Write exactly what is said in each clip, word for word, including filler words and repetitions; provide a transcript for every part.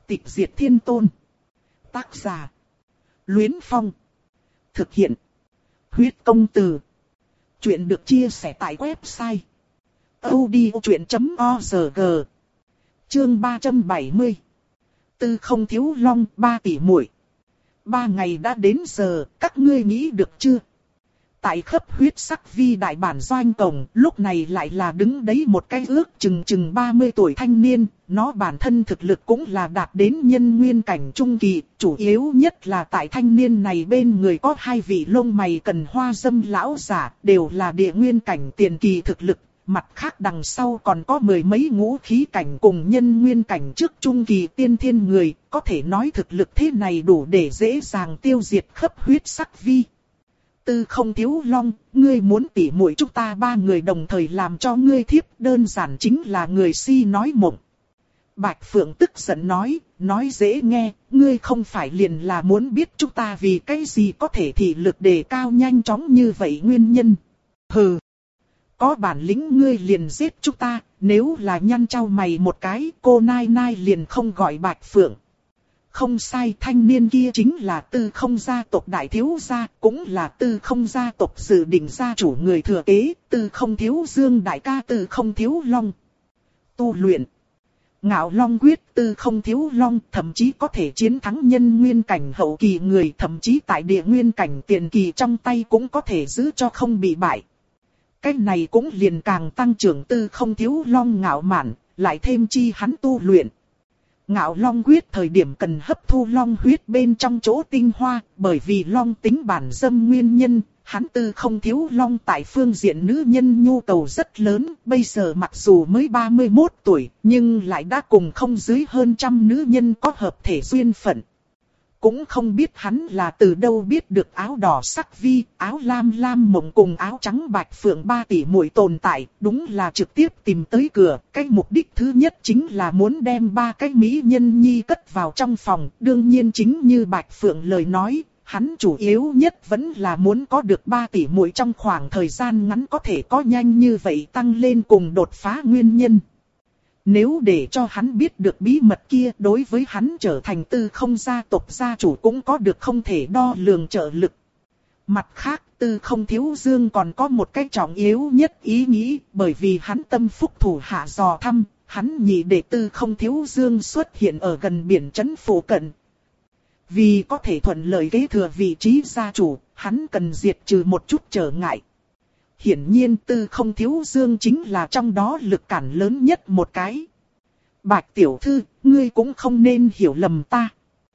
Tịch diệt thiên tôn. Tác giả. Luyến Phong. Thực hiện. Huyết công từ. Chuyện được chia sẻ tại website audiochuyện chấm org. Chương ba trăm bảy mươi. Tư không thiếu long ba tỷ muội. Ba ngày đã đến giờ, các ngươi nghĩ được chưa? Tại khắp huyết sắc vi đại bản doanh cổng, lúc này lại là đứng đấy một cái ước chừng chừng ba mươi tuổi thanh niên, nó bản thân thực lực cũng là đạt đến nhân nguyên cảnh trung kỳ, chủ yếu nhất là tại thanh niên này bên người có hai vị lông mày cần hoa dâm lão giả, đều là địa nguyên cảnh tiền kỳ thực lực, mặt khác đằng sau còn có mười mấy ngũ khí cảnh cùng nhân nguyên cảnh trước trung kỳ tiên thiên người, có thể nói thực lực thế này đủ để dễ dàng tiêu diệt khắp huyết sắc vi. Tư không thiếu long, ngươi muốn tỉ muội chúng ta ba người đồng thời làm cho ngươi thiếp, đơn giản chính là người si nói mộng. Bạch Phượng tức giận nói, nói dễ nghe, ngươi không phải liền là muốn biết chúng ta vì cái gì có thể thị lực đề cao nhanh chóng như vậy nguyên nhân. Hừ, có bản lĩnh ngươi liền giết chúng ta, nếu là nhăn chau mày một cái, cô nai nai liền không gọi Bạch Phượng. Không sai, thanh niên kia chính là Tư không gia tộc đại thiếu gia, cũng là Tư không gia tộc dự định gia chủ người thừa kế, Tư không thiếu dương đại ca Tư không thiếu long. Tu luyện. Ngạo long quyết Tư không thiếu long thậm chí có thể chiến thắng nhân nguyên cảnh hậu kỳ người, thậm chí tại địa nguyên cảnh tiền kỳ trong tay cũng có thể giữ cho không bị bại. Cái này cũng liền càng tăng trưởng Tư không thiếu long ngạo mạn, lại thêm chi hắn tu luyện. Ngạo long huyết thời điểm cần hấp thu long huyết bên trong chỗ tinh hoa, bởi vì long tính bản dâm nguyên nhân, hắn Tư không thiếu long tại phương diện nữ nhân nhu cầu rất lớn, bây giờ mặc dù mới ba mươi mốt tuổi, nhưng lại đã cùng không dưới hơn trăm nữ nhân có hợp thể duyên phận. Cũng không biết hắn là từ đâu biết được áo đỏ sắc vi, áo lam lam mộng cùng áo trắng bạch phượng ba tỷ muội tồn tại, đúng là trực tiếp tìm tới cửa. Cái mục đích thứ nhất chính là muốn đem ba cái mỹ nhân nhi cất vào trong phòng. Đương nhiên chính như bạch phượng lời nói, hắn chủ yếu nhất vẫn là muốn có được ba tỷ muội trong khoảng thời gian ngắn có thể có nhanh như vậy tăng lên cùng đột phá nguyên nhân. Nếu để cho hắn biết được bí mật kia, đối với hắn trở thành Tư không gia tộc gia chủ cũng có được không thể đo lường trợ lực. Mặt khác, Tư không thiếu dương còn có một cái trọng yếu nhất ý nghĩ, bởi vì hắn tâm phúc thủ hạ dò thăm, hắn nhị đệ Tư không thiếu dương xuất hiện ở gần biển trấn phủ cận. Vì có thể thuận lợi kế thừa vị trí gia chủ, hắn cần diệt trừ một chút trở ngại. Hiển nhiên Tư không thiếu dương chính là trong đó lực cản lớn nhất một cái. Bạch tiểu thư, ngươi cũng không nên hiểu lầm ta.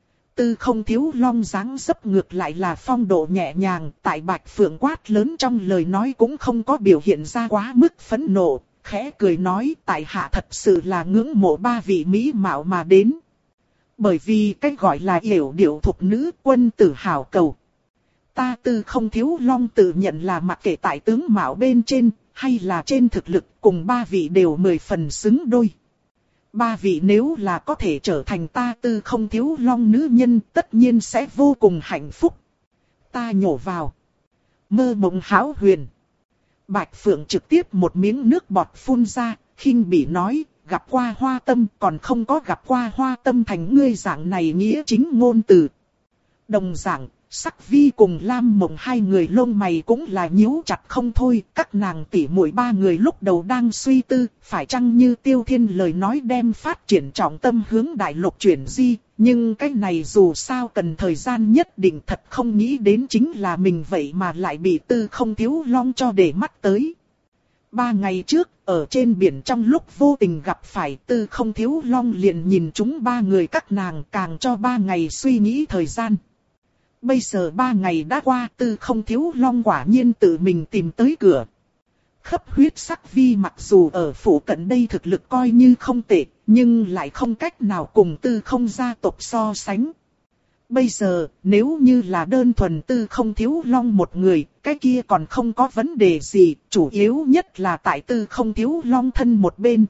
Tư không thiếu long dáng dấp ngược lại là phong độ nhẹ nhàng, tại Bạch Phượng quát lớn trong lời nói cũng không có biểu hiện ra quá mức phẫn nộ, khẽ cười nói tại hạ thật sự là ngưỡng mộ ba vị mỹ mạo mà đến. Bởi vì cách gọi là yểu điệu thục nữ quân tử hảo cầu. Ta Tư không thiếu long tự nhận là mặc kệ tại tướng mạo bên trên, hay là trên thực lực, cùng ba vị đều mười phần xứng đôi. Ba vị nếu là có thể trở thành ta Tư không thiếu long nữ nhân, tất nhiên sẽ vô cùng hạnh phúc. Ta nhổ vào. Mơ mộng hão huyền. Bạch Phượng trực tiếp một miếng nước bọt phun ra, khinh bỉ nói, gặp qua hoa tâm còn không có gặp qua hoa tâm thành ngươi dạng này nghĩa chính ngôn từ. Đồng dạng. Sắc vi cùng Lam Mộng hai người lông mày cũng là nhíu chặt không thôi, các nàng tỷ muội ba người lúc đầu đang suy tư, phải chăng như Tiêu Thiên lời nói đem phát triển trọng tâm hướng đại lục chuyển di, nhưng cái này dù sao cần thời gian nhất định, thật không nghĩ đến chính là mình vậy mà lại bị Tư không thiếu long cho để mắt tới. Ba ngày trước, ở trên biển trong lúc vô tình gặp phải Tư không thiếu long liền nhìn chúng ba người các nàng, càng cho ba ngày suy nghĩ thời gian. Bây giờ ba ngày đã qua, Tư không thiếu long quả nhiên tự mình tìm tới cửa. Khắp huyết sắc vi mặc dù ở phủ cận đây thực lực coi như không tệ, nhưng lại không cách nào cùng Tư không gia tộc so sánh. Bây giờ, nếu như là đơn thuần Tư không thiếu long một người, cái kia còn không có vấn đề gì, chủ yếu nhất là tại Tư không thiếu long thân một bên.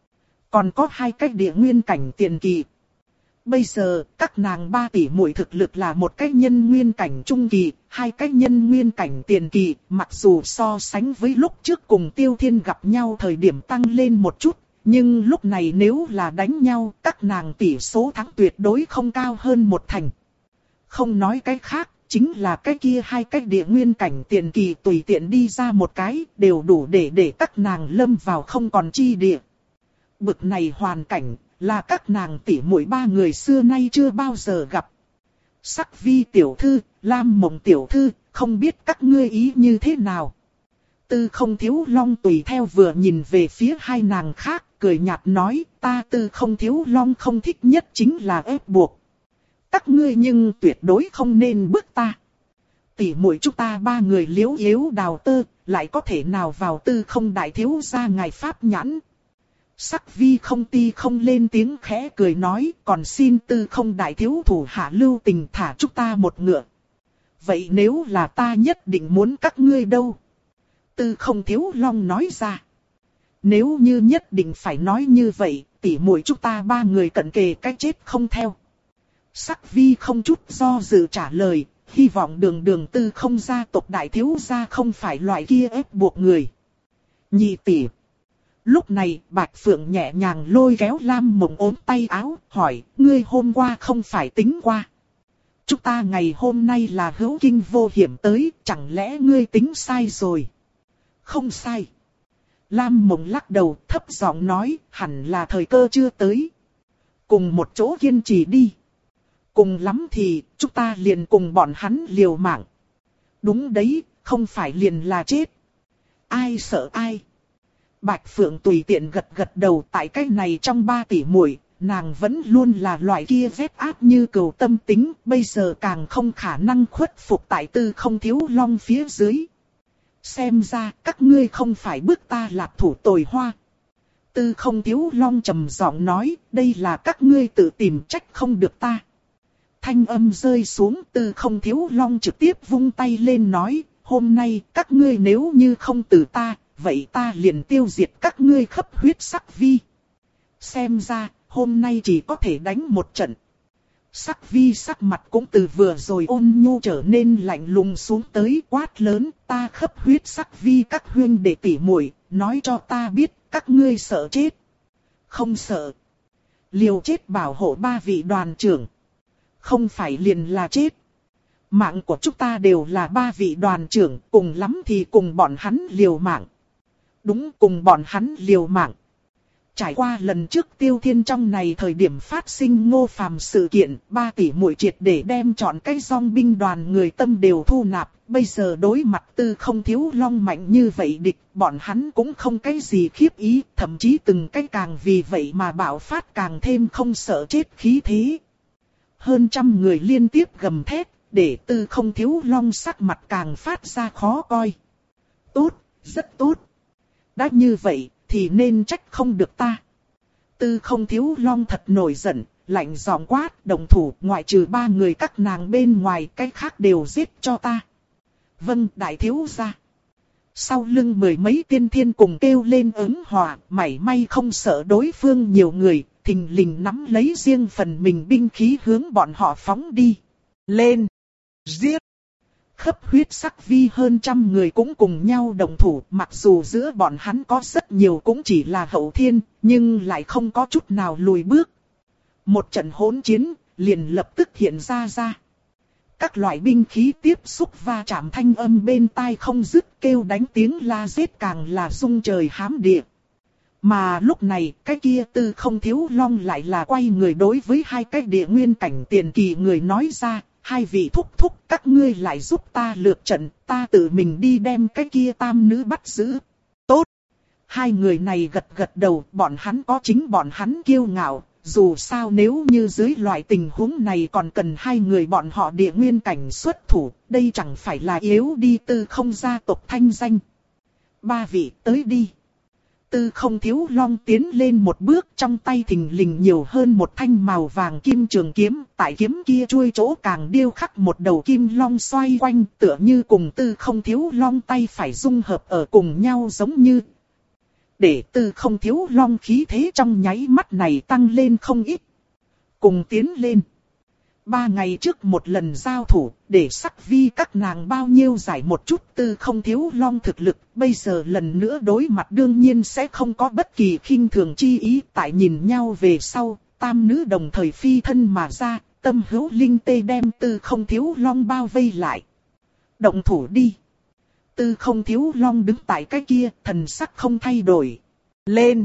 Còn có hai cách địa nguyên cảnh tiền kỳ. Bây giờ, các nàng ba tỷ muội thực lực là một cái nhân nguyên cảnh trung kỳ, hai cái nhân nguyên cảnh tiền kỳ, mặc dù so sánh với lúc trước cùng Tiêu Thiên gặp nhau thời điểm tăng lên một chút, Nhưng lúc này nếu là đánh nhau, các nàng tỷ số thắng tuyệt đối không cao hơn một thành. Không nói cái khác, chính là cái kia hai cái địa nguyên cảnh tiền kỳ tùy tiện đi ra một cái, đều đủ để để các nàng lâm vào không còn chi địa. Bực này hoàn cảnh, là các nàng tỷ muội ba người xưa nay chưa bao giờ gặp. Sắc Vi tiểu thư, Lam Mộng tiểu thư, không biết các ngươi ý như thế nào. Tư Không Thiếu Long tùy theo vừa nhìn về phía hai nàng khác, cười nhạt nói, ta Tư Không Thiếu Long không thích nhất chính là ép buộc. Các ngươi nhưng tuyệt đối không nên bức ta. Tỷ muội chúng ta ba người liếu yếu đào tơ, lại có thể nào vào Tư Không đại thiếu gia ngài pháp nhãn. Sắc Vi không ti không lên tiếng khẽ cười nói, còn xin Tư Không đại thiếu thủ hạ lưu tình thả chúng ta một ngựa. Vậy nếu là ta nhất định muốn các ngươi đâu? Tư Không Thiếu Long nói ra. Nếu như nhất định phải nói như vậy, tỷ muội chúng ta ba người cận kề cái chết không theo. Sắc Vi không chút do dự trả lời, hy vọng đường đường Tư Không gia tộc đại thiếu gia không phải loại kia ép buộc người. Nhị tỷ. Lúc này Bạch Phượng nhẹ nhàng lôi kéo Lam Mộng ốm tay áo, hỏi, ngươi hôm qua không phải tính qua. Chúng ta ngày hôm nay là hữu kinh vô hiểm tới, chẳng lẽ ngươi tính sai rồi? Không sai. Lam Mộng lắc đầu thấp giọng nói, hẳn là thời cơ chưa tới. Cùng một chỗ kiên trì đi. Cùng lắm thì, chúng ta liền cùng bọn hắn liều mạng. Đúng đấy, không phải liền là chết. Ai sợ ai? Bạch Phượng tùy tiện gật gật đầu, tại cái này trong ba tỷ muội, nàng vẫn luôn là loại kia vết áp như cừu tâm tính, bây giờ càng không khả năng khuất phục tại Tư Không Thiếu Long phía dưới. Xem ra các ngươi không phải bức ta lạc thủ tồi hoa. Tư Không Thiếu Long trầm giọng nói, đây là các ngươi tự tìm trách không được ta. Thanh âm rơi xuống, Tư Không Thiếu Long trực tiếp vung tay lên nói, hôm nay các ngươi nếu như không từ ta, vậy ta liền tiêu diệt các ngươi khắp huyết Sắc Vi. Xem ra, hôm nay chỉ có thể đánh một trận. Sắc Vi sắc mặt cũng từ vừa rồi ôn nhu trở nên lạnh lùng xuống tới, quát lớn, ta khắp huyết Sắc Vi các huynh đệ tỷ muội, nói cho ta biết, các ngươi sợ chết. Không sợ. Liều chết bảo hộ ba vị đoàn trưởng. Không phải liền là chết. Mạng của chúng ta đều là ba vị đoàn trưởng, cùng lắm thì cùng bọn hắn liều mạng. Đúng, cùng bọn hắn liều mạng. Trải qua lần trước Tiêu Thiên trong này thời điểm phát sinh Ngô Phàm sự kiện, ba tỷ muội triệt để đem chọn cái dòng binh đoàn người tâm đều thu nạp, bây giờ đối mặt Tư Không Thiếu Long mạnh như vậy địch, bọn hắn cũng không cái gì khiếp ý, thậm chí từng cái càng vì vậy mà bạo phát càng thêm không sợ chết khí thế. Hơn trăm người liên tiếp gầm thét, để Tư Không Thiếu Long sắc mặt càng phát ra khó coi. Tốt, rất tốt. Đã như vậy, thì nên trách không được ta. Tư Không Thiếu Long thật nổi giận, lạnh giọng quát, đồng thủ, ngoại trừ ba người các nàng bên ngoài, cái khác đều giết cho ta. Vâng, đại thiếu gia. Sau lưng mười mấy tiên thiên cùng kêu lên ứng hòa, mảy may không sợ đối phương nhiều người, thình lình nắm lấy riêng phần mình binh khí hướng bọn họ phóng đi. Lên! Giết! Khắp huyết Sắc Vi hơn trăm người cũng cùng nhau đồng thủ, mặc dù giữa bọn hắn có rất nhiều cũng chỉ là hậu thiên, nhưng lại không có chút nào lùi bước. Một trận hỗn chiến, liền lập tức hiện ra ra. Các loại binh khí tiếp xúc va chạm thanh âm bên tai không dứt, kêu đánh tiếng la giết càng là rung trời hám địa. Mà lúc này, cái kia Tư Không Thiếu Long lại là quay người đối với hai cái địa nguyên cảnh tiền kỳ người nói ra, hai vị thúc thúc, các ngươi lại giúp ta lược trận, ta tự mình đi đem cái kia tam nữ bắt giữ. Tốt! Hai người này gật gật đầu, bọn hắn có chính bọn hắn kiêu ngạo, dù sao nếu như dưới loại tình huống này còn cần hai người bọn họ địa nguyên cảnh xuất thủ, đây chẳng phải là yếu đi Tư Không gia tộc thanh danh. Ba vị tới đi! Tư Không Thiếu Long tiến lên một bước, trong tay thình lình nhiều hơn một thanh màu vàng kim trường kiếm, tại kiếm kia chuôi chỗ càng điêu khắc một đầu kim long xoay quanh, tựa như cùng Tư Không Thiếu Long tay phải dung hợp ở cùng nhau giống như. Để Tư Không Thiếu Long khí thế trong nháy mắt này tăng lên không ít. Cùng tiến lên. Ba ngày trước một lần giao thủ, để sắc vi các nàng bao nhiêu giải một chút Tư Không Thiếu Long thực lực, bây giờ lần nữa đối mặt đương nhiên sẽ không có bất kỳ khinh thường chi ý. Tại nhìn nhau về sau, tam nữ đồng thời phi thân mà ra, Tâm Hữu Linh Tê đem Tư Không Thiếu Long bao vây lại. Động thủ đi. Tư Không Thiếu Long đứng tại cái kia, thần sắc không thay đổi. Lên.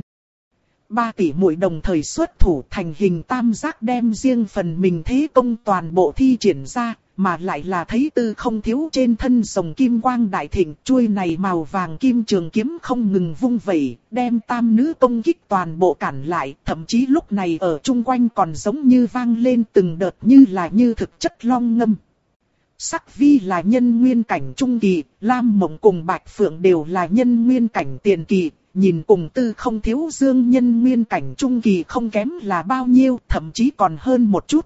Ba tỷ muội đồng thời xuất thủ thành hình tam giác đem riêng phần mình thế công toàn bộ thi triển ra, mà lại là thấy Tư Không Thiếu trên thân rồng kim quang đại thịnh, chuôi này màu vàng kim trường kiếm không ngừng vung vẩy, đem tam nữ công kích toàn bộ cản lại, thậm chí lúc này ở chung quanh còn giống như vang lên từng đợt như là như thực chất long ngâm. Sắc Vi là nhân nguyên cảnh trung kỳ, Lam Mộng cùng Bạch Phượng đều là nhân nguyên cảnh tiền kỳ. Nhìn cùng Tư Không Thiếu Dương nhân nguyên cảnh trung kỳ không kém là bao nhiêu, thậm chí còn hơn một chút.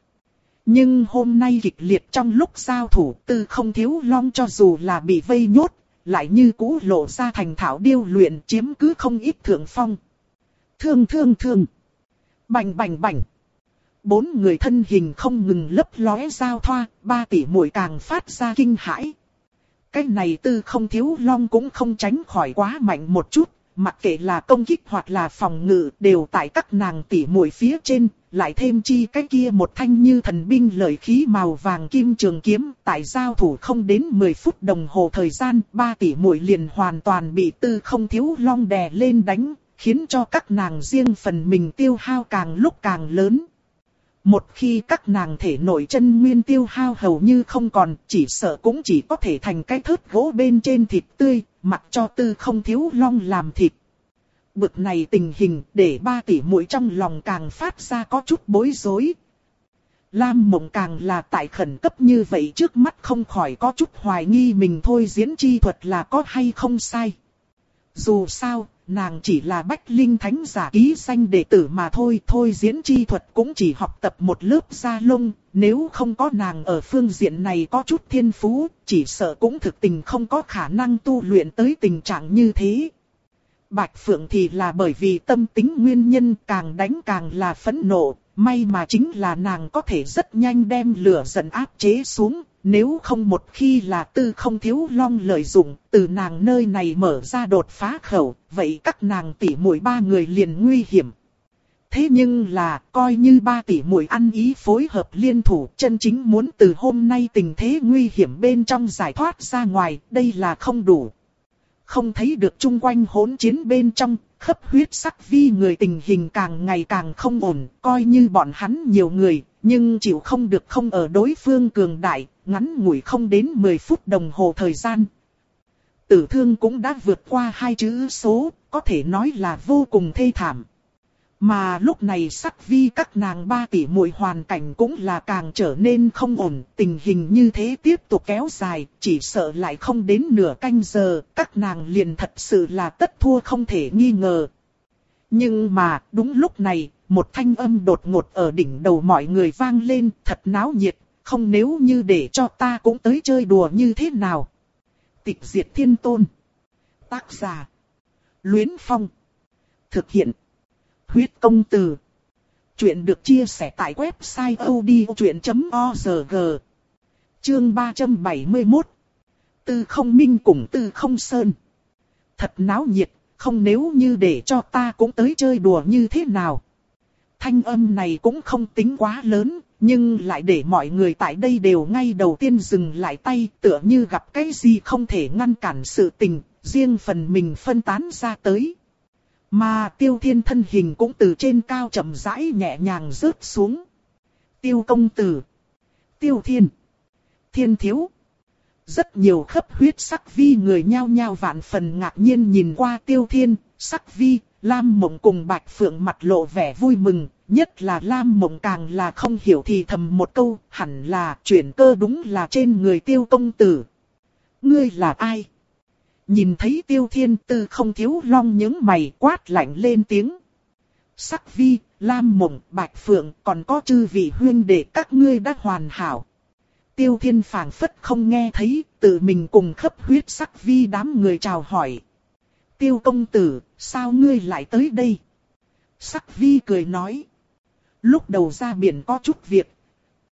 Nhưng hôm nay kịch liệt trong lúc giao thủ, Tư Không Thiếu Long cho dù là bị vây nhốt, lại như cũ lộ ra thành thạo điêu luyện chiếm cứ không ít thượng phong. Thương thương thương. Bành bành bành. Bốn người thân hình không ngừng lấp lóe giao thoa, ba tỷ muội càng phát ra kinh hãi. Cái này Tư Không Thiếu Long cũng không tránh khỏi quá mạnh một chút, mặc kệ là công kích hoặc là phòng ngự đều tại các nàng tỷ muội phía trên, lại thêm chi cái kia một thanh như thần binh lợi khí màu vàng kim trường kiếm, tại giao thủ không đến mười phút đồng hồ thời gian, ba tỷ muội liền hoàn toàn bị Tư Không Thiếu Long đè lên đánh, khiến cho các nàng riêng phần mình tiêu hao càng lúc càng lớn. Một khi các nàng thể nội chân nguyên tiêu hao hầu như không còn, chỉ sợ cũng chỉ có thể thành cái thớt gỗ bên trên thịt tươi, mặc cho Tư Không Thiếu Long làm thịt. Bực này tình hình để ba tỷ muội trong lòng càng phát ra có chút bối rối. Lam Mộng càng là tại khẩn cấp như vậy trước mắt không khỏi có chút hoài nghi mình thôi diễn chi thuật là có hay không sai. Dù sao, nàng chỉ là Bách Linh Thánh giả ký danh đệ tử mà thôi, thôi diễn chi thuật cũng chỉ học tập một lớp da lông, nếu không có nàng ở phương diện này có chút thiên phú, chỉ sợ cũng thực tình không có khả năng tu luyện tới tình trạng như thế. Bạch Phượng thì là bởi vì tâm tính nguyên nhân càng đánh càng là phẫn nộ, may mà chính là nàng có thể rất nhanh đem lửa giận áp chế xuống. Nếu không một khi là Tư Không Thiếu Long lợi dụng, từ nàng nơi này mở ra đột phá khẩu, vậy các nàng tỷ muội ba người liền nguy hiểm. Thế nhưng là, coi như ba tỷ muội ăn ý phối hợp liên thủ, chân chính muốn từ hôm nay tình thế nguy hiểm bên trong giải thoát ra ngoài, đây là không đủ. Không thấy được chung quanh hỗn chiến bên trong, khắp huyết sắc vi người tình hình càng ngày càng không ổn, coi như bọn hắn nhiều người, nhưng chịu không được không ở đối phương cường đại, ngắn ngủi không đến mười phút đồng hồ thời gian. Tử thương cũng đã vượt qua hai chữ số, có thể nói là vô cùng thê thảm. Mà lúc này sắc vi các nàng ba tỷ muội hoàn cảnh cũng là càng trở nên không ổn, tình hình như thế tiếp tục kéo dài, chỉ sợ lại không đến nửa canh giờ, các nàng liền thật sự là tất thua không thể nghi ngờ. Nhưng mà, đúng lúc này, một thanh âm đột ngột ở đỉnh đầu mọi người vang lên, thật náo nhiệt, không nếu như để cho ta cũng tới chơi đùa như thế nào. Tịch Diệt Thiên Tôn. Tác giả. Luyến Phong. Thực hiện. Huyết Công Từ. Chuyện được chia sẻ tại website odchuyện chấm org. Chương ba trăm bảy mươi mốt. Tư Không Minh cùng Tư Không Sơn. Thật náo nhiệt, không nếu như để cho ta cũng tới chơi đùa như thế nào. Thanh âm này cũng không tính quá lớn, nhưng lại để mọi người tại đây đều ngay đầu tiên dừng lại tay, tựa như gặp cái gì không thể ngăn cản sự tình, riêng phần mình phân tán ra tới. Mà Tiêu Thiên thân hình cũng từ trên cao chậm rãi nhẹ nhàng rớt xuống. Tiêu công tử. Tiêu Thiên. Thiên thiếu. Rất nhiều khắp huyết sắc vi người nhao nhao vạn phần ngạc nhiên nhìn qua Tiêu Thiên, sắc vi, Lam Mộng cùng Bạch Phượng mặt lộ vẻ vui mừng, nhất là Lam Mộng càng là không hiểu thì thầm một câu, hẳn là chuyển cơ đúng là trên người Tiêu công tử. Ngươi là ai? Nhìn thấy Tiêu Thiên, Tư Không Thiếu Long những mày quát lạnh lên tiếng. Sắc vi, Lam Mộng, Bạch Phượng còn có chư vị huyên đệ các ngươi đã hoàn hảo. Tiêu Thiên phảng phất không nghe thấy, tự mình cùng khắp huyết sắc vi đám người chào hỏi. Tiêu công tử, sao ngươi lại tới đây? Sắc vi cười nói. Lúc đầu ra biển có chút việc.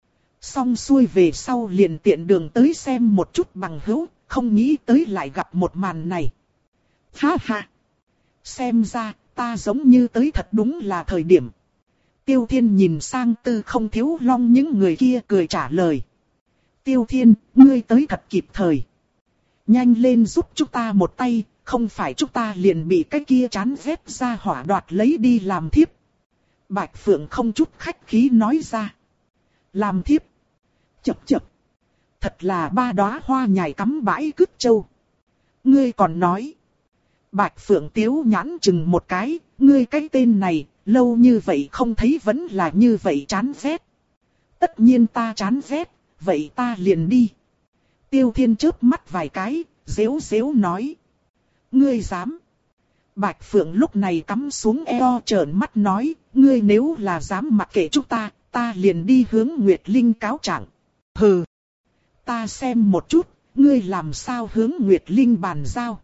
Xong xuôi về sau liền tiện đường tới xem một chút bằng hữu, không nghĩ tới lại gặp một màn này. Ha ha! Xem ra, ta giống như tới thật đúng là thời điểm. Tiêu Thiên nhìn sang Tư Không Thiếu Long những người kia cười trả lời. Tiêu Thiên, ngươi tới thật kịp thời. Nhanh lên giúp chúng ta một tay, không phải chúng ta liền bị cái kia chán ghét ra hỏa đoạt lấy đi làm thiếp. Bạch Phượng không chút khách khí nói ra. Làm thiếp. Chập chập. Thật là ba đóa hoa nhài cắm bãi cứt châu. Ngươi còn nói. Bạch Phượng tiếu nhãn chừng một cái, ngươi cái tên này, lâu như vậy không thấy vẫn là như vậy chán ghét. Tất nhiên ta chán ghét, vậy ta liền đi. Tiêu Thiên chớp mắt vài cái, dếu dếu nói. Ngươi dám. Bạch Phượng lúc này cắm xuống eo trợn mắt nói, ngươi nếu là dám mặc kệ chúng ta, ta liền đi hướng Nguyệt Linh cáo trạng. Hừ. Ta xem một chút, ngươi làm sao hướng Nguyệt Linh bàn giao.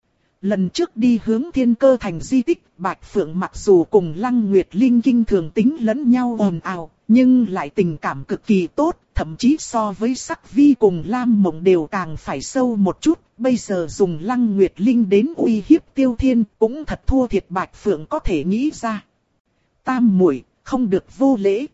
Lần trước đi hướng Thiên Cơ thành di tích, Bạch Phượng mặc dù cùng Lăng Nguyệt Linh kinh thường tính lẫn nhau ồn ào, nhưng lại tình cảm cực kỳ tốt, thậm chí so với Sắc Vi cùng Lam Mộng đều càng phải sâu một chút. Bây giờ dùng Lăng Nguyệt Linh đến uy hiếp Tiêu Thiên cũng thật thua thiệt Bạch Phượng có thể nghĩ ra. Tam muội không được vô lễ.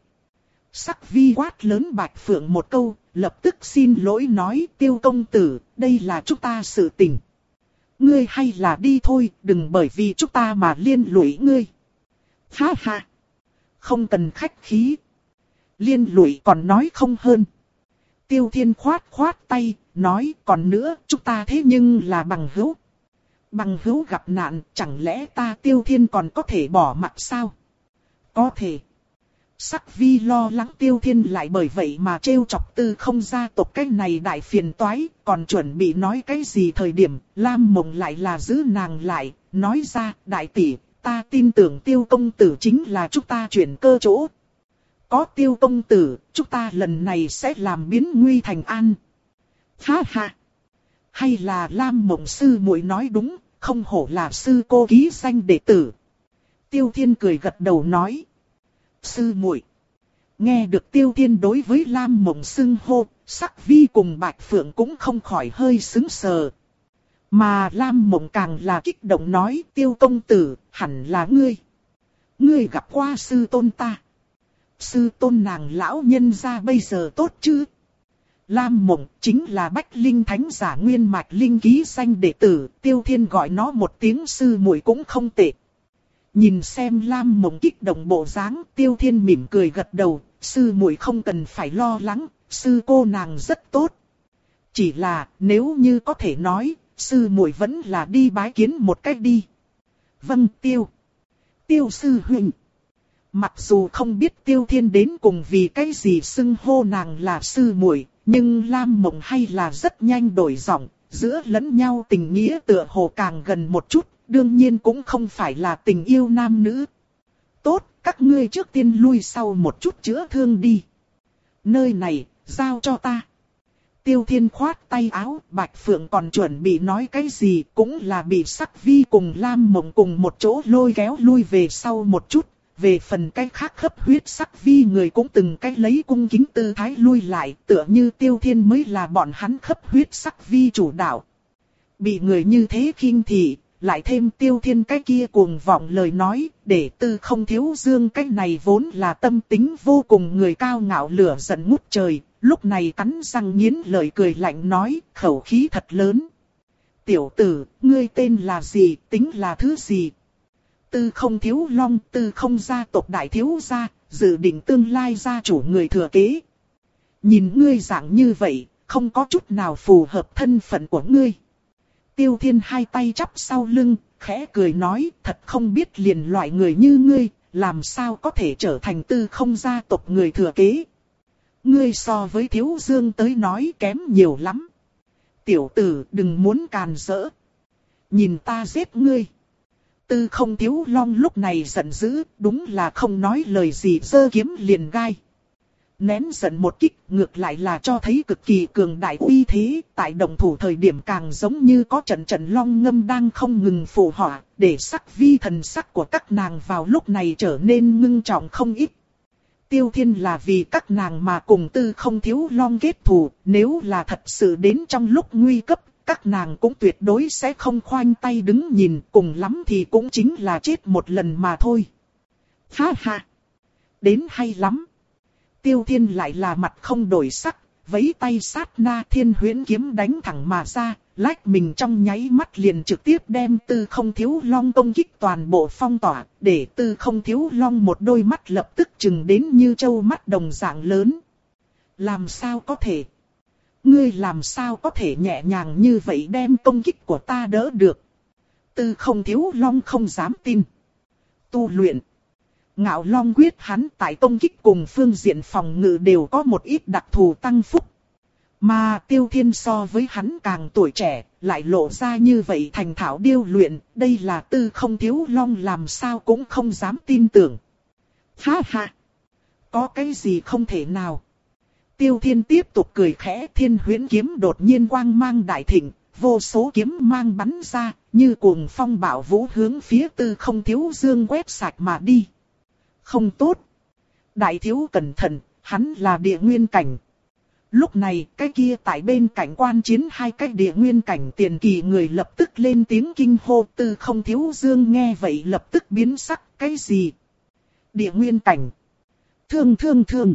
Sắc Vi quát lớn Bạch Phượng một câu, lập tức xin lỗi nói Tiêu công tử, đây là chúng ta sự tình. Ngươi hay là đi thôi, đừng bởi vì chúng ta mà liên lụy ngươi. Ha ha! Không cần khách khí. Liên lụy còn nói không hơn. Tiêu Thiên khoát khoát tay, nói còn nữa, chúng ta thế nhưng là bằng hữu. Bằng hữu gặp nạn, chẳng lẽ ta Tiêu Thiên còn có thể bỏ mặt sao? Có thể. Sắc Vi lo lắng Tiêu Thiên lại bởi vậy mà trêu chọc Tư Không gia tộc cái này đại phiền toái, còn chuẩn bị nói cái gì thời điểm, Lam Mộng lại là giữ nàng lại, nói ra, đại tỷ, ta tin tưởng Tiêu công tử chính là chúng ta chuyển cơ chỗ. Có Tiêu công tử, chúng ta lần này sẽ làm biến nguy thành an. Ha ha! Hay là Lam Mộng sư muội nói đúng, không hổ là sư cô ký danh đệ tử. Tiêu Thiên cười gật đầu nói. Sư muội. Nghe được Tiêu Thiên đối với Lam Mộng xưng hô, Sắc Vi cùng Bạch Phượng cũng không khỏi hơi sững sờ. Mà Lam Mộng càng là kích động nói Tiêu công tử, hẳn là ngươi. Ngươi gặp qua sư tôn ta. Sư tôn nàng lão nhân gia bây giờ tốt chứ? Lam Mộng chính là Bách Linh Thánh giả nguyên mạch linh ký danh đệ tử, Tiêu Thiên gọi nó một tiếng sư muội cũng không tệ. Nhìn xem Lam Mộng kích động bộ dáng, Tiêu Thiên mỉm cười gật đầu, sư muội không cần phải lo lắng, sư cô nàng rất tốt. Chỉ là, nếu như có thể nói, sư muội vẫn là đi bái kiến một cách đi. Vâng Tiêu. Tiêu sư huynh. Mặc dù không biết Tiêu Thiên đến cùng vì cái gì xưng hô nàng là sư muội, nhưng Lam Mộng hay là rất nhanh đổi giọng, giữa lẫn nhau tình nghĩa tựa hồ càng gần một chút. Đương nhiên cũng không phải là tình yêu nam nữ. Tốt, các ngươi trước tiên lui sau một chút chữa thương đi. Nơi này, giao cho ta. Tiêu Thiên khoát tay áo, Bạch Phượng còn chuẩn bị nói cái gì cũng là bị Sắc Vi cùng Lam Mộng cùng một chỗ lôi kéo lui về sau một chút. Về phần cái khác hấp huyết Sắc Vi người cũng từng cái lấy cung kính tư thái lui lại, tựa như Tiêu Thiên mới là bọn hắn hấp huyết Sắc Vi chủ đạo. Bị người như thế khinh thị. Lại thêm Tiêu Thiên cái kia cuồng vọng lời nói, để Tư Không Thiếu Dương cái này vốn là tâm tính vô cùng người cao ngạo lửa giận ngút trời, lúc này cắn răng nghiến lời cười lạnh nói, khẩu khí thật lớn. Tiểu tử, ngươi tên là gì, tính là thứ gì? Tư Không Thiếu Long, Tư Không gia tộc đại thiếu gia, dự định tương lai gia chủ người thừa kế. Nhìn ngươi dạng như vậy, không có chút nào phù hợp thân phận của ngươi. Tiêu Thiên hai tay chắp sau lưng, khẽ cười nói, thật không biết liền loại người như ngươi, làm sao có thể trở thành Tư Không gia tộc người thừa kế. Ngươi so với Thiếu Dương tới nói kém nhiều lắm. Tiểu tử đừng muốn càn rỡ. Nhìn ta giết ngươi. Tư Không Thiếu Long lúc này giận dữ, đúng là không nói lời gì giơ kiếm liền gai. Nén giận một kích ngược lại là cho thấy cực kỳ cường đại uy thế, tại đồng thủ thời điểm càng giống như có trận trận long ngâm đang không ngừng phù họa, để Sắc Vi thần sắc của các nàng vào lúc này trở nên ngưng trọng không ít. Tiêu Thiên là vì các nàng mà cùng Tư Không Thiếu Long kết thù, nếu là thật sự đến trong lúc nguy cấp, các nàng cũng tuyệt đối sẽ không khoanh tay đứng nhìn, cùng lắm thì cũng chính là chết một lần mà thôi. Ha ha! Đến hay lắm! Tiêu Thiên lại là mặt không đổi sắc, vẫy tay sát na Thiên Huyễn kiếm đánh thẳng mà ra, lách mình trong nháy mắt liền trực tiếp đem Tư Không Thiếu Long công kích toàn bộ phong tỏa, để Tư Không Thiếu Long một đôi mắt lập tức trừng đến như trâu mắt đồng dạng lớn. Làm sao có thể? Ngươi làm sao có thể nhẹ nhàng như vậy đem công kích của ta đỡ được? Tư Không Thiếu Long không dám tin. Tu luyện. Ngạo Long quyết hắn tại công kích cùng phương diện phòng ngự đều có một ít đặc thù tăng phúc. Mà Tiêu Thiên so với hắn càng tuổi trẻ, lại lộ ra như vậy thành thạo điêu luyện, đây là Tư Không Thiếu Long làm sao cũng không dám tin tưởng. Ha ha! Có cái gì không thể nào? Tiêu Thiên tiếp tục cười khẽ, Thiên Huyễn kiếm đột nhiên quang mang đại thịnh, vô số kiếm mang bắn ra, như cuồng phong bạo vũ hướng phía Tư Không Thiếu Dương quét sạch mà đi. Không tốt! Đại thiếu cẩn thận, hắn là địa nguyên cảnh. Lúc này, cái kia tại bên cạnh quan chiến hai cái địa nguyên cảnh tiền kỳ người lập tức lên tiếng kinh hô. Tư Không Thiếu Dương nghe vậy lập tức biến sắc, cái gì? Địa nguyên cảnh. Thương thương thương.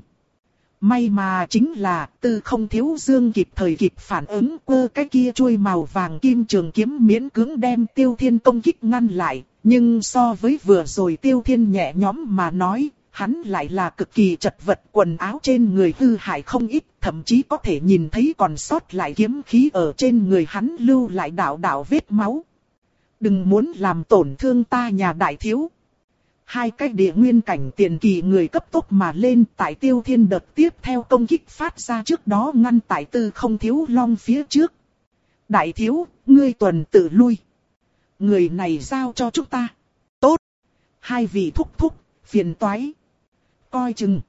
May mà chính là Tư Không Thiếu Dương kịp thời kịp phản ứng, quơ cái kia chuôi màu vàng kim trường kiếm miễn cưỡng đem Tiêu Thiên công kích ngăn lại. Nhưng so với vừa rồi Tiêu Thiên nhẹ nhõm mà nói, hắn lại là cực kỳ chật vật, quần áo trên người hư hại không ít, thậm chí có thể nhìn thấy còn sót lại kiếm khí ở trên người hắn lưu lại đạo đạo vết máu. Đừng muốn làm tổn thương ta nhà đại thiếu. Hai cái địa nguyên cảnh tiền kỳ người cấp tốc mà lên, tại Tiêu Thiên đợt tiếp theo công kích phát ra trước đó ngăn tại Tư Không Thiếu Long phía trước. Đại thiếu, ngươi tuần tự lui. Người này giao cho chúng ta. Tốt. Hai vị thúc thúc, phiền toái. Coi chừng.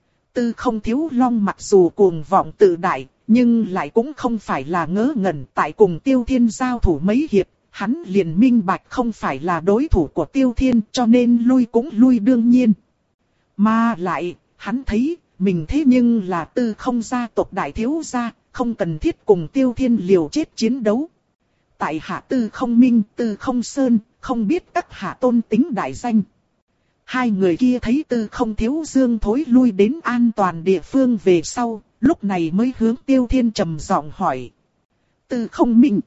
Tư Không Thiếu Long mặc dù cuồng vọng tự đại, nhưng lại cũng không phải là ngớ ngẩn. Tại cùng Tiêu Thiên giao thủ mấy hiệp, hắn liền minh bạch không phải là đối thủ của Tiêu Thiên, cho nên lui cũng lui đương nhiên. Mà lại, hắn thấy, mình thế nhưng là Tư Không gia tộc đại thiếu gia, không cần thiết cùng Tiêu Thiên liều chết chiến đấu. Tại hạ Tư Không Minh, Tư Không Sơn, không biết các hạ tôn tính đại danh. Hai người kia thấy Tư Không Thiếu Dương thối lui đến an toàn địa phương về sau, lúc này mới hướng Tiêu Thiên trầm giọng hỏi. Tư Không Minh,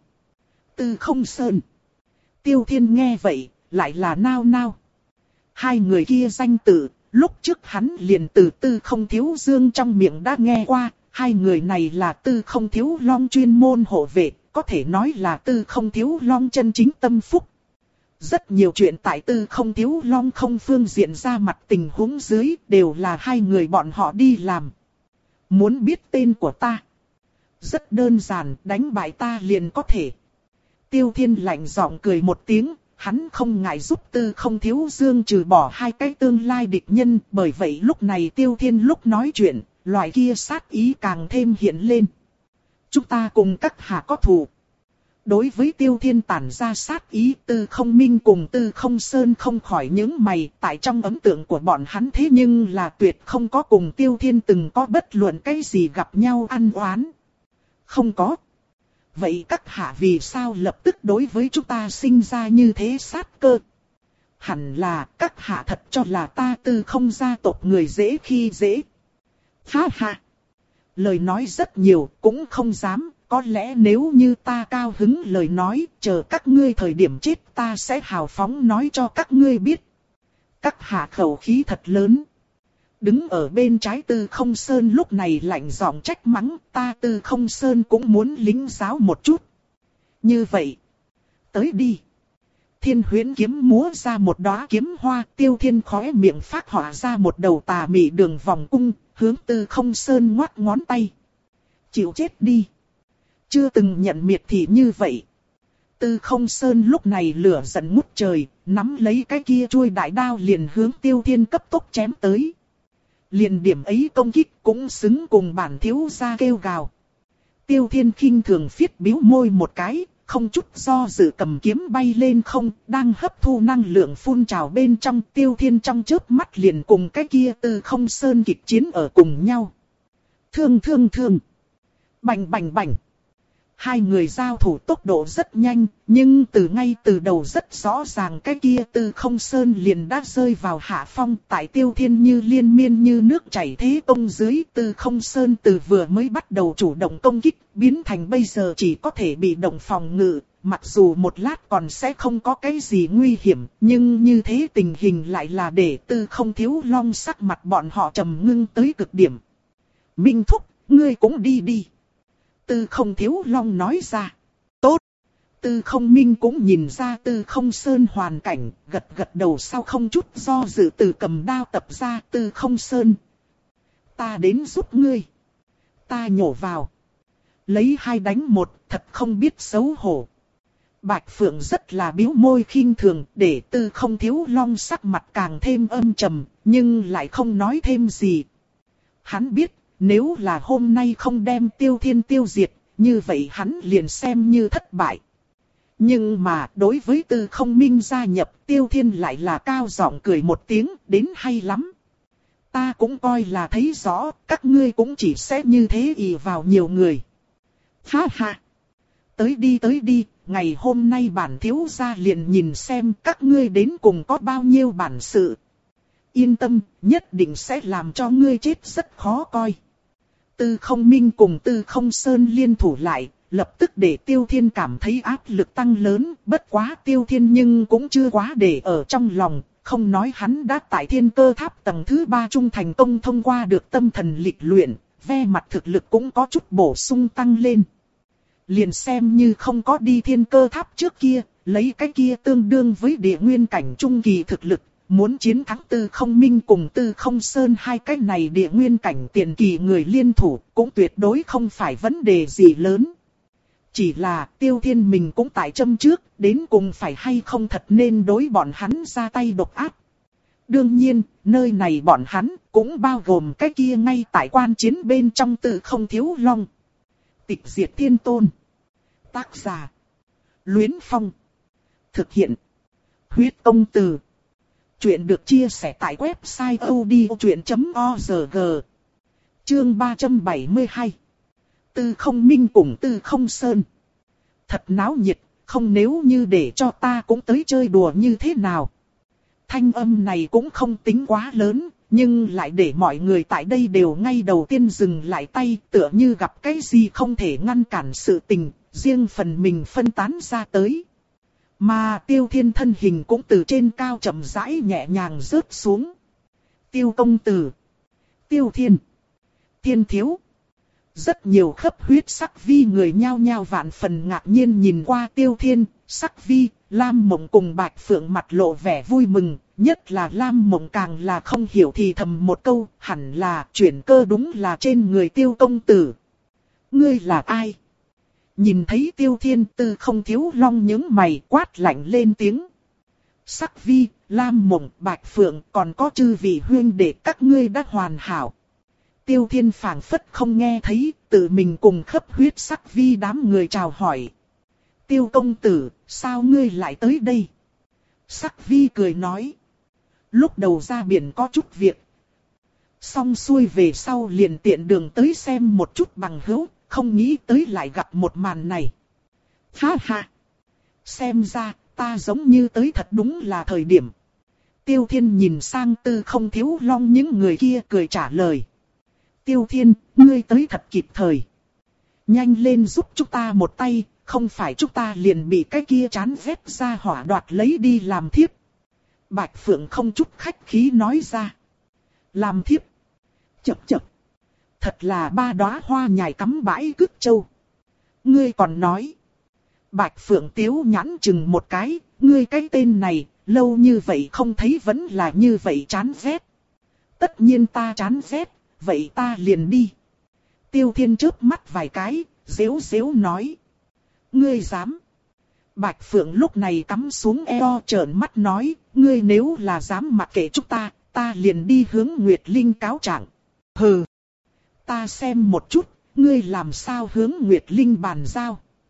Tư Không Sơn. Tiêu Thiên nghe vậy, lại là nao nao. Hai người kia danh tự, lúc trước hắn liền từ Tư Không Thiếu Dương trong miệng đã nghe qua, hai người này là Tư Không Thiếu Long chuyên môn hộ vệ, có thể nói là Tư Không Thiếu Long chân chính tâm phúc. Rất nhiều chuyện tại Tư Không Thiếu Long không phương diện ra mặt tình huống dưới, đều là hai người bọn họ đi làm. Muốn biết tên của ta? Rất đơn giản, đánh bại ta liền có thể. Tiêu Thiên lạnh giọng cười một tiếng, hắn không ngại giúp Tư Không Thiếu Dương trừ bỏ hai cái tương lai địch nhân, bởi vậy lúc này Tiêu Thiên lúc nói chuyện, loại kia sát ý càng thêm hiện lên. Chúng ta cùng các hạ có thù. Đối với Tiêu Thiên tản ra sát ý, Tư Không Minh cùng Tư Không Sơn không khỏi nhướng mày, tại trong ấn tượng của bọn hắn thế nhưng là tuyệt không có cùng Tiêu Thiên từng có bất luận cái gì gặp nhau ăn oán. Không có. Vậy các hạ vì sao lập tức đối với chúng ta sinh ra như thế sát cơ? Hẳn là các hạ thật cho là ta Tư Không gia tộc người dễ khi dễ. Ha ha. Lời nói rất nhiều, cũng không dám. Có lẽ nếu như ta cao hứng lời nói, chờ các ngươi thời điểm chết ta sẽ hào phóng nói cho các ngươi biết. Các hạ khẩu khí thật lớn. Đứng ở bên trái Tư Không Sơn lúc này lạnh giọng trách mắng, ta Tư Không Sơn cũng muốn lính giáo một chút. Như vậy, tới đi. Thiên Huyễn kiếm múa ra một đóa kiếm hoa, Tiêu Thiên khóe miệng phát họa ra một đầu tà mị đường vòng cung, hướng Tư Không Sơn ngoắt ngón tay. Chịu chết đi. Chưa từng nhận miệt thị như vậy. Tư Không Sơn lúc này lửa giận ngút trời, nắm lấy cái kia chuôi đại đao liền hướng Tiêu Thiên cấp tốc chém tới. Liền điểm ấy công kích cũng xứng cùng bản thiếu gia kêu gào. Tiêu Thiên khinh thường phiết bĩu môi một cái, không chút do dự cầm kiếm bay lên không, đang hấp thu năng lượng phun trào bên trong. Tiêu Thiên trong chớp mắt liền cùng cái kia Tư Không Sơn kịch chiến ở cùng nhau. Thương thương thương. Bành bành bành. Hai người giao thủ tốc độ rất nhanh, nhưng từ ngay từ đầu rất rõ ràng cái kia Tư Không Sơn liền đã rơi vào hạ phong. Tại Tiêu Thiên như liên miên như nước chảy thế công dưới, Tư Không Sơn từ vừa mới bắt đầu chủ động công kích, biến thành bây giờ chỉ có thể bị động phòng ngự. Mặc dù một lát còn sẽ không có cái gì nguy hiểm, nhưng như thế tình hình lại là để Tư Không Thiếu Long sắc mặt bọn họ trầm ngưng tới cực điểm. Minh Thúc, ngươi cũng đi đi. Tư Không Thiếu Long nói ra. Tốt. Tư Không Minh cũng nhìn ra Tư Không Sơn hoàn cảnh, gật gật đầu sau không chút do dự từ cầm đao tập ra. Tư Không Sơn, ta đến giúp ngươi. Ta nhổ vào. Lấy hai đánh một, thật không biết xấu hổ. Bạch Phượng rất là biếu môi khinh thường, để Tư Không Thiếu Long sắc mặt càng thêm âm trầm, nhưng lại không nói thêm gì. Hắn biết, nếu là hôm nay không đem Tiêu Thiên tiêu diệt, như vậy hắn liền xem như thất bại. Nhưng mà đối với Tư Không Minh gia nhập, Tiêu Thiên lại là cao giọng cười một tiếng, đến hay lắm. Ta cũng coi là thấy rõ, các ngươi cũng chỉ sẽ như thế ỷ vào nhiều người. Ha ha! Tới đi tới đi, ngày hôm nay bản thiếu gia liền nhìn xem các ngươi đến cùng có bao nhiêu bản sự. Yên tâm, nhất định sẽ làm cho ngươi chết rất khó coi. Tư Không Minh cùng Tư Không Sơn liên thủ lại, lập tức để Tiêu Thiên cảm thấy áp lực tăng lớn. Bất quá Tiêu Thiên nhưng cũng chưa quá để ở trong lòng, không nói hắn đã tại Thiên Cơ Tháp tầng thứ ba trung thành công thông qua được tâm thần lịch luyện, ve mặt thực lực cũng có chút bổ sung tăng lên. Liền xem như không có đi Thiên Cơ Tháp trước kia, lấy cái kia tương đương với địa nguyên cảnh trung kỳ thực lực. Muốn chiến thắng Tư Không Minh cùng Tư Không Sơn hai cái này địa nguyên cảnh tiền kỳ người liên thủ cũng tuyệt đối không phải vấn đề gì lớn. Chỉ là Tiêu Thiên mình cũng tại châm trước, đến cùng phải hay không thật nên đối bọn hắn ra tay độc ác. Đương nhiên, nơi này bọn hắn cũng bao gồm cái kia ngay tại quan chiến bên trong Tư Không Thiếu Long. Tịch Diệt Thiên Tôn. Tác giả: Luyến Phong. Thực hiện: Huyết Công Từ. Chuyện được chia sẻ tại website odchuyện chấm org. Chương ba trăm bảy mươi hai. Tư Không Minh cùng Tư Không Sơn. Thật náo nhiệt, không nếu như để cho ta cũng tới chơi đùa như thế nào. Thanh âm này cũng không tính quá lớn, nhưng lại để mọi người tại đây đều ngay đầu tiên dừng lại tay, tựa như gặp cái gì không thể ngăn cản sự tình, riêng phần mình phân tán ra tới. Mà Tiêu Thiên thân hình cũng từ trên cao chậm rãi nhẹ nhàng rớt xuống. Tiêu công tử. Tiêu Thiên. Thiên thiếu. Rất nhiều khắp huyết sắc vi người nhao nhao vạn phần ngạc nhiên nhìn qua Tiêu Thiên. Sắc vi, Lam Mộng cùng Bạch Phượng mặt lộ vẻ vui mừng. Nhất là Lam Mộng càng là không hiểu thì thầm một câu. Hẳn là chuyển cơ đúng là trên người Tiêu công tử. Ngươi là ai? Nhìn thấy Tiêu Thiên, Tư Không Thiếu Long nhướng mày quát lạnh lên tiếng. Sắc vi, Lam Mộng, Bạch Phượng còn có chư vị huyên đệ các ngươi đã hoàn hảo. Tiêu Thiên phảng phất không nghe thấy, tự mình cùng khắp huyết sắc vi đám người chào hỏi. Tiêu công tử, sao ngươi lại tới đây? Sắc vi cười nói. Lúc đầu ra biển có chút việc. Xong xuôi về sau liền tiện đường tới xem một chút bằng hữu. Không nghĩ tới lại gặp một màn này. Ha ha! Xem ra, ta giống như tới thật đúng là thời điểm. Tiêu Thiên nhìn sang Tư Không Thiếu Long những người kia cười trả lời. Tiêu Thiên, ngươi tới thật kịp thời. Nhanh lên giúp chúng ta một tay, không phải chúng ta liền bị cái kia chán ghét ra hỏa đoạt lấy đi làm thiếp. Bạch Phượng không chút khách khí nói ra. Làm thiếp. Chập chập. Thật là ba đóa hoa nhài cắm bãi cứt châu. Ngươi còn nói. Bạch Phượng tiếu nhãn chừng một cái. Ngươi cái tên này, lâu như vậy không thấy vẫn là như vậy chán ghét. Tất nhiên ta chán ghét, vậy ta liền đi. Tiêu Thiên chớp mắt vài cái, xếu xếu nói. Ngươi dám. Bạch Phượng lúc này cắm xuống eo trợn mắt nói. Ngươi nếu là dám mặc kệ chúng ta, ta liền đi hướng Nguyệt Linh cáo trạng. Hừ. Ta xem một chút, ngươi làm sao hướng Nguyệt Linh bàn giao.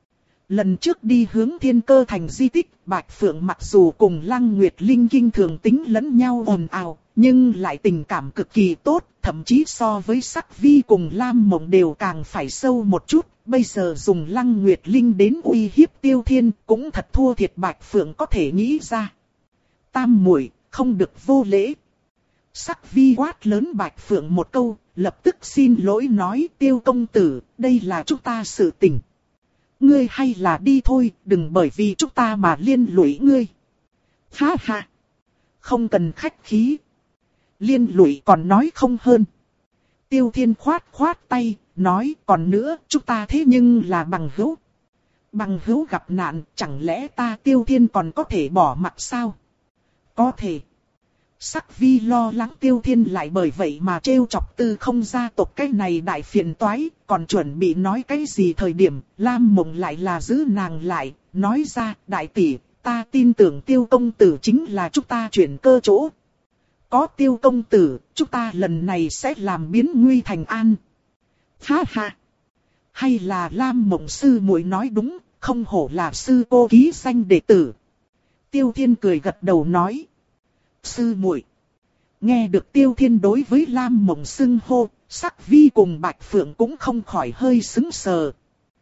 Lần trước đi hướng Thiên Cơ Thành di tích, Bạch Phượng mặc dù cùng Lăng Nguyệt Linh kinh thường tính lẫn nhau ồn ào, nhưng lại tình cảm cực kỳ tốt, thậm chí so với Sắc Vi cùng Lam Mộng đều càng phải sâu một chút. Bây giờ dùng Lăng Nguyệt Linh đến uy hiếp Tiêu Thiên, cũng thật thua thiệt Bạch Phượng có thể nghĩ ra. Tam muội, không được vô lễ. Sắc Vi quát lớn Bạch Phượng một câu, lập tức xin lỗi nói: Tiêu công tử, đây là chúng ta sự tình. Ngươi hay là đi thôi, đừng bởi vì chúng ta mà liên lụy ngươi. Ha ha, không cần khách khí. Liên lụy còn nói không hơn. Tiêu Thiên khoát khoát tay, nói: còn nữa, chúng ta thế nhưng là bằng hữu. Bằng hữu gặp nạn, chẳng lẽ ta Tiêu Thiên còn có thể bỏ mặc sao? Có thể. Sắc Vi lo lắng Tiêu Thiên lại bởi vậy mà trêu chọc Tư Không gia tộc cái này đại phiền toái, còn chuẩn bị nói cái gì thời điểm, Lam Mộng lại là giữ nàng lại, nói ra: đại tỷ, ta tin tưởng Tiêu công tử chính là chúng ta chuyển cơ chỗ. Có Tiêu công tử, chúng ta lần này sẽ làm biến nguy thành an. Ha ha! Hay là Lam Mộng sư muội nói đúng, không hổ là sư cô ký danh đệ tử. Tiêu Thiên cười gật đầu nói: sư muội. Nghe được Tiêu Thiên đối với Lam Mộng xưng hô, Sắc Vi cùng Bạch Phượng cũng không khỏi hơi sững sờ.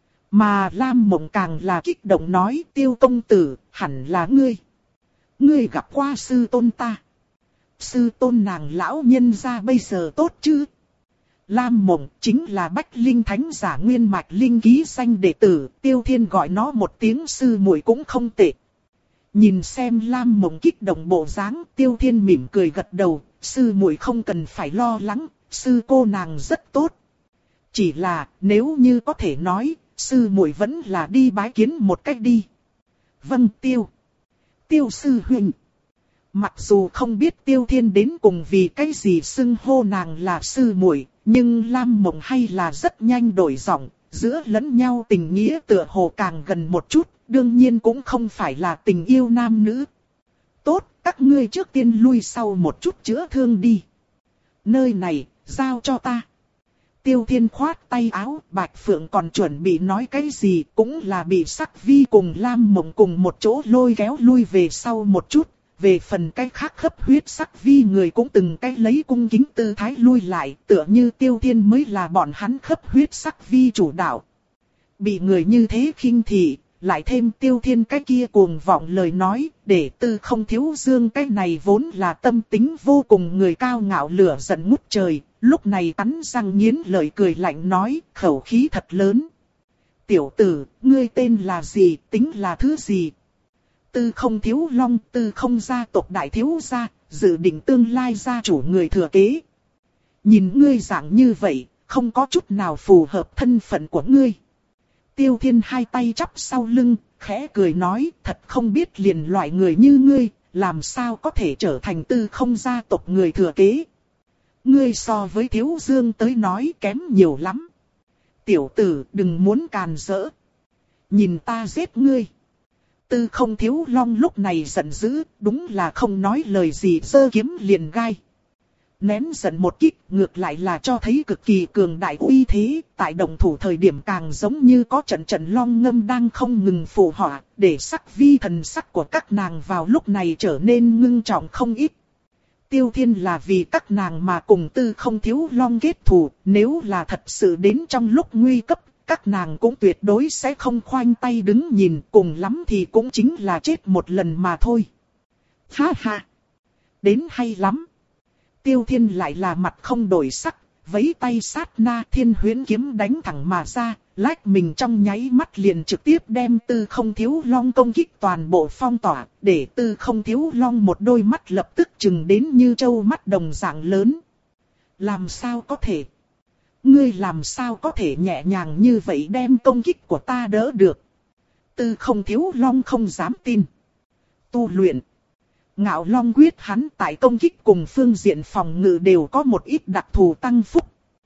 Mà Lam Mộng càng là kích động nói: Tiêu công tử, hẳn là ngươi. Ngươi gặp qua sư tôn ta. Sư tôn nàng lão nhân gia bây giờ tốt chứ? Lam Mộng chính là Bách Linh Thánh giả nguyên mạch linh ký danh đệ tử, Tiêu Thiên gọi nó một tiếng sư muội cũng không tệ. Nhìn xem Lam Mộng kích động bộ dáng, Tiêu Thiên mỉm cười gật đầu: sư muội không cần phải lo lắng, sư cô nàng rất tốt. Chỉ là nếu như có thể nói, sư muội vẫn là đi bái kiến một cách đi. Vâng Tiêu. Tiêu sư huynh. Mặc dù không biết Tiêu Thiên đến cùng vì cái gì xưng hô nàng là sư muội, nhưng Lam Mộng hay là rất nhanh đổi giọng, giữa lẫn nhau tình nghĩa tựa hồ càng gần một chút, đương nhiên cũng không phải là tình yêu nam nữ. Tốt, các ngươi trước tiên lui sau một chút chữa thương đi. Nơi này, giao cho ta. Tiêu Thiên khoát tay áo, Bạch Phượng còn chuẩn bị nói cái gì, cũng là bị Sắc Vi cùng Lam Mộng cùng một chỗ lôi kéo lui về sau một chút. Về phần cái khác hấp huyết Sắc Vi người cũng từng cái lấy cung kính tư thái lui lại, tựa như Tiêu Thiên mới là bọn hắn hấp huyết Sắc Vi chủ đạo. Bị người như thế khinh thị, lại thêm Tiêu Thiên cái kia cuồng vọng lời nói, để Tư Không Thiếu Dương cái này vốn là tâm tính vô cùng người cao ngạo lửa giận ngút trời, lúc này cắn răng nghiến lợi cười lạnh nói, khẩu khí thật lớn. Tiểu tử, ngươi tên là gì, tính là thứ gì? Tư Không Thiếu Long, Tư Không gia tộc đại thiếu gia, dự định tương lai gia chủ người thừa kế. Nhìn ngươi dạng như vậy, không có chút nào phù hợp thân phận của ngươi. Tiêu Thiên hai tay chắp sau lưng, khẽ cười nói, thật không biết liền loại người như ngươi, làm sao có thể trở thành Tư Không gia tộc người thừa kế. Ngươi so với Thiếu Dương tới nói kém nhiều lắm. Tiểu tử đừng muốn càn rỡ. Nhìn ta giết ngươi. Tư Không Thiếu Long lúc này giận dữ, đúng là không nói lời gì, giơ kiếm liền gai. Nén giận một kích, ngược lại là cho thấy cực kỳ cường đại uy thế, tại động thủ thời điểm càng giống như có trận trận long ngâm đang không ngừng phù họa, để Sắc Vi thần sắc của các nàng vào lúc này trở nên ngưng trọng không ít. Tiêu Thiên là vì các nàng mà cùng Tư Không Thiếu Long kết thù, nếu là thật sự đến trong lúc nguy cấp, các nàng cũng tuyệt đối sẽ không khoanh tay đứng nhìn, cùng lắm thì cũng chính là chết một lần mà thôi. Ha ha! Đến hay lắm! Tiêu Thiên lại là mặt không đổi sắc, vẫy tay sát na Thiên Huyễn kiếm đánh thẳng mà ra, lách mình trong nháy mắt liền trực tiếp đem Tư Không Thiếu Long công kích toàn bộ phong tỏa, để Tư Không Thiếu Long một đôi mắt lập tức trừng đến như trâu mắt đồng dạng lớn. Làm sao có thể? Ngươi làm sao có thể nhẹ nhàng như vậy đem công kích của ta đỡ được? Tư Không Thiếu Long không dám tin. Tu luyện. Ngạo Long quyết hắn tại công kích cùng phương diện phòng ngự đều có một ít đặc thù tăng phúc.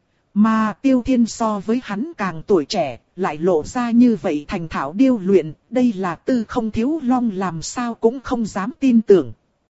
Mà Tiêu Thiên so với hắn càng tuổi trẻ, lại lộ ra như vậy thành thạo điêu luyện, đây là Tư Không Thiếu Long làm sao cũng không dám tin tưởng.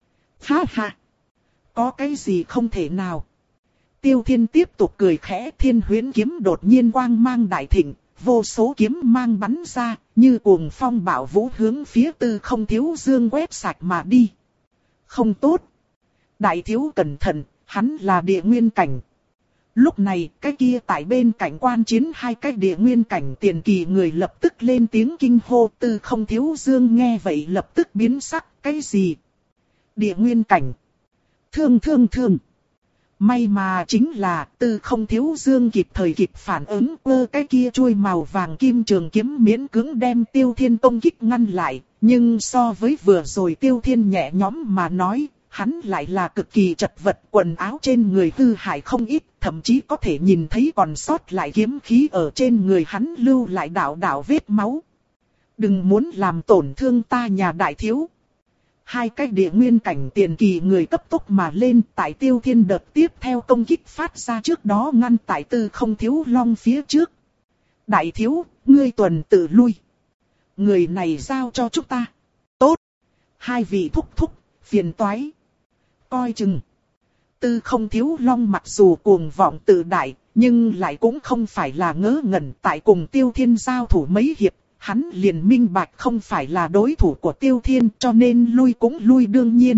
Ha ha! Có cái gì không thể nào? Tiêu Thiên tiếp tục cười khẽ, Thiên Huyễn kiếm đột nhiên quang mang đại thịnh, vô số kiếm mang bắn ra, như cuồng phong bạo vũ hướng phía Tư Không Thiếu Dương quét sạch mà đi. Không tốt. Đại thiếu cẩn thận, hắn là địa nguyên cảnh. Lúc này, cái kia tại bên cạnh quan chiến hai cái địa nguyên cảnh tiền kỳ người lập tức lên tiếng kinh hô. Tư Không Thiếu Dương nghe vậy lập tức biến sắc, cái gì? Địa nguyên cảnh. Thương thương thương. May mà chính là Tư Không Thiếu Dương kịp thời kịp phản ứng, ơ cái kia chuôi màu vàng kim trường kiếm miễn cưỡng đem Tiêu Thiên công kích ngăn lại. Nhưng so với vừa rồi Tiêu Thiên nhẹ nhõm mà nói, hắn lại là cực kỳ chật vật, quần áo trên người hư hại không ít, thậm chí có thể nhìn thấy còn sót lại kiếm khí ở trên người hắn lưu lại đạo đạo vết máu. Đừng muốn làm tổn thương ta nhà đại thiếu. Hai cái địa nguyên cảnh tiền kỳ người cấp tốc mà lên, tại Tiêu Thiên đợt tiếp theo công kích phát ra trước đó ngăn tại Tư Không Thiếu Long phía trước. Đại thiếu, ngươi tuần tự lui. Người này giao cho chúng ta. Tốt. Hai vị thúc thúc, phiền toái. Coi chừng. Tư Không Thiếu Long mặc dù cuồng vọng tự đại, nhưng lại cũng không phải là ngớ ngẩn. Tại cùng Tiêu Thiên giao thủ mấy hiệp, hắn liền minh bạch không phải là đối thủ của Tiêu Thiên, cho nên lui cũng lui đương nhiên.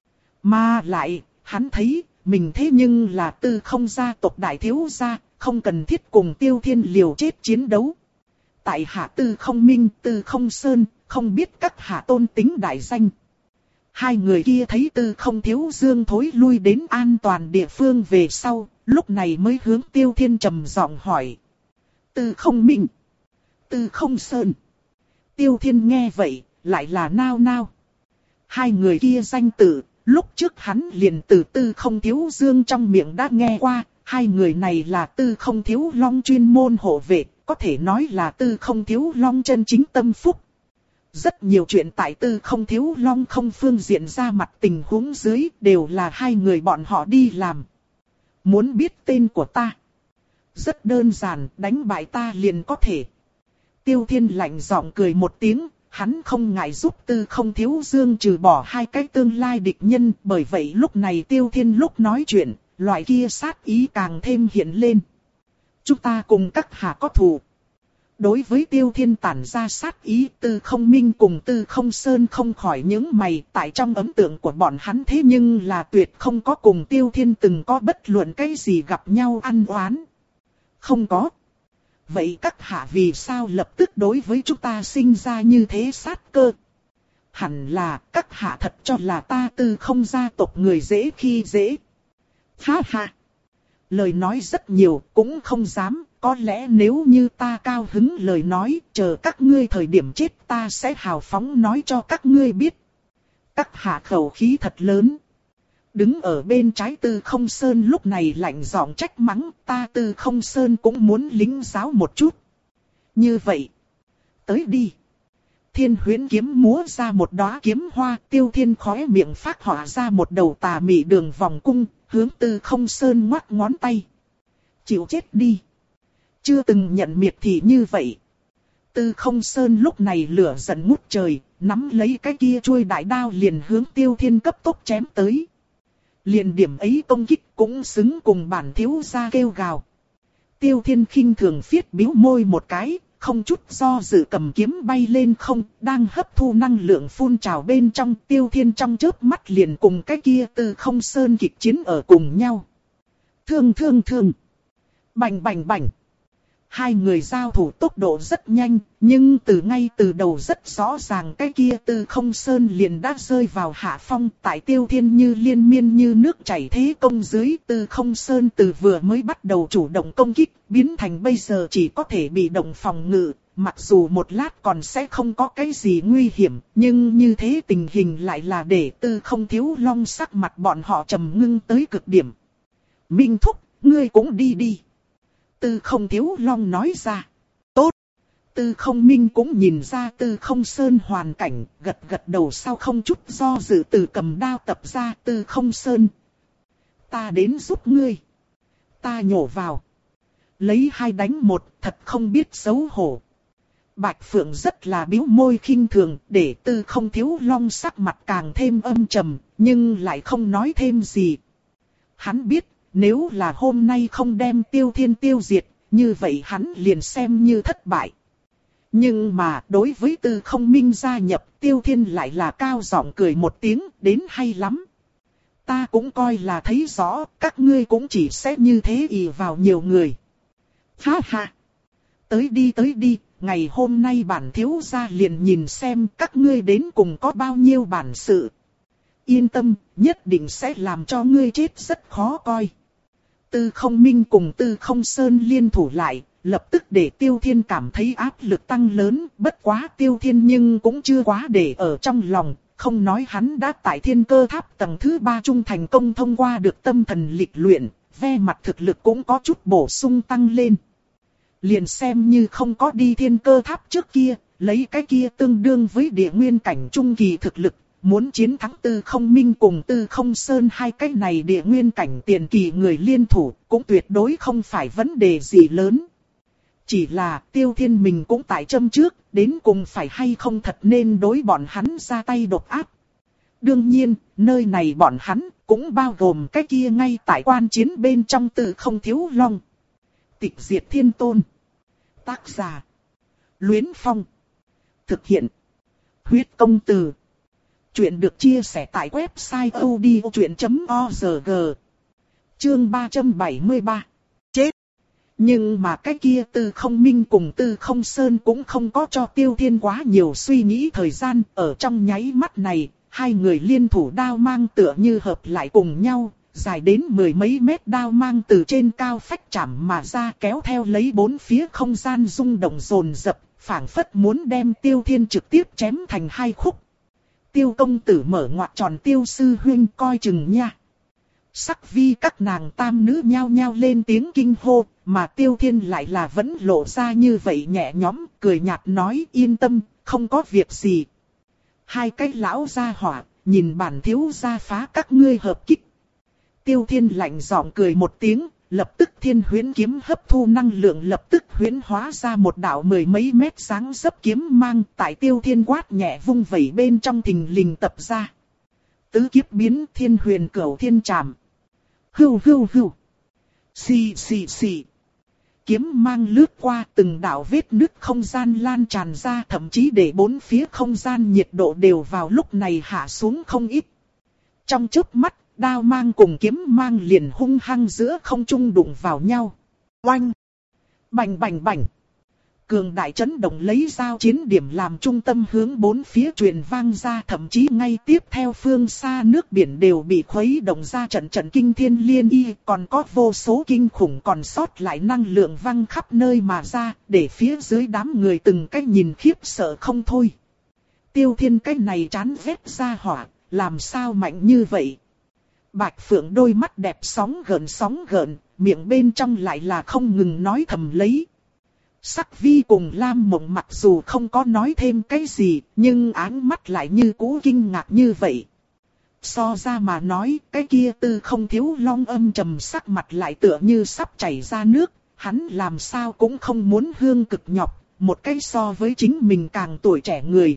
Mà lại, hắn thấy, mình thế nhưng là Tư Không gia tộc đại thiếu gia, không cần thiết cùng Tiêu Thiên liều chết chiến đấu. Tại hạ Tư Không Minh, Tư Không Sơn, không biết các hạ tôn tính đại danh. Hai người kia thấy Tư Không Thiếu Dương thối lui đến an toàn địa phương về sau, lúc này mới hướng Tiêu Thiên trầm giọng hỏi. Tư Không Minh, Tư Không Sơn. Tiêu Thiên nghe vậy, lại là nao nao. Hai người kia danh tự, lúc trước hắn liền từ Tư Không Thiếu Dương trong miệng đã nghe qua. Hai người này là Tư Không Thiếu Long chuyên môn hộ vệ, có thể nói là Tư Không Thiếu Long chân chính tâm phúc. Rất nhiều chuyện tại Tư Không Thiếu Long không phương diện ra mặt tình huống dưới đều là hai người bọn họ đi làm. Muốn biết tên của ta? Rất đơn giản, đánh bại ta liền có thể. Tiêu Thiên lạnh giọng cười một tiếng, hắn không ngại giúp Tư Không Thiếu Dương trừ bỏ hai cái tương lai địch nhân. Bởi vậy lúc này Tiêu Thiên lúc nói chuyện, loại kia sát ý càng thêm hiện lên. Chúng ta cùng các hạ có thù. Đối với Tiêu Thiên tản ra sát ý, Tư Không Minh cùng Tư Không Sơn không khỏi nhướng mày. Tại trong ấn tượng của bọn hắn thế nhưng là tuyệt không có cùng Tiêu Thiên từng có bất luận cái gì gặp nhau ăn oán. Không có. Vậy các hạ vì sao lập tức đối với chúng ta sinh ra như thế sát cơ? Hẳn là các hạ thật cho là ta Tư Không gia tộc người dễ khi dễ. Ha ha. Lời nói rất nhiều, cũng không dám. Có lẽ nếu như ta cao hứng lời nói, chờ các ngươi thời điểm chết ta sẽ hào phóng nói cho các ngươi biết. Các hạ khẩu khí thật lớn. Đứng ở bên trái Tư Không Sơn lúc này lạnh giọng trách mắng, ta Tư Không Sơn cũng muốn lính giáo một chút. Như vậy, tới đi. Thiên Huyễn kiếm múa ra một đóa kiếm hoa, Tiêu Thiên khóe miệng phát họa ra một đầu tà mị đường vòng cung, hướng Tư Không Sơn ngoắc ngón tay. Chịu chết đi. Chưa từng nhận miệt thị như vậy. Tư Không Sơn lúc này lửa giận ngút trời, nắm lấy cái kia chuôi đại đao liền hướng Tiêu Thiên cấp tốc chém tới. Liền điểm ấy công kích cũng xứng cùng bản thiếu gia kêu gào. Tiêu Thiên khinh thường phiết bĩu môi một cái, không chút do dự cầm kiếm bay lên không, đang hấp thu năng lượng phun trào bên trong. Tiêu Thiên trong chớp mắt liền cùng cái kia Tư Không Sơn kịch chiến ở cùng nhau. Thương thương thương. Bành bành bành. Hai người giao thủ tốc độ rất nhanh, nhưng từ ngay từ đầu rất rõ ràng cái kia Tư Không Sơn liền đã rơi vào hạ phong. Tại Tiêu Thiên như liên miên như nước chảy thế công dưới, Tư Không Sơn từ vừa mới bắt đầu chủ động công kích, biến thành bây giờ chỉ có thể bị động phòng ngự. Mặc dù một lát còn sẽ không có cái gì nguy hiểm, nhưng như thế tình hình lại là để Tư Không Thiếu Long sắc mặt bọn họ trầm ngưng tới cực điểm. Minh Thúc, ngươi cũng đi đi. Tư Không Thiếu Long nói ra. Tốt. Tư Không Minh cũng nhìn ra Tư Không Sơn hoàn cảnh, gật gật đầu sau không chút do dự từ cầm đao tập ra. Tư Không Sơn, ta đến giúp ngươi. Ta nhổ vào. Lấy hai đánh một, thật không biết xấu hổ. Bạch Phượng rất là bĩu môi khinh thường, để Tư Không Thiếu Long sắc mặt càng thêm âm trầm, nhưng lại không nói thêm gì. Hắn biết, nếu là hôm nay không đem Tiêu Thiên tiêu diệt, như vậy hắn liền xem như thất bại. Nhưng mà đối với Tư Không Minh gia nhập, Tiêu Thiên lại là cao giọng cười một tiếng, đến hay lắm. Ta cũng coi là thấy rõ, các ngươi cũng chỉ sẽ như thế ỷ vào nhiều người. Ha ha! Tới đi tới đi, ngày hôm nay bản thiếu gia liền nhìn xem các ngươi đến cùng có bao nhiêu bản sự. Yên tâm, nhất định sẽ làm cho ngươi chết rất khó coi. Tư Không Minh cùng Tư Không Sơn liên thủ lại, lập tức để Tiêu Thiên cảm thấy áp lực tăng lớn, bất quá Tiêu Thiên nhưng cũng chưa quá để ở trong lòng, không nói hắn đã tại Thiên Cơ Tháp tầng thứ ba trung thành công thông qua được tâm thần lịch luyện, ve mặt thực lực cũng có chút bổ sung tăng lên. Liền xem như không có đi Thiên Cơ Tháp trước kia, lấy cái kia tương đương với địa nguyên cảnh trung kỳ thực lực, muốn chiến thắng Tư Không Minh cùng Tư Không Sơn hai cái này địa nguyên cảnh tiền kỳ người liên thủ, cũng tuyệt đối không phải vấn đề gì lớn. Chỉ là Tiêu Thiên mình cũng tại châm trước, đến cùng phải hay không thật nên đối bọn hắn ra tay độc áp. Đương nhiên, nơi này bọn hắn cũng bao gồm cái kia ngay tại quan chiến bên trong Tư Không Thiếu Long. Tịch Diệt Thiên Tôn. Tác giả: Luyến Phong. Thực hiện: Huyết Công Từ. Chuyện được chia sẻ tại website odchuyện chấm org. Chương ba trăm bảy mươi ba. Chết! Nhưng mà cái kia Tư Không Minh cùng Tư Không Sơn cũng không có cho Tiêu Thiên quá nhiều suy nghĩ thời gian. Ở trong nháy mắt này, hai người liên thủ đao mang tựa như hợp lại cùng nhau, dài đến mười mấy mét đao mang từ trên cao phách chạm mà ra, kéo theo lấy bốn phía không gian rung động dồn dập, phảng phất muốn đem Tiêu Thiên trực tiếp chém thành hai khúc. Tiêu công tử mở ngoặc tròn, Tiêu sư huynh coi chừng nha. Sắc vi các nàng tam nữ nhao nhao lên tiếng kinh hô, mà Tiêu Thiên lại là vẫn lộ ra như vậy nhẹ nhõm, cười nhạt nói yên tâm, không có việc gì. Hai cái lão gia hỏa, nhìn bản thiếu gia phá các ngươi hợp kích. Tiêu Thiên lạnh giọng cười một tiếng, lập tức thiên huyễn kiếm hấp thu năng lượng, lập tức huyễn hóa ra một đạo mười mấy mét dáng dấp kiếm mang, tại Tiêu Thiên quát nhẹ vung vẩy bên trong thình lình tập ra. Tứ kiếp biến thiên huyền cửu thiên trảm. Hưu hưu hưu. Xì xì xì. Kiếm mang lướt qua, từng đạo vết nứt không gian lan tràn ra, thậm chí để bốn phía không gian nhiệt độ đều vào lúc này hạ xuống không ít. Trong chớp mắt, đao mang cùng kiếm mang liền hung hăng giữa không trung đụng vào nhau. Oanh! Bành bành bành! Cường đại chấn động lấy giao chiến điểm làm trung tâm hướng bốn phía truyền vang ra, thậm chí ngay tiếp theo phương xa nước biển đều bị khuấy động ra trận trận kinh thiên liên y, còn có vô số kinh khủng còn sót lại năng lượng văng khắp nơi mà ra, để phía dưới đám người từng cách nhìn khiếp sợ không thôi. Tiêu Thiên cái này chán ghét ra hỏa, làm sao mạnh như vậy? Bạch Phượng đôi mắt đẹp sóng gợn sóng gợn, miệng bên trong lại là không ngừng nói thầm lấy. Sắc Vi cùng Lam Mộng mặc dù không có nói thêm cái gì, nhưng áng mắt lại như cũ kinh ngạc như vậy. So ra mà nói, cái kia Tư Không Thiếu Long âm trầm sắc mặt lại tựa như sắp chảy ra nước, hắn làm sao cũng không muốn hương cực nhọc, một cái so với chính mình càng tuổi trẻ người.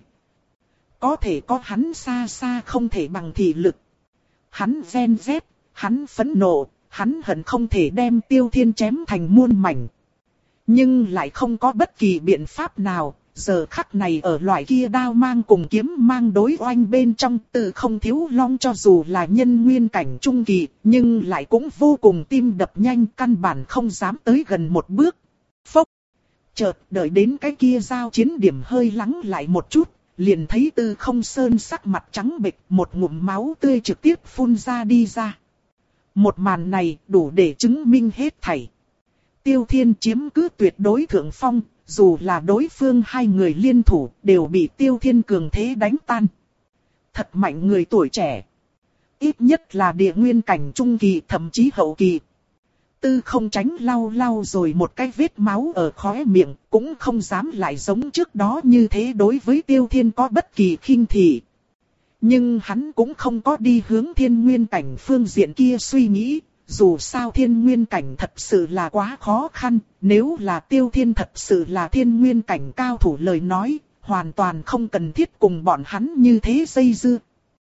Có thể có hắn xa xa không thể bằng thị lực. Hắn ven vét, hắn phẫn nộ, hắn hận không thể đem Tiêu Thiên chém thành muôn mảnh. Nhưng lại không có bất kỳ biện pháp nào, giờ khắc này ở loại kia đao mang cùng kiếm mang đối oanh bên trong, Tư Không Thiếu Long cho dù là nhân nguyên cảnh trung kỳ, nhưng lại cũng vô cùng tim đập nhanh, căn bản không dám tới gần một bước. Phốc! Chợt đợi đến cái kia giao chiến điểm hơi lắng lại một chút, liền thấy Tư Không Sơn sắc mặt trắng bệch, một ngụm máu tươi trực tiếp phun ra đi ra. Một màn này đủ để chứng minh hết thảy. Tiêu Thiên chiếm cứ tuyệt đối thượng phong, dù là đối phương hai người liên thủ đều bị Tiêu Thiên cường thế đánh tan. Thật mạnh người tuổi trẻ. Ít nhất là địa nguyên cảnh trung kỳ, thậm chí hậu kỳ. Tư Không tránh lau lau rồi một cái vết máu ở khóe miệng, cũng không dám lại giống trước đó như thế đối với Tiêu Thiên có bất kỳ khinh thị. Nhưng hắn cũng không có đi hướng thiên nguyên cảnh phương diện kia suy nghĩ. Dù sao thiên nguyên cảnh thật sự là quá khó khăn, nếu là Tiêu Thiên thật sự là thiên nguyên cảnh cao thủ lời nói, hoàn toàn không cần thiết cùng bọn hắn như thế dây dưa.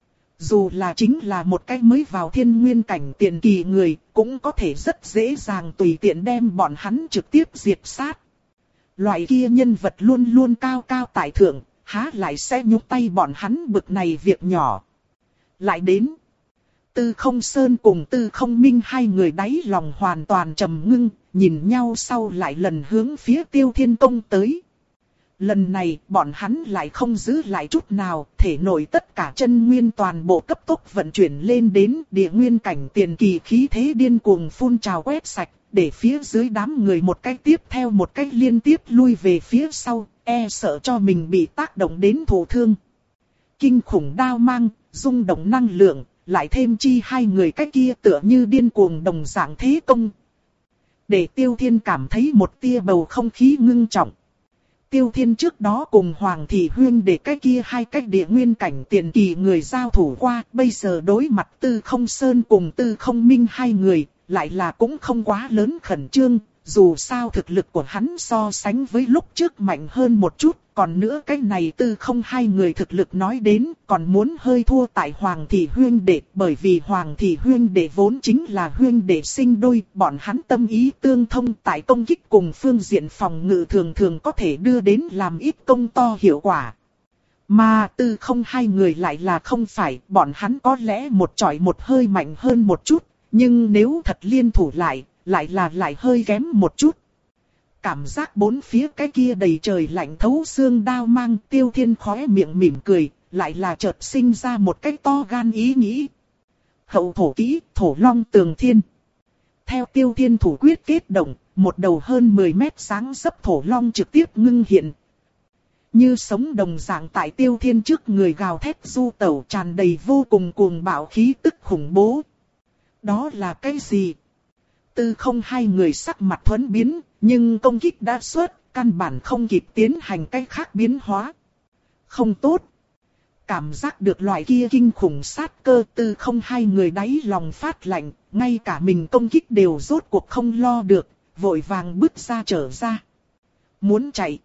dù là chính là một cái mới vào thiên nguyên cảnh tiền kỳ người, cũng có thể rất dễ dàng tùy tiện đem bọn hắn trực tiếp diệt sát. Loại kia nhân vật luôn luôn cao cao tại thượng, há lại sẽ nhúc tay bọn hắn bực này việc nhỏ. Lại đến, Tư Không Sơn cùng Tư Không Minh hai người đáy lòng hoàn toàn trầm ngưng, nhìn nhau sau lại lần hướng phía Tiêu Thiên công tới. Lần này bọn hắn lại không giữ lại chút nào, thể nội tất cả chân nguyên toàn bộ cấp tốc vận chuyển lên đến địa nguyên cảnh tiền kỳ, khí thế điên cuồng phun trào quét sạch, để phía dưới đám người một cách tiếp theo một cách liên tiếp lui về phía sau, e sợ cho mình bị tác động đến thụ thương. Kinh khủng đao mang, rung động năng lượng, lại thêm chi hai người cách kia tựa như điên cuồng đồng dạng thế công. Để Tiêu Thiên cảm thấy một tia bầu không khí ngưng trọng. Tiêu Thiên trước đó cùng Hoàng Thị Huyên để cái kia hai cách địa nguyên cảnh tiền kỳ người giao thủ qua, bây giờ đối mặt Tư Không Sơn cùng Tư Không Minh hai người, lại là cũng không quá lớn khẩn trương, dù sao thực lực của hắn so sánh với lúc trước mạnh hơn một chút, còn nữa cái này Tư Không hai người thực lực nói đến, còn muốn hơi thua tại Hoàng Thị Huyên đệ, bởi vì Hoàng Thị Huyên đệ vốn chính là huyên đệ sinh đôi, bọn hắn tâm ý tương thông tại công kích cùng phương diện phòng ngự thường thường có thể đưa đến làm ít công to hiệu quả. Mà Tư Không hai người lại là không phải, bọn hắn có lẽ một chọi một hơi mạnh hơn một chút, nhưng nếu thật liên thủ lại, lại là lại hơi kém một chút. Cảm giác bốn phía cái kia đầy trời lạnh thấu xương đao mang, Tiêu Thiên khóe miệng mỉm cười, lại là chợt sinh ra một cái to gan ý nghĩ. Hậu thổ kỹ, thổ long tường thiên. Theo Tiêu Thiên thủ quyết kết động, một đầu hơn mười mét sáng sấp thổ long trực tiếp ngưng hiện. Như sống đồng dạng tại Tiêu Thiên trước người gào thét du tẩu, tràn đầy vô cùng cuồng bạo khí tức khủng bố. Đó là cái gì? Tư Không hai người sắc mặt thuẫn biến, nhưng công kích đã xuất, căn bản không kịp tiến hành cách khác biến hóa. Không tốt. Cảm giác được loại kia kinh khủng sát cơ, Tư Không hai người đáy lòng phát lạnh, ngay cả mình công kích đều rốt cuộc không lo được, vội vàng bước ra trở ra. Muốn chạy.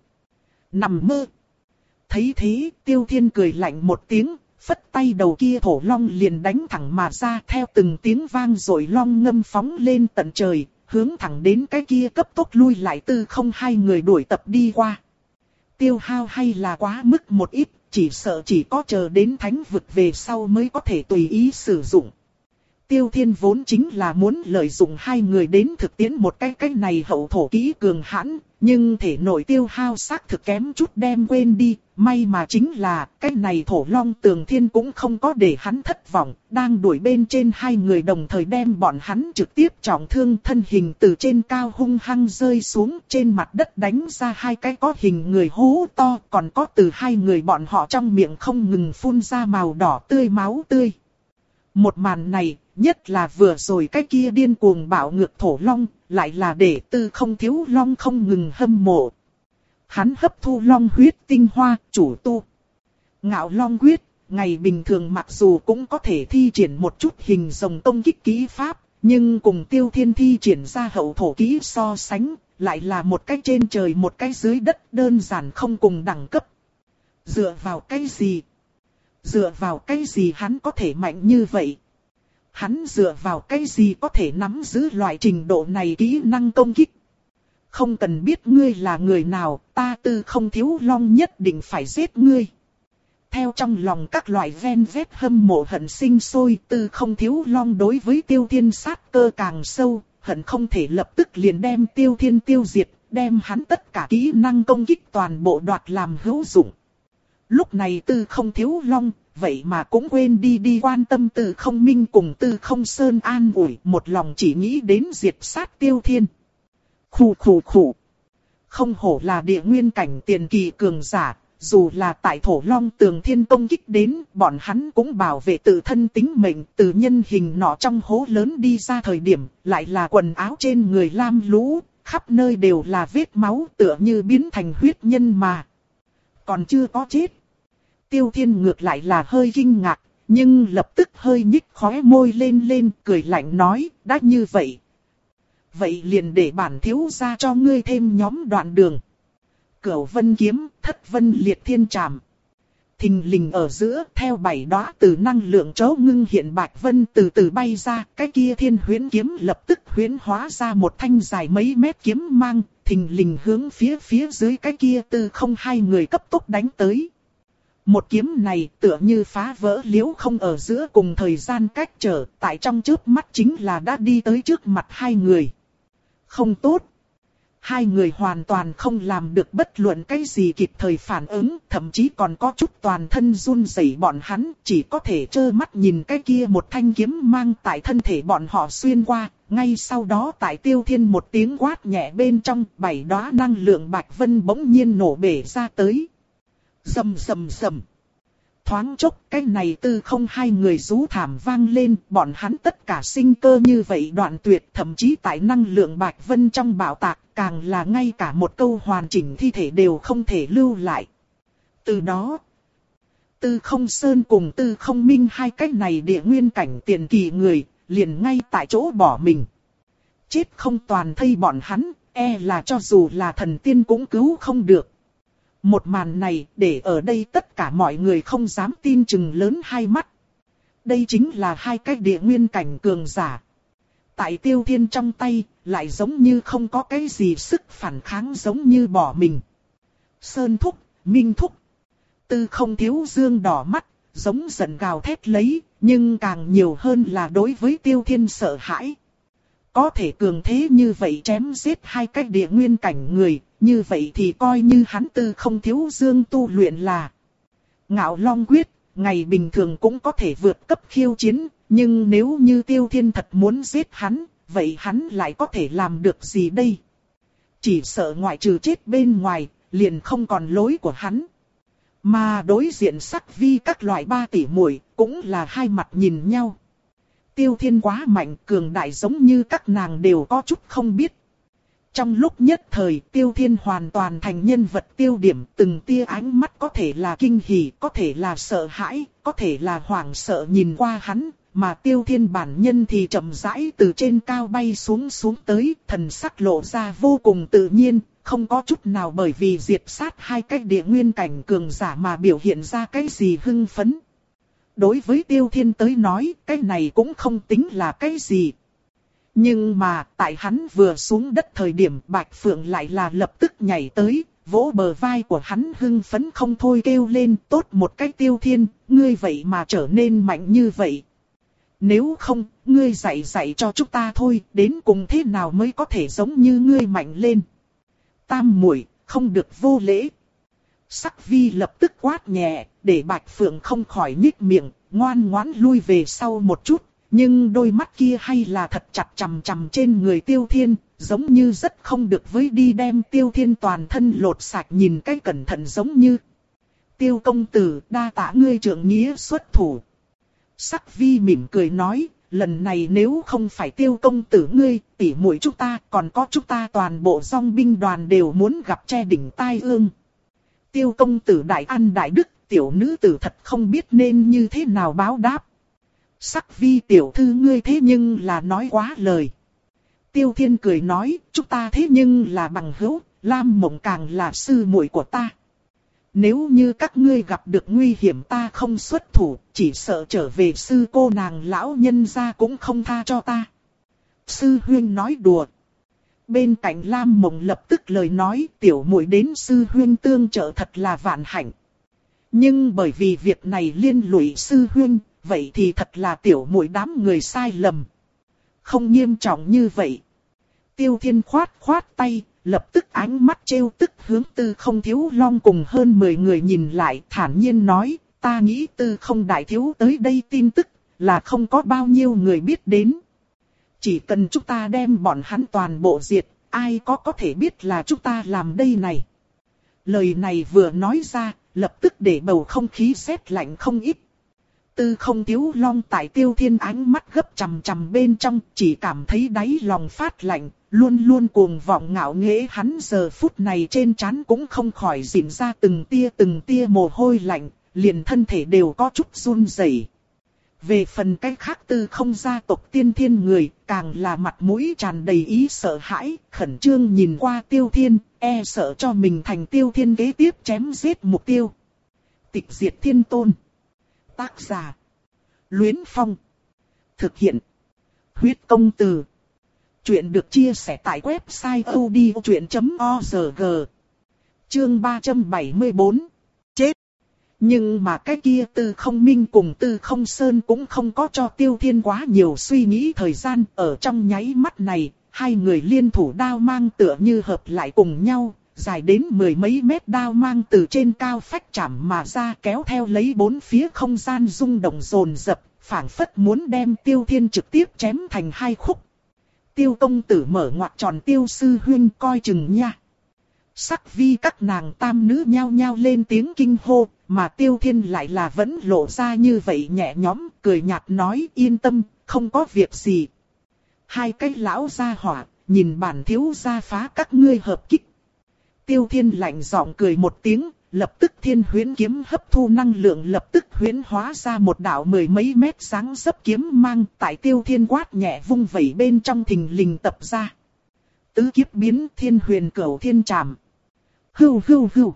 Nằm mơ. Thấy thế, Tiêu Thiên cười lạnh một tiếng, phất tay đầu kia thổ long liền đánh thẳng mà ra, theo từng tiếng vang rồi long ngâm phóng lên tận trời, hướng thẳng đến cái kia cấp tốc lui lại Tư Không hai người đuổi tập đi qua. Tiêu hao hay là quá mức một ít, chỉ sợ chỉ có chờ đến thánh vực về sau mới có thể tùy ý sử dụng. Tiêu Thiên vốn chính là muốn lợi dụng hai người đến thực tiễn một cái cách này hậu thổ kỹ cường hãn, nhưng thể nội tiêu hao xác thực kém chút đem quên đi, may mà chính là cái này thổ long tường thiên cũng không có để hắn thất vọng, đang đuổi bên trên hai người đồng thời đem bọn hắn trực tiếp trọng thương, thân hình từ trên cao hung hăng rơi xuống, trên mặt đất đánh ra hai cái có hình người hố to, còn có từ hai người bọn họ trong miệng không ngừng phun ra màu đỏ tươi máu tươi. Một màn này, nhất là vừa rồi cái kia điên cuồng bạo ngược thổ long, lại là để Tư Không thiếu long không ngừng hâm mộ. Hắn hấp thu long huyết tinh hoa, chủ tu Ngạo Long Quyết, ngày bình thường mặc dù cũng có thể thi triển một chút hình rồng công kích kỹ pháp, nhưng cùng Tiêu Thiên thi triển ra hậu thổ kỹ so sánh, lại là một cái trên trời một cái dưới đất, đơn giản không cùng đẳng cấp. Dựa vào cái gì? Dựa vào cái gì hắn có thể mạnh như vậy? Hắn dựa vào cái gì có thể nắm giữ loại trình độ này kỹ năng công kích? Không cần biết ngươi là người nào, ta Tư Không thiếu long nhất định phải giết ngươi. Theo trong lòng các loại ven vét hâm mộ hận sinh sôi, Tư Không thiếu long đối với Tiêu Thiên sát cơ càng sâu, hận không thể lập tức liền đem Tiêu Thiên tiêu diệt, đem hắn tất cả kỹ năng công kích toàn bộ đoạt làm hữu dụng. Lúc này Tư Không thiếu long, vậy mà cũng quên đi đi quan tâm Tư Không Minh cùng Tư Không Sơn an ủi, một lòng chỉ nghĩ đến diệt sát Tiêu Thiên. Khủ khủ khủ. Không hổ là địa nguyên cảnh tiền kỳ cường giả, dù là tại thổ long tường thiên công kích đến, bọn hắn cũng bảo vệ tự thân tính mệnh, từ nhân hình nọ trong hố lớn đi ra thời điểm, lại là quần áo trên người lam lũ, khắp nơi đều là vết máu tựa như biến thành huyết nhân mà. Còn chưa có chết. Tiêu Thiên ngược lại là hơi kinh ngạc, nhưng lập tức hơi nhích khóe môi lên lên, cười lạnh nói, đã như vậy. Vậy liền để bản thiếu gia cho ngươi thêm nhóm đoạn đường. Cửu vân kiếm, thất vân liệt thiên trảm. thình lình ở giữa theo bảy đóa từ năng lượng chấu ngưng hiện bạch vân từ từ bay ra, cái kia thiên huyễn kiếm lập tức huyễn hóa ra một thanh dài mấy mét kiếm mang, thình lình hướng phía phía dưới cái kia tư không hai người cấp tốc đánh tới. Một kiếm này tựa như phá vỡ liễu không ở giữa cùng thời gian cách trở, tại trong chớp mắt chính là đã đi tới trước mặt hai người. Không tốt. Hai người hoàn toàn không làm được bất luận cái gì kịp thời phản ứng, thậm chí còn có chút toàn thân run rẩy, bọn hắn chỉ có thể trơ mắt nhìn cái kia một thanh kiếm mang tại thân thể bọn họ xuyên qua. Ngay sau đó tại Tiêu Thiên một tiếng quát nhẹ bên trong, bảy đóa năng lượng bạch vân bỗng nhiên nổ bể ra tới. Rầm rầm rầm. Thoáng chốc cái này tư không hai người rú thảm vang lên, bọn hắn tất cả sinh cơ như vậy đoạn tuyệt, thậm chí tại năng lượng bạch vân trong bạo tạc, càng là ngay cả một câu hoàn chỉnh thi thể đều không thể lưu lại. Từ đó, Tư Không Sơn cùng Tư Không Minh hai cái này địa nguyên cảnh tiền kỳ người, liền ngay tại chỗ bỏ mình. Chết không toàn thây bọn hắn, e là cho dù là thần tiên cũng cứu không được. Một màn này để ở đây tất cả mọi người không dám tin chừng lớn hai mắt. Đây chính là hai cái địa nguyên cảnh cường giả. Tại Tiêu Thiên trong tay, lại giống như không có cái gì sức phản kháng, giống như bỏ mình. Sơn thúc, Minh thúc. Tư Không Thiếu Dương đỏ mắt, giống giận gào thét lấy, nhưng càng nhiều hơn là đối với Tiêu Thiên sợ hãi. Có thể cường thế như vậy chém giết hai cái địa nguyên cảnh người, như vậy thì coi như hắn Tư Không Thiếu Dương tu luyện là Ngạo Long Quyết, ngày bình thường cũng có thể vượt cấp khiêu chiến, nhưng nếu như Tiêu Thiên thật muốn giết hắn, vậy hắn lại có thể làm được gì đây? Chỉ sợ ngoại trừ chết bên ngoài, liền không còn lối của hắn. Mà đối diện Sắc Vi các loại ba tỷ muội cũng là hai mặt nhìn nhau. Tiêu Thiên quá mạnh, cường đại giống như các nàng đều có chút không biết. Trong lúc nhất thời Tiêu Thiên hoàn toàn thành nhân vật tiêu điểm, từng tia ánh mắt có thể là kinh hỉ, có thể là sợ hãi, có thể là hoảng sợ nhìn qua hắn, mà Tiêu Thiên bản nhân thì chậm rãi từ trên cao bay xuống xuống tới, thần sắc lộ ra vô cùng tự nhiên, không có chút nào bởi vì diệt sát hai cái địa nguyên cảnh cường giả mà biểu hiện ra cái gì hưng phấn. Đối với Tiêu Thiên tới nói, cái này cũng không tính là cái gì. Nhưng mà, tại hắn vừa xuống đất thời điểm, Bạch Phượng lại là lập tức nhảy tới, vỗ bờ vai của hắn hưng phấn không thôi kêu lên, tốt một cái Tiêu Thiên, ngươi vậy mà trở nên mạnh như vậy. Nếu không, ngươi dạy dạy cho chúng ta thôi, đến cùng thế nào mới có thể giống như ngươi mạnh lên. Tam muội, không được vô lễ. Sắc Vi lập tức quát nhẹ, để Bạch Phượng không khỏi nhích miệng, ngoan ngoãn lui về sau một chút. Nhưng đôi mắt kia hay là thật chặt chằm chằm trên người Tiêu Thiên, giống như rất không được với đi đem Tiêu Thiên toàn thân lột sạch, nhìn cái cẩn thận giống như. Tiêu công tử, đa tạ ngươi trượng nghĩa xuất thủ. Sắc Vi mỉm cười nói, lần này nếu không phải Tiêu công tử ngươi, tỷ muội chúng ta, còn có chúng ta toàn bộ dòng binh đoàn đều muốn gặp che đỉnh tai ương. Tiêu công tử đại ăn đại đức, tiểu nữ tử thật không biết nên như thế nào báo đáp. Sắc Vi tiểu thư ngươi thế nhưng là nói quá lời. Tiêu Thiên cười nói, chúng ta thế nhưng là bằng hữu, Lam Mộng càng là sư muội của ta. Nếu như các ngươi gặp được nguy hiểm ta không xuất thủ, chỉ sợ trở về sư cô nàng lão nhân gia cũng không tha cho ta. Sư huynh nói đùa. Bên cạnh Lam Mộng lập tức lời nói, tiểu muội đến sư huynh tương trợ thật là vạn hạnh. Nhưng bởi vì việc này liên lụy sư huynh, vậy thì thật là tiểu muội đám người sai lầm. Không nghiêm trọng như vậy. Tiêu Thiên khoát khoát tay, lập tức ánh mắt trêu tức hướng Tư Không Thiếu Long cùng hơn mười người nhìn lại, thản nhiên nói, ta nghĩ Tư Không đại thiếu tới đây tin tức, là không có bao nhiêu người biết đến. Chỉ cần chúng ta đem bọn hắn toàn bộ diệt, ai có có thể biết là chúng ta làm đây này. Lời này vừa nói ra, lập tức để bầu không khí rét lạnh không ít. Tư Không Thiếu Long tại Tiêu Thiên ánh mắt gấp chằm chằm bên trong, chỉ cảm thấy đáy lòng phát lạnh, luôn luôn cuồng vọng ngạo nghễ, hắn giờ phút này trên trán cũng không khỏi rỉn ra từng tia từng tia mồ hôi lạnh, liền thân thể đều có chút run rẩy. Về phần cái khác Tư Không gia tộc tiên thiên người, càng là mặt mũi tràn đầy ý sợ hãi, khẩn trương nhìn qua Tiêu Thiên, e sợ cho mình thành Tiêu Thiên kế tiếp chém giết mục tiêu. Tịch diệt thiên tôn. Tác giả. Luyến Phong. Thực hiện. Huyết công từ. Chuyện được chia sẻ tại website audiochuyện chấm org. Chương ba trăm bảy mươi bốn. Chết. Nhưng mà cái kia Tư Không Minh cùng Tư Không Sơn cũng không có cho Tiêu Thiên quá nhiều suy nghĩ thời gian. Ở trong nháy mắt này, hai người liên thủ đao mang tựa như hợp lại cùng nhau. Dài đến mười mấy mét đao mang từ trên cao phách chạm mà ra, kéo theo lấy bốn phía không gian rung động dồn dập, phảng phất muốn đem Tiêu Thiên trực tiếp chém thành hai khúc. Tiêu công tử mở ngoặc tròn, Tiêu sư huynh coi chừng nha. Sắc vi các nàng tam nữ nhao nhao lên tiếng kinh hô, mà Tiêu Thiên lại là vẫn lộ ra như vậy nhẹ nhõm, cười nhạt nói yên tâm, không có việc gì. Hai cái lão gia hỏa, nhìn bản thiếu gia phá các ngươi hợp kích. Tiêu Thiên lạnh giọng cười một tiếng, lập tức thiên huyễn kiếm hấp thu năng lượng, lập tức huyễn hóa ra một đạo mười mấy mét dáng dấp kiếm mang, tại Tiêu Thiên quát nhẹ vung vẩy bên trong thình lình tập ra. Tứ kiếp biến thiên huyền cửu thiên trảm. Hưu hưu hưu.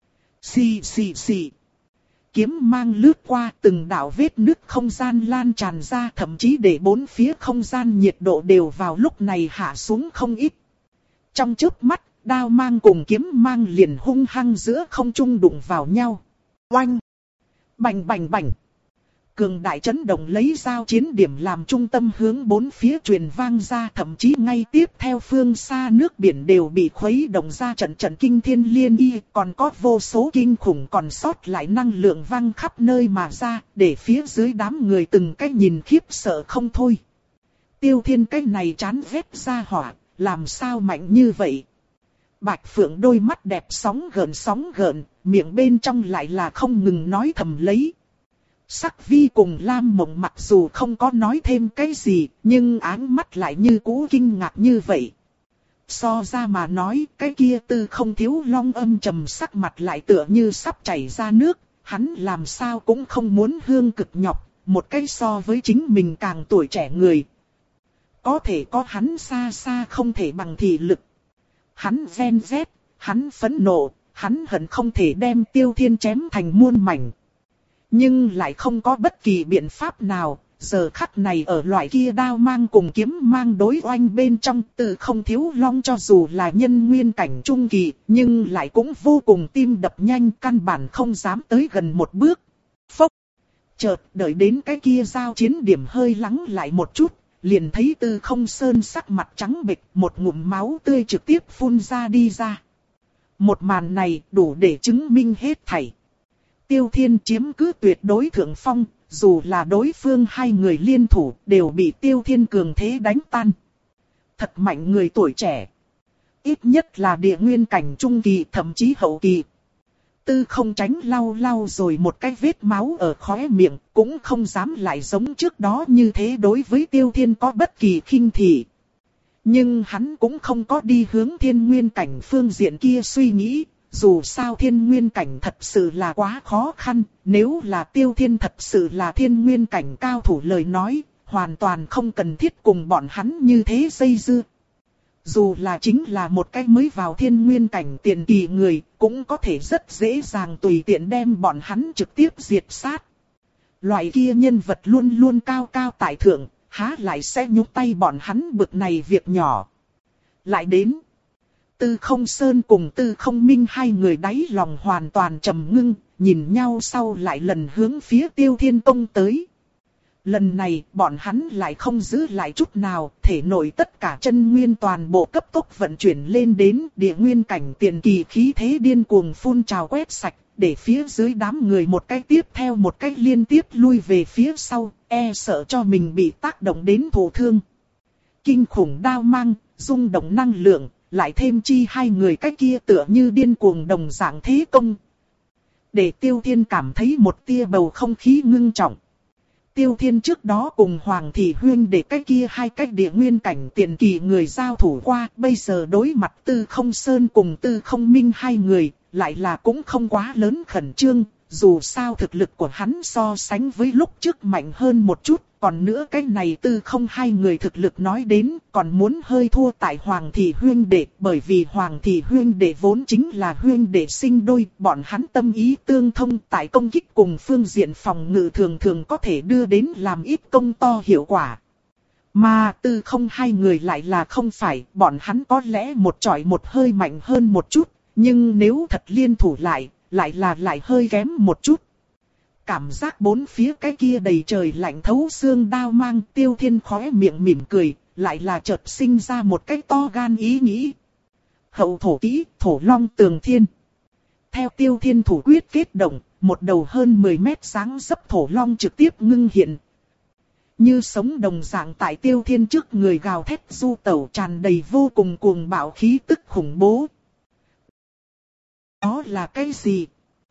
Xì xì xì. Kiếm mang lướt qua, từng đạo vết nứt không gian lan tràn ra, thậm chí để bốn phía không gian nhiệt độ đều vào lúc này hạ xuống không ít. Trong chớp mắt, đao mang cùng kiếm mang liền hung hăng giữa không trung đụng vào nhau. Oanh! Bành bành bành! Cường đại chấn động lấy giao chiến điểm làm trung tâm hướng bốn phía truyền vang ra, thậm chí ngay tiếp theo phương xa nước biển đều bị khuấy động ra trận trận kinh thiên liên y, còn có vô số kinh khủng còn sót lại năng lượng vang khắp nơi mà ra, để phía dưới đám người từng cái nhìn khiếp sợ không thôi. Tiêu Thiên cái này chán ghét ra hỏa, làm sao mạnh như vậy? Bạch Phượng đôi mắt đẹp sóng gợn sóng gợn, miệng bên trong lại là không ngừng nói thầm lấy. Sắc Vi cùng Lam Mộng mặc dù không có nói thêm cái gì, nhưng áng mắt lại như cũ kinh ngạc như vậy. So ra mà nói, cái kia Tư Không Thiếu Long âm trầm sắc mặt lại tựa như sắp chảy ra nước, hắn làm sao cũng không muốn hương cực nhọc, một cái so với chính mình càng tuổi trẻ người. Có thể có hắn xa xa không thể bằng thị lực. Hắn ven vét, hắn phẫn nộ, hắn hận không thể đem Tiêu Thiên chém thành muôn mảnh. Nhưng lại không có bất kỳ biện pháp nào, giờ khắc này ở loại kia đao mang cùng kiếm mang đối oanh bên trong, Tư Không Thiếu Long cho dù là nhân nguyên cảnh trung kỳ, nhưng lại cũng vô cùng tim đập nhanh, căn bản không dám tới gần một bước. Phốc! Chợt đợi đến cái kia giao chiến điểm hơi lắng lại một chút, liền thấy Tư Không Sơn sắc mặt trắng bệch, một ngụm máu tươi trực tiếp phun ra đi ra. Một màn này đủ để chứng minh hết thảy. Tiêu Thiên chiếm cứ tuyệt đối thượng phong, dù là đối phương hai người liên thủ đều bị Tiêu Thiên cường thế đánh tan. Thật mạnh người tuổi trẻ. Ít nhất là địa nguyên cảnh trung kỳ, thậm chí hậu kỳ. Tư Không tránh lau lau rồi một cái vết máu ở khóe miệng, cũng không dám lại giống trước đó như thế đối với Tiêu Thiên có bất kỳ khinh thị. Nhưng hắn cũng không có đi hướng thiên nguyên cảnh phương diện kia suy nghĩ, dù sao thiên nguyên cảnh thật sự là quá khó khăn, nếu là Tiêu Thiên thật sự là thiên nguyên cảnh cao thủ lời nói, hoàn toàn không cần thiết cùng bọn hắn như thế dây dưa. Dù là chính là một cái mới vào thiên nguyên cảnh tiền kỳ người, cũng có thể rất dễ dàng tùy tiện đem bọn hắn trực tiếp diệt sát. Loại kia nhân vật luôn luôn cao cao tại thượng, há lại sẽ nhúc tay bọn hắn bực này việc nhỏ. Lại đến, Tư Không Sơn cùng Tư Không Minh hai người đáy lòng hoàn toàn trầm ngưng, nhìn nhau sau lại lần hướng phía Tiêu Thiên công tới. Lần này bọn hắn lại không giữ lại chút nào, thể nội tất cả chân nguyên toàn bộ cấp tốc vận chuyển lên đến địa nguyên cảnh tiền kỳ, khí thế điên cuồng phun trào quét sạch, để phía dưới đám người một cái tiếp theo một cái liên tiếp lui về phía sau, e sợ cho mình bị tác động đến thụ thương. Kinh khủng đao mang, rung động năng lượng, lại thêm chi hai người cái kia tựa như điên cuồng đồng dạng thế công. Để Tiêu Thiên cảm thấy một tia bầu không khí ngưng trọng. Tiêu Thiên trước đó cùng Hoàng Thị Huyên để cái kia hai cách địa nguyên cảnh tiền kỳ người giao thủ qua, bây giờ đối mặt Tư Không Sơn cùng Tư Không Minh hai người, lại là cũng không quá lớn khẩn trương, dù sao thực lực của hắn so sánh với lúc trước mạnh hơn một chút, còn nữa cái này tư không hai người thực lực nói đến còn muốn hơi thua tại Hoàng Thị huyên đệ, bởi vì Hoàng Thị huyên đệ vốn chính là huyên đệ sinh đôi, bọn hắn tâm ý tương thông tại công kích cùng phương diện phòng ngự thường thường có thể đưa đến làm ít công to hiệu quả. Mà tư không hai người lại là không phải, bọn hắn có lẽ một chọi một hơi mạnh hơn một chút, nhưng nếu thật liên thủ lại, lại là lại hơi kém một chút. Cảm giác bốn phía cái kia đầy trời lạnh thấu xương đao mang, Tiêu Thiên khóe miệng mỉm cười, lại là chợt sinh ra một cái to gan ý nghĩ. Hậu thổ kỹ, thổ long tường thiên. Theo Tiêu Thiên thủ quyết kết động, một đầu hơn mười mét dáng dấp thổ long trực tiếp ngưng hiện. Như sống đồng dạng tại Tiêu Thiên trước người gào thét du tẩu, tràn đầy vô cùng cuồng bạo khí tức khủng bố. Đó là cái gì?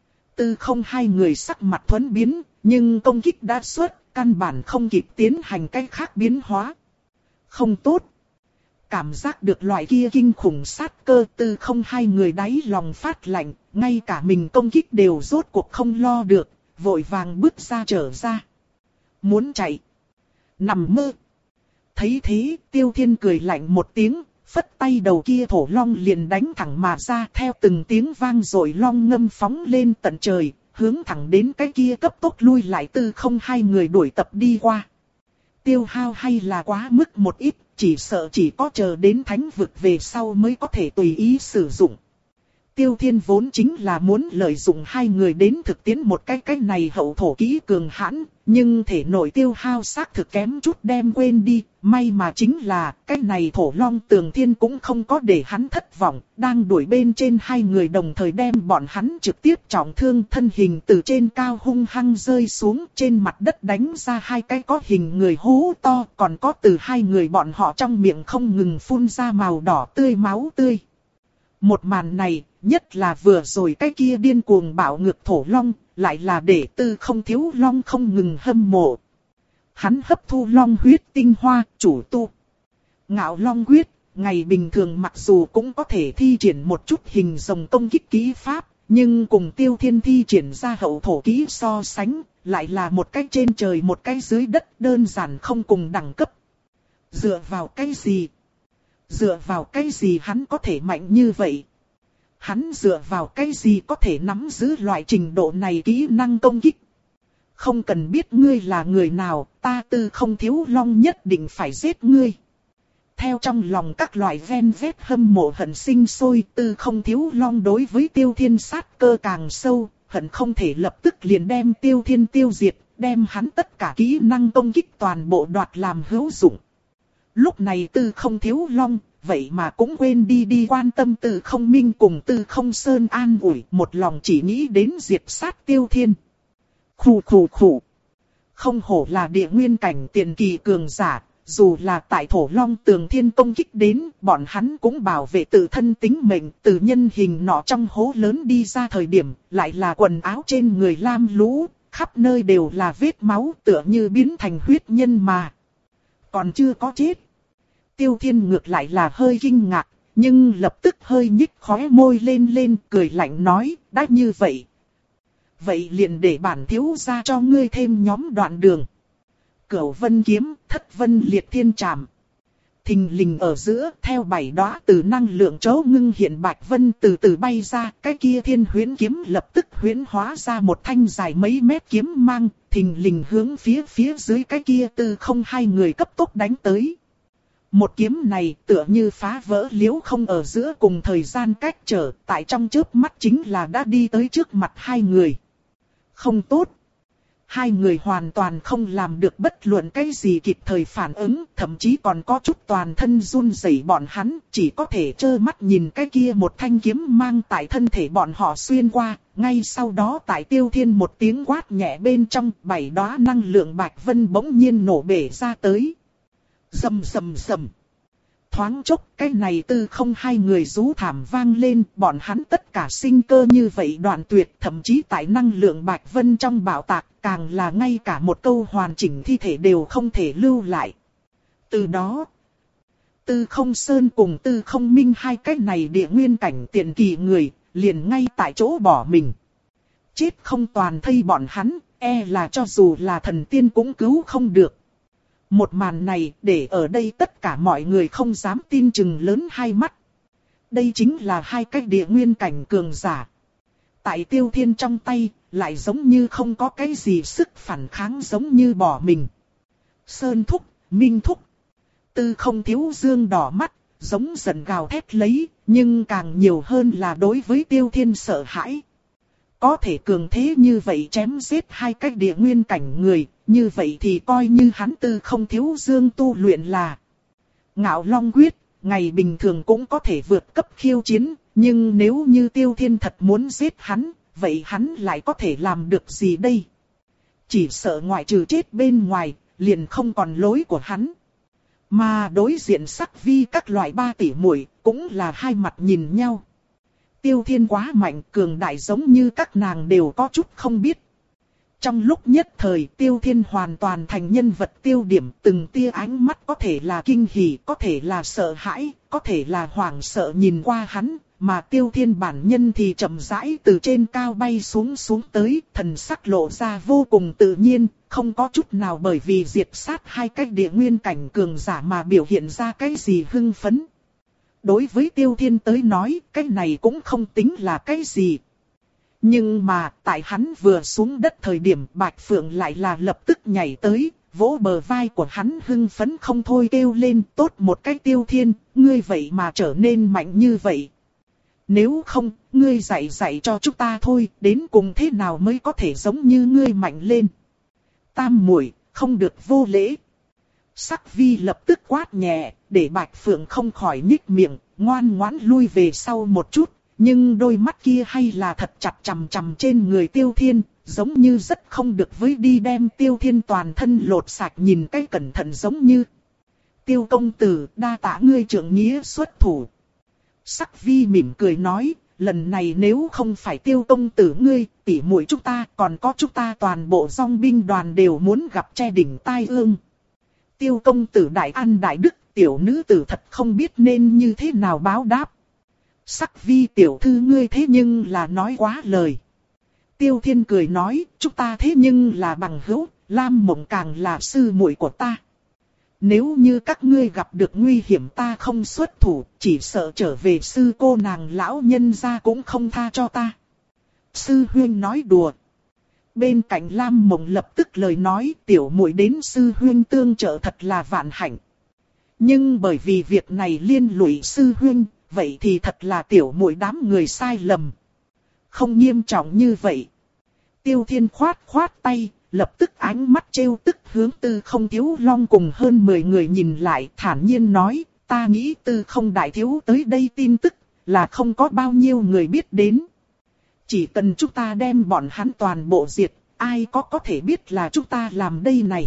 Tư không hai người sắc mặt thuẫn biến, nhưng công kích đã xuất, căn bản không kịp tiến hành cách khác biến hóa. Không tốt. Cảm giác được loại kia kinh khủng sát cơ, tư không hai người đáy lòng phát lạnh, ngay cả mình công kích đều rốt cuộc không lo được, vội vàng bước ra trở ra. Muốn chạy. Nằm mơ. Thấy thế, Tiêu Thiên cười lạnh một tiếng, phất tay đầu kia thổ long liền đánh thẳng mà ra, theo từng tiếng vang rồi long ngâm phóng lên tận trời, hướng thẳng đến cái kia cấp tốc lui lại tư không hai người đuổi tập đi qua. Tiêu hao hay là quá mức một ít, chỉ sợ chỉ có chờ đến thánh vực về sau mới có thể tùy ý sử dụng. Tiêu Thiên vốn chính là muốn lợi dụng hai người đến thực tiễn một cái cái này hậu thổ kỹ cường hãn, nhưng thể nội tiêu hao xác thực kém chút đem quên đi, may mà chính là cái này thổ long tường thiên cũng không có để hắn thất vọng, đang đuổi bên trên hai người đồng thời đem bọn hắn trực tiếp trọng thương, thân hình từ trên cao hung hăng rơi xuống, trên mặt đất đánh ra hai cái có hình người hố to, còn có từ hai người bọn họ trong miệng không ngừng phun ra màu đỏ tươi máu tươi. Một màn này, nhất là vừa rồi cái kia điên cuồng bạo ngược thổ long, lại là để tư không thiếu long không ngừng hâm mộ. Hắn hấp thu long huyết tinh hoa, chủ tu Ngạo Long Quyết, ngày bình thường mặc dù cũng có thể thi triển một chút hình rồng công kích kỹ pháp, nhưng cùng Tiêu Thiên thi triển ra hậu thổ kỹ so sánh, lại là một cái trên trời một cái dưới đất, đơn giản không cùng đẳng cấp. Dựa vào cái gì? Dựa vào cái gì hắn có thể mạnh như vậy? Hắn dựa vào cái gì có thể nắm giữ loại trình độ này kỹ năng công kích? Không cần biết ngươi là người nào, ta tư không thiếu long nhất định phải giết ngươi. Theo trong lòng các loại ven vét hâm mộ hận sinh sôi, tư không thiếu long đối với Tiêu Thiên sát cơ càng sâu, hận không thể lập tức liền đem Tiêu Thiên tiêu diệt, đem hắn tất cả kỹ năng công kích toàn bộ đoạt làm hữu dụng. Lúc này tư không thiếu long, vậy mà cũng quên đi đi quan tâm tư không minh cùng tư không sơn an ủi, một lòng chỉ nghĩ đến diệt sát Tiêu Thiên. Khủ khủ khủ. Không hổ là địa nguyên cảnh tiền kỳ cường giả, dù là tại thổ long tường thiên công kích đến, bọn hắn cũng bảo vệ tự thân tính mệnh, từ nhân hình nọ trong hố lớn đi ra thời điểm, lại là quần áo trên người lam lũ, khắp nơi đều là vết máu tựa như biến thành huyết nhân mà. Còn chưa có chết. Tiêu Thiên ngược lại là hơi kinh ngạc, nhưng lập tức hơi nhích khóe môi lên lên, cười lạnh nói, đã như vậy. Vậy liền để bản thiếu gia cho ngươi thêm nhóm đoạn đường. Cửu vân kiếm, thất vân liệt thiên trảm. Thình lình ở giữa, theo bảy đóa từ năng lượng chấu ngưng hiện bạch vân từ từ bay ra, cái kia thiên huyễn kiếm lập tức huyễn hóa ra một thanh dài mấy mét kiếm mang, thình lình hướng phía phía dưới cái kia từ không hai người cấp tốc đánh tới. Một kiếm này tựa như phá vỡ liễu không ở giữa cùng thời gian cách trở, tại trong chớp mắt chính là đã đi tới trước mặt hai người. Không tốt. Hai người hoàn toàn không làm được bất luận cái gì kịp thời phản ứng, thậm chí còn có chút toàn thân run rẩy, bọn hắn chỉ có thể trơ mắt nhìn cái kia một thanh kiếm mang tại thân thể bọn họ xuyên qua, ngay sau đó tại Tiêu Thiên một tiếng quát nhẹ bên trong, bảy đóa năng lượng bạch vân bỗng nhiên nổ bể ra tới. Rầm rầm rầm. Thoáng chốc cái này tư không hai người rú thảm vang lên, bọn hắn tất cả sinh cơ như vậy đoạn tuyệt, thậm chí tại năng lượng bạch vân trong bạo tạc, càng là ngay cả một câu hoàn chỉnh thi thể đều không thể lưu lại. Từ đó, tư không sơn cùng tư không minh hai cái này địa nguyên cảnh tiền kỳ người, liền ngay tại chỗ bỏ mình. Chết không toàn thây bọn hắn, e là cho dù là thần tiên cũng cứu không được. Một màn này để ở đây tất cả mọi người không dám tin chừng lớn hai mắt. Đây chính là hai cái địa nguyên cảnh cường giả. Tại Tiêu Thiên trong tay, lại giống như không có cái gì sức phản kháng, giống như bỏ mình. Sơn thúc, Minh thúc. Tư Không Thiếu Dương đỏ mắt, giống giận gào thét lấy, nhưng càng nhiều hơn là đối với Tiêu Thiên sợ hãi. Có thể cường thế như vậy chém giết hai cái địa nguyên cảnh người, như vậy thì coi như hắn Tư Không Thiếu Dương tu luyện là Ngạo Long Quyết, ngày bình thường cũng có thể vượt cấp khiêu chiến, nhưng nếu như Tiêu Thiên thật muốn giết hắn, vậy hắn lại có thể làm được gì đây? Chỉ sợ ngoại trừ chết bên ngoài, liền không còn lối của hắn. Mà đối diện Sắc Vi các loại ba tỷ muội cũng là hai mặt nhìn nhau. Tiêu Thiên quá mạnh, cường đại giống như các nàng đều có chút không biết. Trong lúc nhất thời Tiêu Thiên hoàn toàn thành nhân vật tiêu điểm, từng tia ánh mắt có thể là kinh hỉ, có thể là sợ hãi, có thể là hoảng sợ nhìn qua hắn, mà Tiêu Thiên bản nhân thì chậm rãi từ trên cao bay xuống xuống tới, thần sắc lộ ra vô cùng tự nhiên, không có chút nào bởi vì diệt sát hai cái địa nguyên cảnh cường giả mà biểu hiện ra cái gì hưng phấn. Đối với Tiêu Thiên tới nói, cái này cũng không tính là cái gì. Nhưng mà, tại hắn vừa xuống đất thời điểm, Bạch Phượng lại là lập tức nhảy tới, vỗ bờ vai của hắn hưng phấn không thôi kêu lên, tốt một cái Tiêu Thiên, ngươi vậy mà trở nên mạnh như vậy. Nếu không, ngươi dạy dạy cho chúng ta thôi, đến cùng thế nào mới có thể giống như ngươi mạnh lên. Tam muội, không được vô lễ. Sắc Vi lập tức quát nhẹ, để Bạch Phượng không khỏi nhích miệng, ngoan ngoãn lui về sau một chút. Nhưng đôi mắt kia hay là thật chặt chằm chằm trên người Tiêu Thiên, giống như rất không được với đi đem Tiêu Thiên toàn thân lột sạch nhìn cái cẩn thận giống như. Tiêu công tử, đa tạ ngươi trưởng nghĩa xuất thủ. Sắc Vi mỉm cười nói, lần này nếu không phải Tiêu công tử ngươi, tỷ muội chúng ta, còn có chúng ta toàn bộ dòng binh đoàn đều muốn gặp che đỉnh tai ương. Tiêu công tử đại an đại đức, tiểu nữ tử thật không biết nên như thế nào báo đáp. Sắc Vi tiểu thư ngươi thế nhưng là nói quá lời. Tiêu Thiên cười nói, chúng ta thế nhưng là bằng hữu, Lam Mộng càng là sư muội của ta. Nếu như các ngươi gặp được nguy hiểm ta không xuất thủ, chỉ sợ trở về sư cô nàng lão nhân gia cũng không tha cho ta. Sư huynh nói đùa. Bên cạnh Lam Mộng lập tức lời nói, tiểu muội đến sư huynh tương trợ thật là vạn hạnh. Nhưng bởi vì việc này liên lụy sư huynh, vậy thì thật là tiểu muội đám người sai lầm. Không nghiêm trọng như vậy. Tiêu Thiên khoát khoát tay, lập tức ánh mắt trêu tức hướng Tư Không Thiếu Long cùng hơn mười người nhìn lại, thản nhiên nói, ta nghĩ Tư Không đại thiếu tới đây tin tức, là không có bao nhiêu người biết đến. Chỉ cần chúng ta đem bọn hắn toàn bộ diệt, ai có có thể biết là chúng ta làm đây này.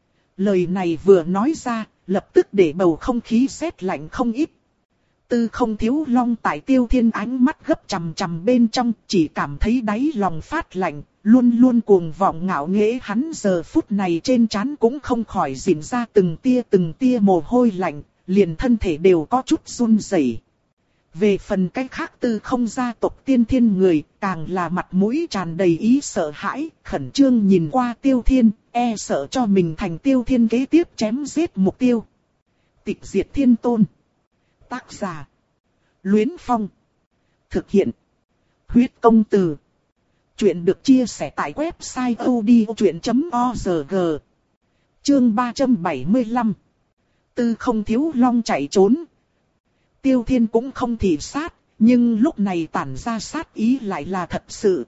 Lời này vừa nói ra, lập tức để bầu không khí sét lạnh không ít. Tư Không Thiếu Long tại Tiêu Thiên ánh mắt gấp chằm chằm bên trong, chỉ cảm thấy đáy lòng phát lạnh, luôn luôn cuồng vọng ngạo nghễ hắn giờ phút này trên trán cũng không khỏi rỉn ra từng tia từng tia mồ hôi lạnh, liền thân thể đều có chút run rẩy. Về phần cách khác Tư Không gia tộc tiên thiên người, càng là mặt mũi tràn đầy ý sợ hãi, khẩn trương nhìn qua Tiêu Thiên, e sợ cho mình thành Tiêu Thiên kế tiếp chém giết mục tiêu. Tịch diệt thiên tôn. Tác giả Luyến Phong. Thực hiện Huyết Công Từ. Chuyện được chia sẻ tại website odchuyện chấm org. Chương ba trăm bảy mươi lăm. Tư Không Thiếu Long chạy trốn. Tiêu Thiên cũng không thị sát, nhưng lúc này tản ra sát ý lại là thật sự.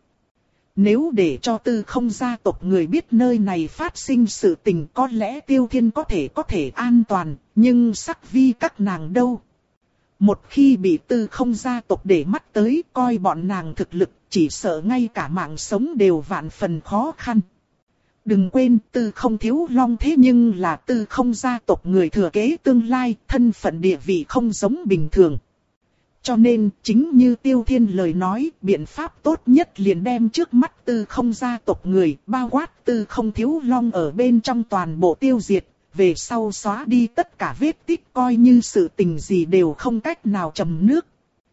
Nếu để cho Tư Không gia tộc người biết nơi này phát sinh sự tình, có lẽ Tiêu Thiên có thể có thể an toàn, nhưng Sắc Vi các nàng đâu. Một khi bị Tư Không gia tộc để mắt tới, coi bọn nàng thực lực, chỉ sợ ngay cả mạng sống đều vạn phần khó khăn. Đừng quên Tư Không Thiếu Long thế nhưng là Tư Không gia tộc người thừa kế tương lai, thân phận địa vị không giống bình thường. Cho nên, chính như Tiêu Thiên lời nói, biện pháp tốt nhất liền đem trước mắt Tư Không gia tộc người, bao quát Tư Không Thiếu Long ở bên trong toàn bộ tiêu diệt, về sau xóa đi tất cả vết tích, coi như sự tình gì đều không cách nào trầm nước.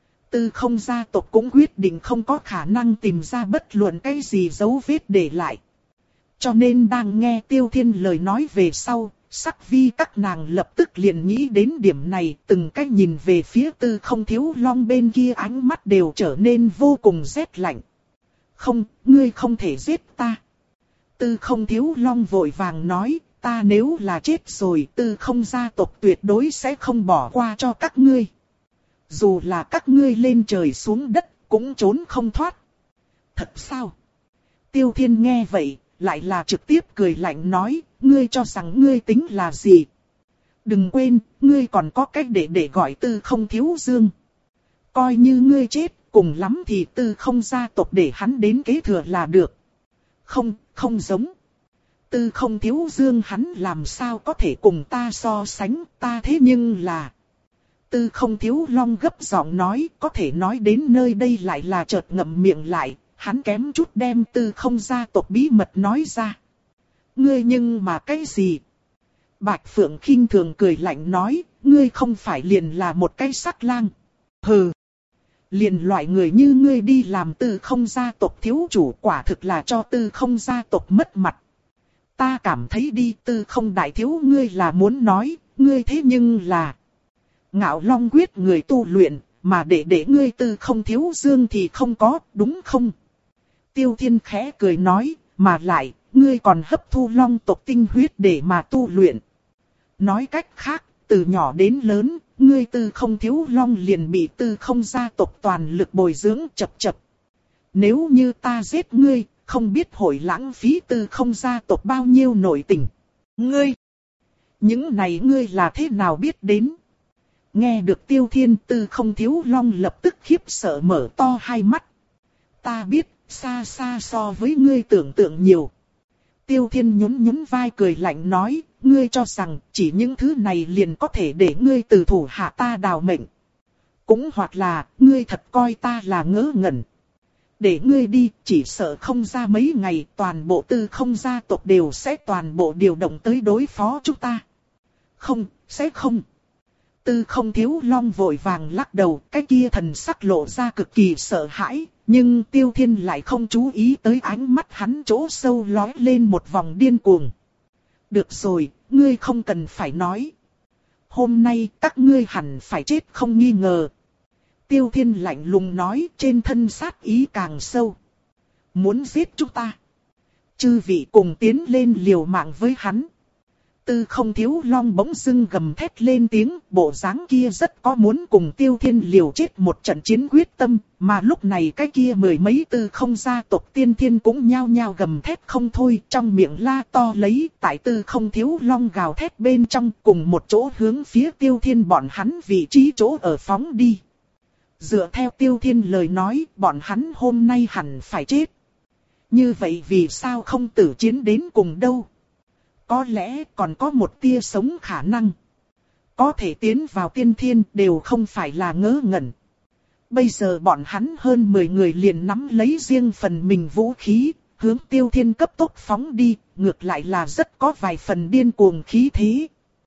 Tư Không gia tộc cũng quyết định không có khả năng tìm ra bất luận cái gì dấu vết để lại. Cho nên đang nghe Tiêu Thiên lời nói về sau, Sắc vi các nàng lập tức liền nghĩ đến điểm này, từng cách nhìn về phía Tư Không Thiếu Long bên kia, ánh mắt đều trở nên vô cùng rét lạnh. Không, ngươi không thể giết ta. Tư Không Thiếu Long vội vàng nói, ta nếu là chết rồi, Tư Không gia tộc tuyệt đối sẽ không bỏ qua cho các ngươi. Dù là các ngươi lên trời xuống đất, cũng trốn không thoát. Thật sao? Tiêu Thiên nghe vậy, lại là trực tiếp cười lạnh nói, ngươi cho rằng ngươi tính là gì? Đừng quên, ngươi còn có cách để để gọi Tư Không Thiếu Dương. Coi như ngươi chết, cùng lắm thì Tư Không gia tộc để hắn đến kế thừa là được. Không, không giống. Tư Không Thiếu Dương hắn làm sao có thể cùng ta so sánh, ta thế nhưng là... Tư Không Thiếu Long gấp giọng nói, có thể nói đến nơi đây lại là chợt ngậm miệng lại, hắn kém chút đem Tư Không gia tộc bí mật nói ra. Ngươi nhưng mà cái gì? Bạch Phượng khinh thường cười lạnh nói, ngươi không phải liền là một cái sắc lang. Hừ. Liền loại người như ngươi đi làm Tư Không gia tộc thiếu chủ, quả thực là cho Tư Không gia tộc mất mặt. Ta cảm thấy đi, Tư Không đại thiếu ngươi là muốn nói, ngươi thế nhưng là Ngạo Long quyết người tu luyện, mà để để ngươi Tư Không Thiếu Dương thì không có, đúng không? Tiêu Thiên khẽ cười nói, mà lại, ngươi còn hấp thu long tộc tinh huyết để mà tu luyện. Nói cách khác, từ nhỏ đến lớn, ngươi Tư Không Thiếu Long liền bị Tư Không gia tộc toàn lực bồi dưỡng chập chập. Nếu như ta giết ngươi, không biết hội lãng phí Tư Không gia tộc bao nhiêu nội tình. Ngươi! Những này ngươi là thế nào biết đến? Nghe được Tiêu Thiên, Tư Không Thiếu Long lập tức khiếp sợ mở to hai mắt. Ta biết, xa xa so với ngươi tưởng tượng nhiều. Tiêu Thiên nhún nhún vai cười lạnh nói, ngươi cho rằng chỉ những thứ này liền có thể để ngươi từ thủ hạ ta đào mệnh. Cũng hoặc là, ngươi thật coi ta là ngớ ngẩn. Để ngươi đi, chỉ sợ không ra mấy ngày, toàn bộ Tư Không gia tộc đều sẽ toàn bộ điều động tới đối phó chúng ta. Không, sẽ không. Tư Không Thiếu Long vội vàng lắc đầu, cái kia thần sắc lộ ra cực kỳ sợ hãi, nhưng Tiêu Thiên lại không chú ý tới ánh mắt hắn chỗ sâu lóe lên một vòng điên cuồng. Được rồi, ngươi không cần phải nói. Hôm nay các ngươi hẳn phải chết không nghi ngờ. Tiêu Thiên lạnh lùng nói, trên thân sát ý càng sâu. Muốn giết chúng ta. Chư vị cùng tiến lên liều mạng với hắn. Tư Không Thiếu Long bỗng dưng gầm thét lên tiếng, bộ dáng kia rất có muốn cùng Tiêu Thiên liều chết một trận chiến quyết tâm, mà lúc này cái kia mười mấy Tư Không gia tộc tiên thiên cũng nhao nhao gầm thét không thôi, trong miệng la to lấy, tại Tư Không Thiếu Long gào thét bên trong, cùng một chỗ hướng phía Tiêu Thiên bọn hắn vị trí chỗ ở phóng đi. Dựa theo Tiêu Thiên lời nói, bọn hắn hôm nay hẳn phải chết. Như vậy vì sao không tử chiến đến cùng đâu? Có lẽ còn có một tia sống khả năng. Có thể tiến vào tiên thiên đều không phải là ngớ ngẩn. Bây giờ bọn hắn hơn mười người liền nắm lấy riêng phần mình vũ khí, hướng Tiêu Thiên cấp tốc phóng đi, ngược lại là rất có vài phần điên cuồng khí thế.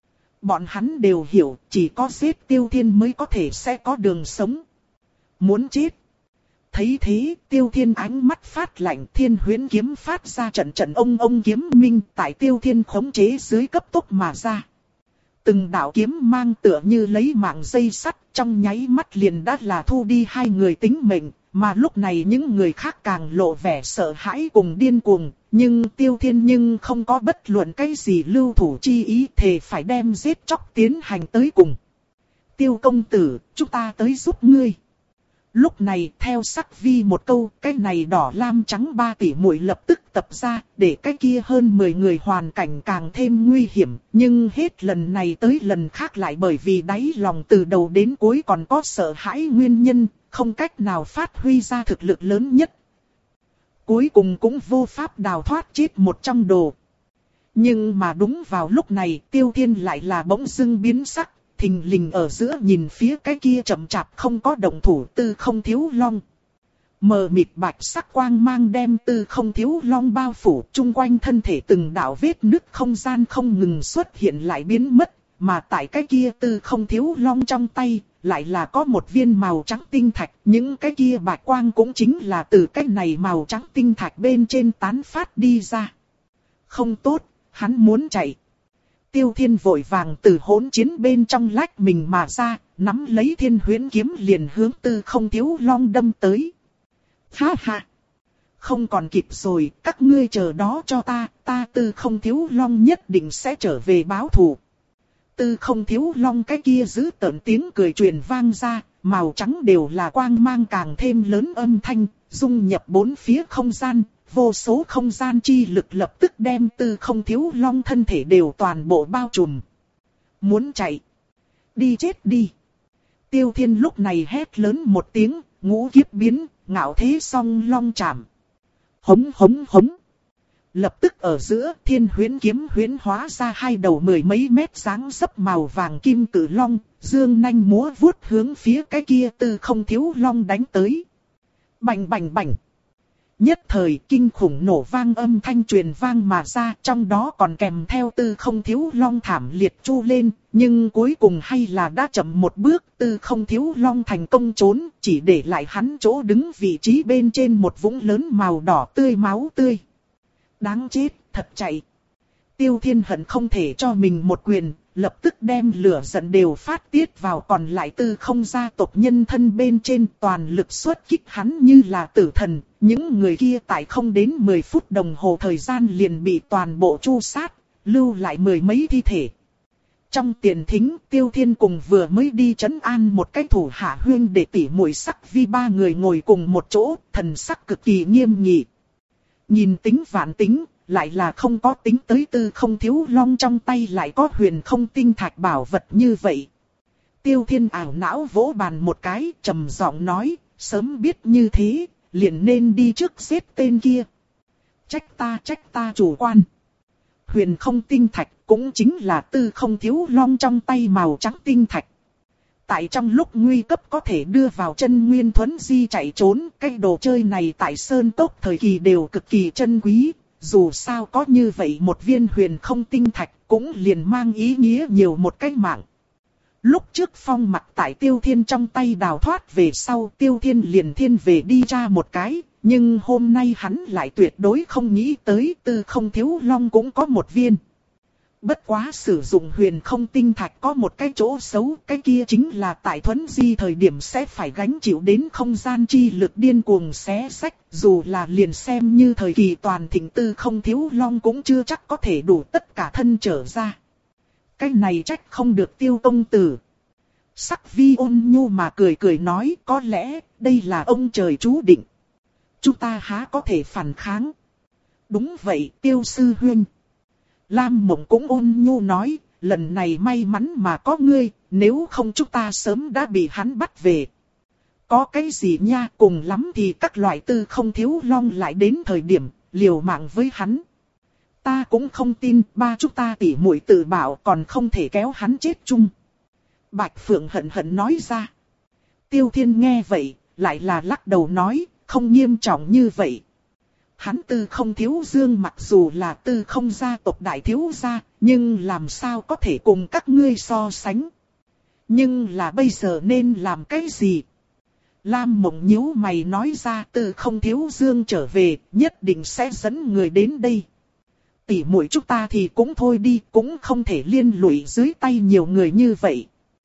Bọn hắn đều hiểu, chỉ có giết Tiêu Thiên mới có thể sẽ có đường sống. Muốn chết. Thấy thế, Tiêu Thiên ánh mắt phát lạnh, Thiên Huyễn kiếm phát ra trận trận ông ông kiếm minh, tại Tiêu Thiên khống chế dưới cấp tốc mà ra. Từng đạo kiếm mang tựa như lấy mạng dây sắt, trong nháy mắt liền đã là thu đi hai người tính mệnh, mà lúc này những người khác càng lộ vẻ sợ hãi cùng điên cuồng, nhưng Tiêu Thiên nhưng không có bất luận cái gì lưu thủ chi ý, thề phải đem giết chóc tiến hành tới cùng. Tiêu công tử, chúng ta tới giúp ngươi. Lúc này theo sắc vi một câu, cái này đỏ lam trắng ba tỷ muội lập tức tập ra, để cái kia hơn mười người hoàn cảnh càng thêm nguy hiểm, nhưng hết lần này tới lần khác lại bởi vì đáy lòng từ đầu đến cuối còn có sợ hãi nguyên nhân, không cách nào phát huy ra thực lực lớn nhất. Cuối cùng cũng vô pháp đào thoát chết một trong đồ. Nhưng mà đúng vào lúc này, Tiêu Thiên lại là bỗng dưng biến sắc. Thình lình ở giữa nhìn phía cái kia chậm chạp không có động thủ Tư Không Thiếu Long. Mờ mịt bạch sắc quang mang đem Tư Không Thiếu Long bao phủ, chung quanh thân thể từng đạo vết nứt không gian không ngừng xuất hiện lại biến mất, mà tại cái kia Tư Không Thiếu Long trong tay, lại là có một viên màu trắng tinh thạch, những cái kia bạch quang cũng chính là từ cái này màu trắng tinh thạch bên trên tán phát đi ra. Không tốt, hắn muốn chạy. Tiêu Thiên vội vàng từ hỗn chiến bên trong lách mình mà ra, nắm lấy Thiên Huyễn kiếm liền hướng Tư Không Thiếu Long đâm tới. Ha ha! Không còn kịp rồi, các ngươi chờ đó cho ta, ta Tư Không Thiếu Long nhất định sẽ trở về báo thù. Tư Không Thiếu Long cái kia giữ tợn tiếng cười truyền vang ra, màu trắng đều là quang mang càng thêm lớn âm thanh, dung nhập bốn phía không gian, vô số không gian chi lực lập tức đem Tư Không Thiếu Long thân thể đều toàn bộ bao trùm. Muốn chạy? Đi chết đi! Tiêu Thiên lúc này hét lớn một tiếng, ngũ kiếp biến, ngạo thế song long chạm. Hống hống hống! Lập tức ở giữa Thiên Huyễn kiếm huyễn hóa ra hai đầu mười mấy mét dáng dấp màu vàng kim cử long, dương nanh múa vuốt hướng phía cái kia Tư Không Thiếu Long đánh tới. Bành bành bành! Nhất thời kinh khủng nổ vang âm thanh truyền vang mà ra, trong đó còn kèm theo Tư Không Thiếu Long thảm liệt chu lên, nhưng cuối cùng hay là đã chậm một bước, Tư Không Thiếu Long thành công trốn, chỉ để lại hắn chỗ đứng vị trí bên trên một vũng lớn màu đỏ tươi máu tươi. Đáng chết, thật chạy. Tiêu Thiên hận không thể cho mình một quyền, lập tức đem lửa giận đều phát tiết vào còn lại Tư Không gia tộc nhân thân bên trên, toàn lực xuất kích hắn như là tử thần. Những người kia tại không đến mười phút đồng hồ thời gian liền bị toàn bộ tru sát, lưu lại mười mấy thi thể. Trong tiền thính, Tiêu Thiên cùng vừa mới đi trấn an một cái thủ hạ huyên để tỉ muội Sắc Vi ba người ngồi cùng một chỗ, thần sắc cực kỳ nghiêm nghị. Nhìn tính vạn tính, lại là không có tính tới Tư Không Thiếu Long trong tay lại có huyền không tinh thạch bảo vật như vậy. Tiêu Thiên ảo não vỗ bàn một cái, trầm giọng nói, sớm biết như thế, liền nên đi trước giết tên kia. Trách ta trách ta chủ quan. Huyền không tinh thạch cũng chính là Tư Không Thiếu Long trong tay màu trắng tinh thạch. Tại trong lúc nguy cấp có thể đưa vào chân nguyên thuấn di chạy trốn, cái đồ chơi này tại Sơn Tốc thời kỳ đều cực kỳ chân quý. Dù sao có như vậy một viên huyền không tinh thạch cũng liền mang ý nghĩa nhiều một cái mạng. Lúc trước Phong Mặc tại Tiêu Thiên trong tay đào thoát về sau, Tiêu Thiên liền thiên về đi ra một cái, nhưng hôm nay hắn lại tuyệt đối không nghĩ tới Tư Không Thiếu Long cũng có một viên. Bất quá sử dụng huyền không tinh thạch có một cái chỗ xấu, cái kia chính là tại thuấn di thời điểm sẽ phải gánh chịu đến không gian chi lực điên cuồng xé xách, dù là liền xem như thời kỳ toàn thịnh Tư Không Thiếu Long cũng chưa chắc có thể đủ tất cả thân trở ra. Cái này trách không được Tiêu công tử. Sắc Vi ôn nhu mà cười cười nói, có lẽ đây là ông trời chú định. Chúng ta há có thể phản kháng. Đúng vậy Tiêu sư huynh. Lam Mộng cũng ôn nhu nói, lần này may mắn mà có ngươi, nếu không chúng ta sớm đã bị hắn bắt về. Có cái gì nha, cùng lắm thì các loại Tư Không Thiếu Long lại đến thời điểm, liều mạng với hắn. Ta cũng không tin ba chúng ta tỉ muội tự bảo còn không thể kéo hắn chết chung. Bạch Phượng hận hận nói ra. Tiêu Thiên nghe vậy, lại là lắc đầu nói, không nghiêm trọng như vậy. Hắn Tư Không Thiếu Dương mặc dù là Tư Không gia tộc đại thiếu gia, nhưng làm sao có thể cùng các ngươi so sánh. Nhưng là bây giờ nên làm cái gì? Lam Mộng nhíu mày nói ra, Tư Không Thiếu Dương trở về, nhất định sẽ dẫn người đến đây. Tỷ muội chúng ta thì cũng thôi đi, cũng không thể liên lụy dưới tay nhiều người như vậy.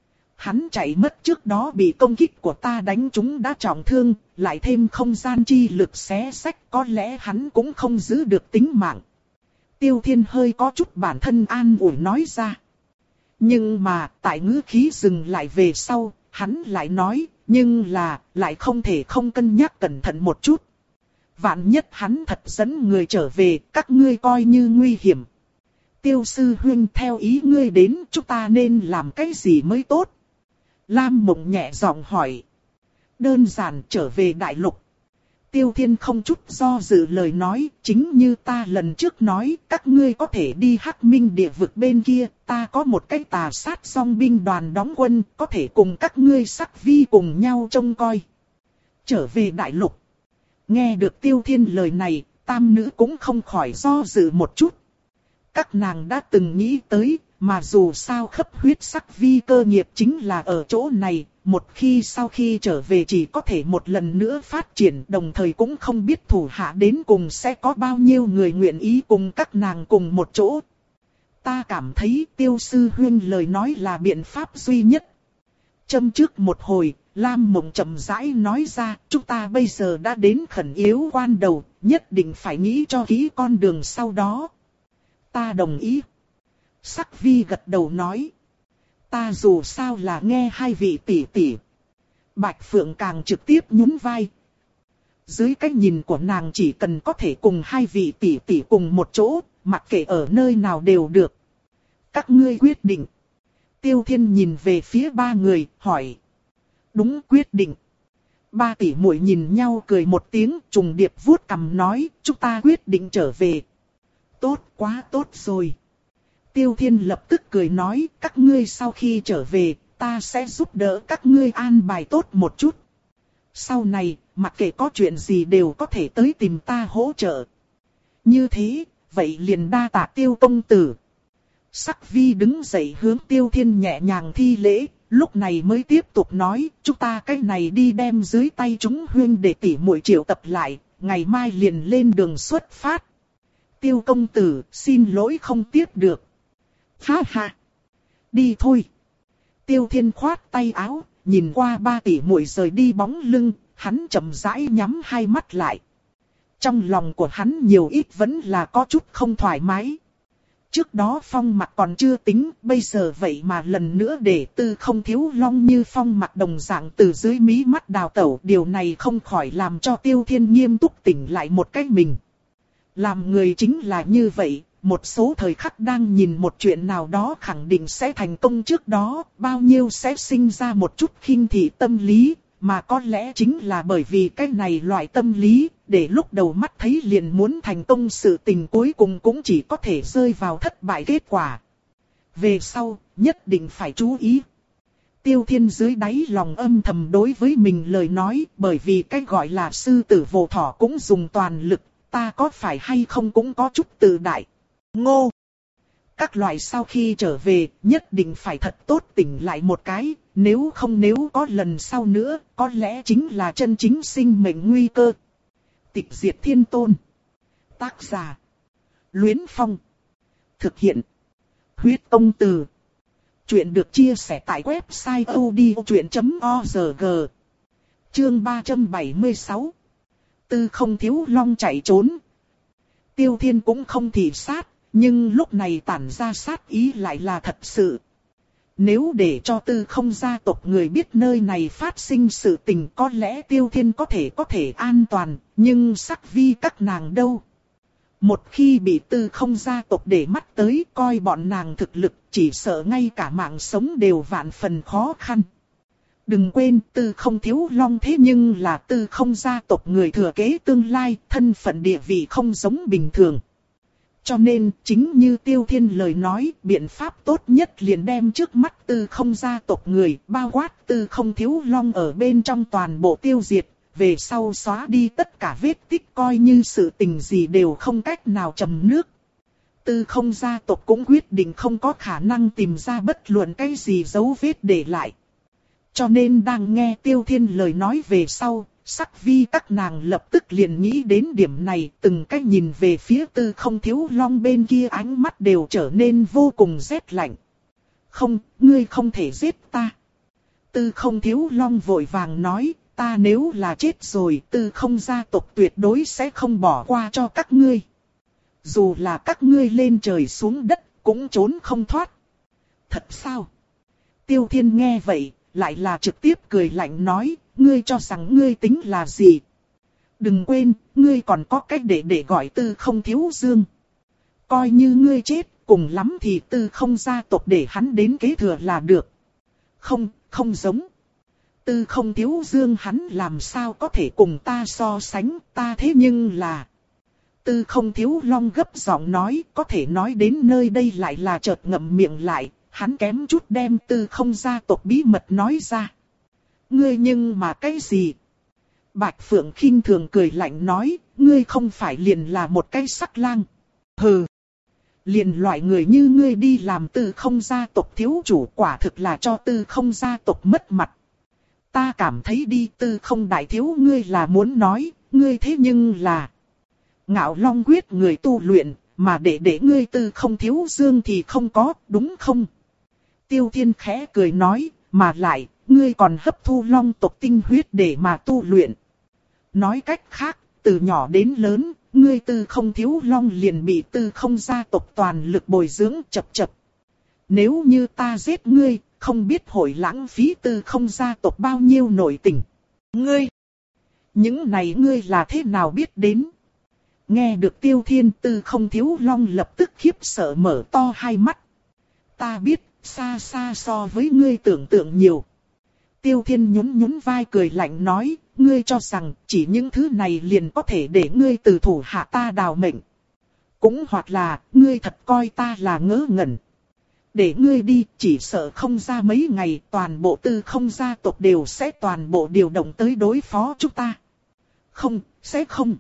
Hắn chạy mất trước đó bị công kích của ta đánh trúng đã trọng thương, lại thêm không gian chi lực xé xách, có lẽ hắn cũng không giữ được tính mạng. Tiêu Thiên hơi có chút bản thân an ủi nói ra. Nhưng mà, tại ngữ khí dừng lại về sau, hắn lại nói, nhưng là, lại không thể không cân nhắc cẩn thận một chút. Vạn nhất hắn thật dẫn người trở về, các ngươi coi như nguy hiểm. Tiêu sư huynh theo ý ngươi đến, chúng ta nên làm cái gì mới tốt? Lam Mộng nhẹ giọng hỏi. Đơn giản trở về đại lục. Tiêu Thiên không chút do dự lời nói, chính như ta lần trước nói, các ngươi có thể đi Hắc Minh địa vực bên kia, ta có một cái tà sát song binh đoàn đóng quân, có thể cùng các ngươi Sắc Vi cùng nhau trông coi. Trở về đại lục. Nghe được Tiêu Thiên lời này, tam nữ cũng không khỏi do dự một chút. Các nàng đã từng nghĩ tới, mà dù sao khắp huyết Sắc Vi cơ nghiệp chính là ở chỗ này, một khi sau khi trở về chỉ có thể một lần nữa phát triển, đồng thời cũng không biết thủ hạ đến cùng sẽ có bao nhiêu người nguyện ý cùng các nàng cùng một chỗ. Ta cảm thấy Tiêu sư huynh lời nói là biện pháp duy nhất. Châm trước một hồi, Lam Mộng chậm rãi nói ra, chúng ta bây giờ đã đến khẩn yếu quan đầu, nhất định phải nghĩ cho kỹ con đường sau đó. Ta đồng ý. Sắc Vi gật đầu nói. Ta dù sao là nghe hai vị tỷ tỷ. Bạch Phượng càng trực tiếp nhún vai. Dưới cái nhìn của nàng chỉ cần có thể cùng hai vị tỷ tỷ cùng một chỗ, mặc kệ ở nơi nào đều được. Các ngươi quyết định. Tiêu Thiên nhìn về phía ba người, hỏi. Đúng, quyết định. Ba tỷ muội nhìn nhau cười một tiếng, trùng điệp vuốt cằm nói, chúng ta quyết định trở về. Tốt, quá tốt rồi. Tiêu Thiên lập tức cười nói, các ngươi sau khi trở về, ta sẽ giúp đỡ các ngươi an bài tốt một chút. Sau này, mặc kệ có chuyện gì đều có thể tới tìm ta hỗ trợ. Như thế, vậy liền đa tạ Tiêu công tử. Sắc Vi đứng dậy hướng Tiêu Thiên nhẹ nhàng thi lễ, lúc này mới tiếp tục nói, chúng ta cái này đi đem dưới tay chúng huyên để tỉ muội triệu tập lại, ngày mai liền lên đường xuất phát. Tiêu công tử, xin lỗi không tiếp được. Ha ha, đi thôi. Tiêu Thiên khoát tay áo, nhìn qua ba tỷ muội rời đi bóng lưng, hắn chậm rãi nhắm hai mắt lại. Trong lòng của hắn nhiều ít vẫn là có chút không thoải mái. Trước đó Phong Mặc còn chưa tính, bây giờ vậy mà lần nữa để Tư Không Thiếu Long như Phong Mặc đồng dạng từ dưới mí mắt đào tẩu. Điều này không khỏi làm cho Tiêu Thiên nghiêm túc tỉnh lại một cách mình. Làm người chính là như vậy, một số thời khắc đang nhìn một chuyện nào đó khẳng định sẽ thành công trước đó, bao nhiêu sẽ sinh ra một chút khinh thị tâm lý, mà có lẽ chính là bởi vì cái này loại tâm lý, để lúc đầu mắt thấy liền muốn thành công sự tình cuối cùng cũng chỉ có thể rơi vào thất bại kết quả. Về sau, nhất định phải chú ý. Tiêu Thiên dưới đáy lòng âm thầm đối với mình lời nói, bởi vì cái gọi là sư tử vô thỏ cũng dùng toàn lực, ta có phải hay không cũng có chút tự đại. Ngô! Các loại sau khi trở về, nhất định phải thật tốt tỉnh lại một cái, nếu không nếu có lần sau nữa, có lẽ chính là chân chính sinh mệnh nguy cơ. Tịch diệt thiên tôn. Tác giả. Luyến Phong. Thực hiện. Huyết công từ. Chuyện được chia sẻ tại website odchuyện chấm org. Chương ba trăm bảy mươi sáu. Tư Không Thiếu Long chạy trốn. Tiêu Thiên cũng không thị sát, nhưng lúc này tản ra sát ý lại là thật sự. Nếu để cho Tư Không gia tộc người biết nơi này phát sinh sự tình, có lẽ Tiêu Thiên có thể có thể an toàn, nhưng Sắc Vi các nàng đâu. Một khi bị Tư Không gia tộc để mắt tới, coi bọn nàng thực lực, chỉ sợ ngay cả mạng sống đều vạn phần khó khăn. Đừng quên, Tư Không Thiếu Long thế nhưng là Tư Không gia tộc người thừa kế tương lai, thân phận địa vị không giống bình thường. Cho nên, chính như Tiêu Thiên lời nói, biện pháp tốt nhất liền đem trước mắt Tư Không gia tộc người, bao quát Tư Không Thiếu Long ở bên trong toàn bộ tiêu diệt, về sau xóa đi tất cả vết tích, coi như sự tình gì đều không cách nào trầm nước. Tư Không gia tộc cũng quyết định không có khả năng tìm ra bất luận cái gì dấu vết để lại. Cho nên đang nghe Tiêu Thiên lời nói về sau, Sắc Vi các nàng lập tức liền nghĩ đến điểm này, từng cách nhìn về phía Tư Không Thiếu Long bên kia, ánh mắt đều trở nên vô cùng rét lạnh. Không, ngươi không thể giết ta. Tư Không Thiếu Long vội vàng nói, ta nếu là chết rồi, Tư Không gia tộc tuyệt đối sẽ không bỏ qua cho các ngươi. Dù là các ngươi lên trời xuống đất, cũng trốn không thoát. Thật sao? Tiêu Thiên nghe vậy, lại là trực tiếp cười lạnh nói, ngươi cho rằng ngươi tính là gì? Đừng quên, ngươi còn có cách để để gọi Tư Không Thiếu Dương. Coi như ngươi chết, cùng lắm thì Tư Không gia tộc để hắn đến kế thừa là được. Không, không giống. Tư Không Thiếu Dương hắn làm sao có thể cùng ta so sánh, ta thế nhưng là... Tư Không Thiếu Long gấp giọng nói, có thể nói đến nơi đây lại là chợt ngậm miệng lại, hắn kém chút đem Tư Không gia tộc bí mật nói ra. Ngươi nhưng mà cái gì? Bạch Phượng khinh thường cười lạnh nói, ngươi không phải liền là một cái sắc lang. Hừ. Liền loại người như ngươi đi làm Tư Không gia tộc thiếu chủ, quả thực là cho Tư Không gia tộc mất mặt. Ta cảm thấy đi, Tư Không đại thiếu ngươi là muốn nói, ngươi thế nhưng là... Ngạo Long quyết người tu luyện, mà để để ngươi Tư Không Thiếu Dương thì không có, đúng không? Tiêu Thiên khẽ cười nói, mà lại, ngươi còn hấp thu long tộc tinh huyết để mà tu luyện. Nói cách khác, từ nhỏ đến lớn, ngươi Tư Không Thiếu Long liền bị Tư Không gia tộc toàn lực bồi dưỡng chập chập. Nếu như ta giết ngươi, không biết hội lãng phí Tư Không gia tộc bao nhiêu nội tình. Ngươi, những này ngươi là thế nào biết đến? Nghe được Tiêu Thiên, Tư Không Thiếu Long lập tức khiếp sợ mở to hai mắt. Ta biết, xa xa so với ngươi tưởng tượng nhiều. Tiêu Thiên nhún nhún vai cười lạnh nói, ngươi cho rằng chỉ những thứ này liền có thể để ngươi từ thủ hạ ta đào mệnh. Cũng hoặc là, ngươi thật coi ta là ngớ ngẩn. Để ngươi đi, chỉ sợ không ra mấy ngày, toàn bộ Tư Không gia tộc đều sẽ toàn bộ điều động tới đối phó chúng ta. Không, sẽ không.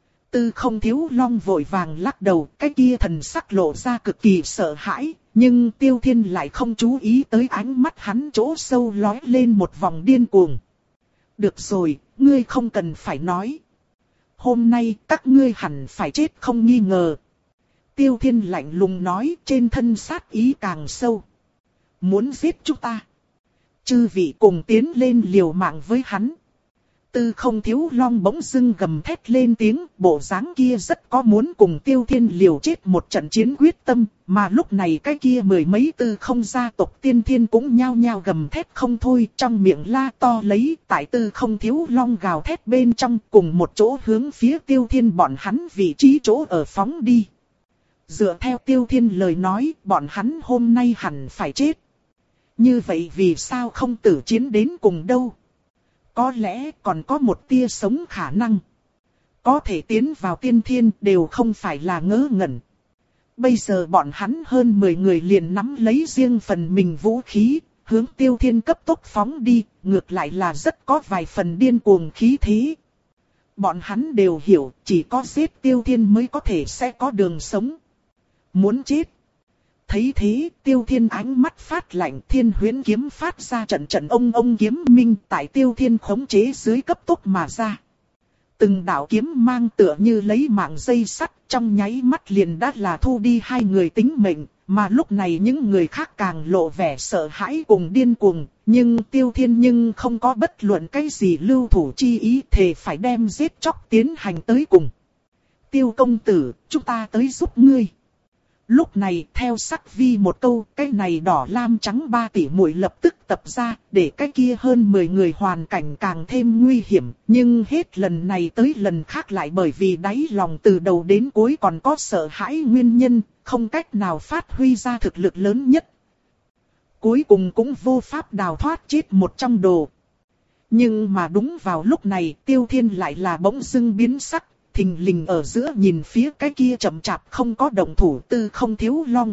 Tư Không Thiếu Long vội vàng lắc đầu, cái kia thần sắc lộ ra cực kỳ sợ hãi, nhưng Tiêu Thiên lại không chú ý tới ánh mắt hắn chỗ sâu lóe lên một vòng điên cuồng. Được rồi, ngươi không cần phải nói. Hôm nay các ngươi hẳn phải chết không nghi ngờ. Tiêu Thiên lạnh lùng nói, trên thân sát ý càng sâu. Muốn giết chúng ta. Chư vị cùng tiến lên liều mạng với hắn. Tư Không Thiếu Long bỗng dưng gầm thét lên tiếng, bộ dáng kia rất có muốn cùng Tiêu Thiên liều chết một trận chiến quyết tâm, mà lúc này cái kia mười mấy Tư Không gia tộc tiên thiên cũng nhao nhao gầm thét không thôi, trong miệng la to lấy, tại Tư Không Thiếu Long gào thét bên trong, cùng một chỗ hướng phía Tiêu Thiên bọn hắn vị trí chỗ ở phóng đi. Dựa theo Tiêu Thiên lời nói, bọn hắn hôm nay hẳn phải chết. Như vậy vì sao không tử chiến đến cùng đâu? Có lẽ còn có một tia sống khả năng. Có thể tiến vào tiên thiên đều không phải là ngớ ngẩn. Bây giờ bọn hắn hơn mười người liền nắm lấy riêng phần mình vũ khí, hướng Tiêu Thiên cấp tốc phóng đi, ngược lại là rất có vài phần điên cuồng khí thế. Bọn hắn đều hiểu, chỉ có giết Tiêu Thiên mới có thể sẽ có đường sống. Muốn chết. Thấy thế, Tiêu Thiên ánh mắt phát lạnh, Thiên Huyễn kiếm phát ra trận trận ông ông kiếm minh, tại Tiêu Thiên khống chế dưới cấp tốc mà ra. Từng đạo kiếm mang tựa như lấy mạng dây sắt, trong nháy mắt liền đã là thu đi hai người tính mệnh, mà lúc này những người khác càng lộ vẻ sợ hãi cùng điên cuồng, nhưng Tiêu Thiên nhưng không có bất luận cái gì lưu thủ chi ý, thề phải đem giết chóc tiến hành tới cùng. Tiêu công tử, chúng ta tới giúp ngươi. Lúc này theo sắc vi một câu, cái này đỏ lam trắng ba tỷ muội lập tức tập ra, để cái kia hơn mười người hoàn cảnh càng thêm nguy hiểm, nhưng hết lần này tới lần khác lại bởi vì đáy lòng từ đầu đến cuối còn có sợ hãi nguyên nhân, không cách nào phát huy ra thực lực lớn nhất. Cuối cùng cũng vô pháp đào thoát chết một trong đồ. Nhưng mà đúng vào lúc này, Tiêu Thiên lại là bỗng dưng biến sắc. Thình lình ở giữa nhìn phía cái kia chậm chạp không có động thủ Tư Không Thiếu Long.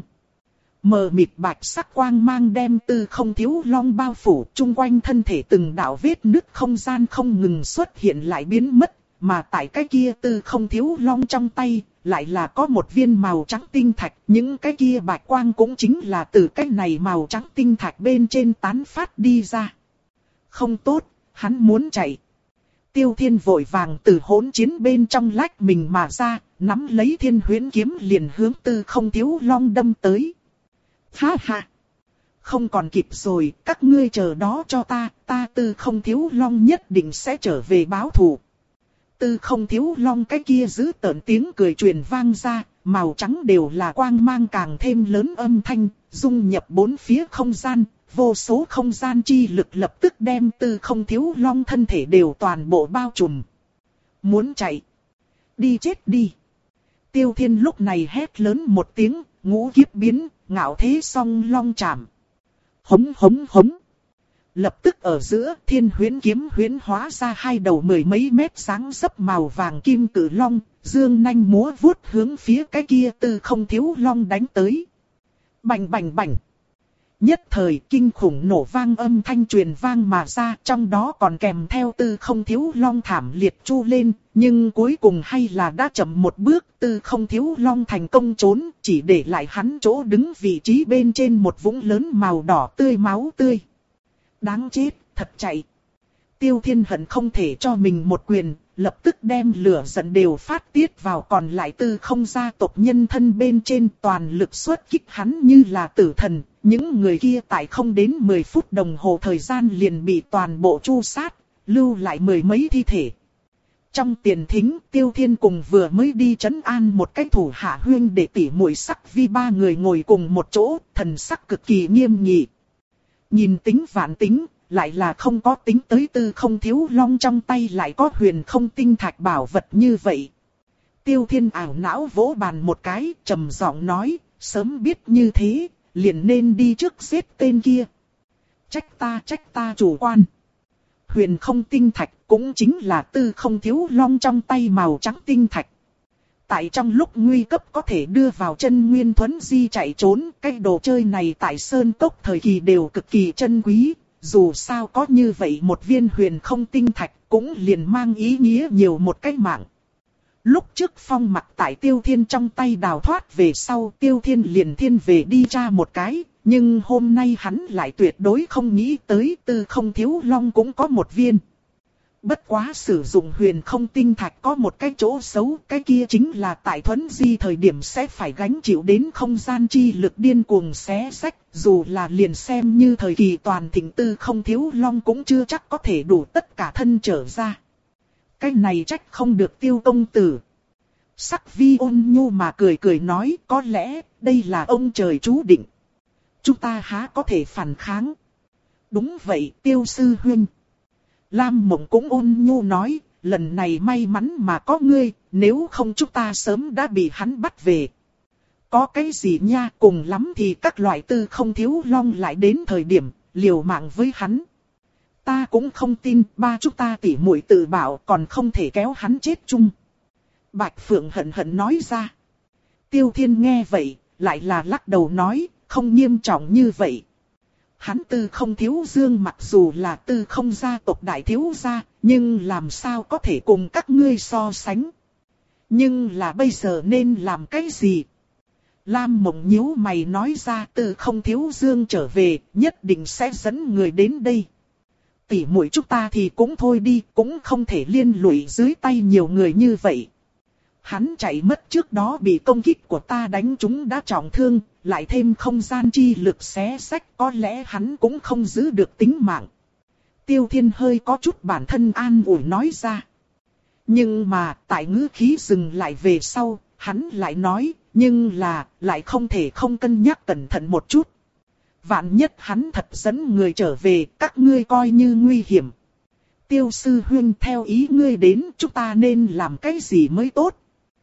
Mờ mịt bạch sắc quang mang đem Tư Không Thiếu Long bao phủ, chung quanh thân thể từng đạo vết nứt không gian không ngừng xuất hiện lại biến mất, mà tại cái kia Tư Không Thiếu Long trong tay, lại là có một viên màu trắng tinh thạch, những cái kia bạch quang cũng chính là từ cái này màu trắng tinh thạch bên trên tán phát đi ra. Không tốt, hắn muốn chạy. Tiêu Thiên vội vàng từ hỗn chiến bên trong lách mình mà ra, nắm lấy Thiên Huyễn kiếm liền hướng Tư Không Thiếu Long đâm tới. Ha ha! Không còn kịp rồi, các ngươi chờ đó cho ta, ta Tư Không Thiếu Long nhất định sẽ trở về báo thù. Tư Không Thiếu Long cái kia giữ tợn tiếng cười truyền vang ra, màu trắng đều là quang mang càng thêm lớn âm thanh, dung nhập bốn phía không gian. Vô số không gian chi lực lập tức đem Tư Không Thiếu Long thân thể đều toàn bộ bao trùm. Muốn chạy. Đi chết đi. Tiêu Thiên lúc này hét lớn một tiếng, ngũ kiếp biến, ngạo thế song long chạm. Hống hống hống. Lập tức ở giữa Thiên Huyễn kiếm huyễn hóa ra hai đầu mười mấy mét sáng sấp màu vàng kim cử long, dương nanh múa vuốt hướng phía cái kia Tư Không Thiếu Long đánh tới. Bành bành bành. Nhất thời kinh khủng nổ vang âm thanh truyền vang mà ra, trong đó còn kèm theo Tư Không Thiếu Long thảm liệt chu lên, nhưng cuối cùng hay là đã chậm một bước, Tư Không Thiếu Long thành công trốn, chỉ để lại hắn chỗ đứng vị trí bên trên một vũng lớn màu đỏ tươi máu tươi. Đáng chết, thật chạy. Tiêu Thiên hận không thể cho mình một quyền, lập tức đem lửa giận đều phát tiết vào còn lại Tư Không gia tộc nhân thân bên trên, toàn lực xuất kích hắn như là tử thần. Những người kia tại không đến mười phút đồng hồ thời gian liền bị toàn bộ tru sát, lưu lại mười mấy thi thể. Trong tiền thính, Tiêu Thiên cùng vừa mới đi trấn an một cái thủ hạ huyên để tỉ muội Sắc Vi ba người ngồi cùng một chỗ, thần sắc cực kỳ nghiêm nghị. Nhìn tính vạn tính, lại là không có tính tới Tư Không Thiếu Long trong tay lại có huyền không tinh thạch bảo vật như vậy. Tiêu Thiên ảo não vỗ bàn một cái, trầm giọng nói, sớm biết như thế, liền nên đi trước giết tên kia. Trách ta trách ta chủ quan. Huyền không tinh thạch cũng chính là Tư Không Thiếu Long trong tay màu trắng tinh thạch. Tại trong lúc nguy cấp có thể đưa vào chân nguyên thuấn di chạy trốn, cái đồ chơi này tại Sơn Cốc thời kỳ đều cực kỳ chân quý. Dù sao có như vậy một viên huyền không tinh thạch cũng liền mang ý nghĩa nhiều một cái mạng. Lúc trước Phong Mặc tại Tiêu Thiên trong tay đào thoát về sau, Tiêu Thiên liền thiên về đi tra một cái. Nhưng hôm nay hắn lại tuyệt đối không nghĩ tới Tư Không Thiếu Long cũng có một viên. Bất quá sử dụng huyền không tinh thạch có một cái chỗ xấu, cái kia chính là tại thuấn di thời điểm sẽ phải gánh chịu đến không gian chi lực điên cuồng xé xách, dù là liền xem như thời kỳ toàn thịnh Tư Không Thiếu Long cũng chưa chắc có thể đủ tất cả thân trở ra. Cái này trách không được Tiêu công tử. Sắc Vi ôn nhu mà cười cười nói, có lẽ đây là ông trời chú định. Chúng ta há có thể phản kháng. Đúng vậy Tiêu sư huynh. Lam Mộng cũng ôn nhu nói, lần này may mắn mà có ngươi, nếu không chúng ta sớm đã bị hắn bắt về. Có cái gì nha, cùng lắm thì các loại Tư Không Thiếu Long lại đến thời điểm, liều mạng với hắn. Ta cũng không tin, ba chúng ta tỉ muội tự bảo còn không thể kéo hắn chết chung. Bạch Phượng hận hận nói ra. Tiêu Thiên nghe vậy, lại là lắc đầu nói, không nghiêm trọng như vậy. Hắn Tư Không Thiếu Dương mặc dù là Tư Không gia tộc đại thiếu gia, nhưng làm sao có thể cùng các ngươi so sánh. Nhưng là bây giờ nên làm cái gì? Lam Mộng nhíu mày nói ra, Tư Không Thiếu Dương trở về, nhất định sẽ dẫn người đến đây. Tỷ muội chúng ta thì cũng thôi đi, cũng không thể liên lụy dưới tay nhiều người như vậy. Hắn chạy mất trước đó bị công kích của ta đánh trúng đã trọng thương, lại thêm không gian chi lực xé xách, có lẽ hắn cũng không giữ được tính mạng. Tiêu Thiên hơi có chút bản thân an ủi nói ra. Nhưng mà, tại ngữ khí dừng lại về sau, hắn lại nói, nhưng là, lại không thể không cân nhắc cẩn thận một chút. Vạn nhất hắn thật dẫn người trở về, các ngươi coi như nguy hiểm. Tiêu sư huynh theo ý ngươi đến, chúng ta nên làm cái gì mới tốt?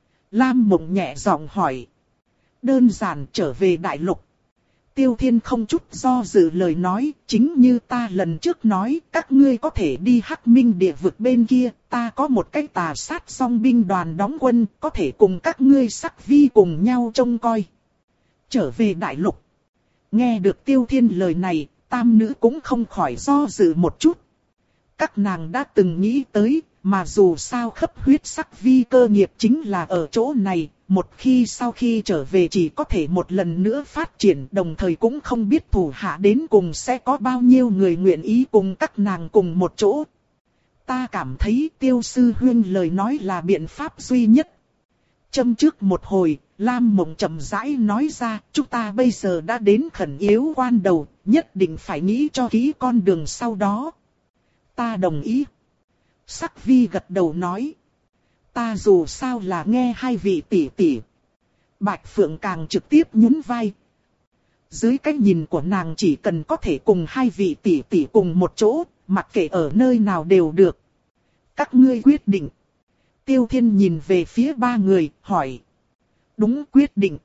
Lam Mộng nhẹ giọng hỏi. Đơn giản trở về đại lục. Tiêu Thiên không chút do dự lời nói, chính như ta lần trước nói, các ngươi có thể đi Hắc Minh địa vực bên kia, ta có một cái tà sát song binh đoàn đóng quân, có thể cùng các ngươi Sắc Vi cùng nhau trông coi. Trở về đại lục. Nghe được Tiêu Thiên lời này, tam nữ cũng không khỏi do dự một chút. Các nàng đã từng nghĩ tới, mà dù sao khắp huyết Sắc Vi cơ nghiệp chính là ở chỗ này, một khi sau khi trở về chỉ có thể một lần nữa phát triển, đồng thời cũng không biết thủ hạ đến cùng sẽ có bao nhiêu người nguyện ý cùng các nàng cùng một chỗ. Ta cảm thấy Tiêu sư huynh lời nói là biện pháp duy nhất. Châm trước một hồi, Lam Mộng chậm rãi nói ra, chúng ta bây giờ đã đến khẩn yếu quan đầu, nhất định phải nghĩ cho kỹ con đường sau đó. Ta đồng ý. Sắc Vi gật đầu nói. Ta dù sao là nghe hai vị tỷ tỷ. Bạch Phượng càng trực tiếp nhún vai. Dưới cái nhìn của nàng chỉ cần có thể cùng hai vị tỷ tỷ cùng một chỗ, mặc kệ ở nơi nào đều được. Các ngươi quyết định. Tiêu Thiên nhìn về phía ba người, hỏi. Đúng quyết định.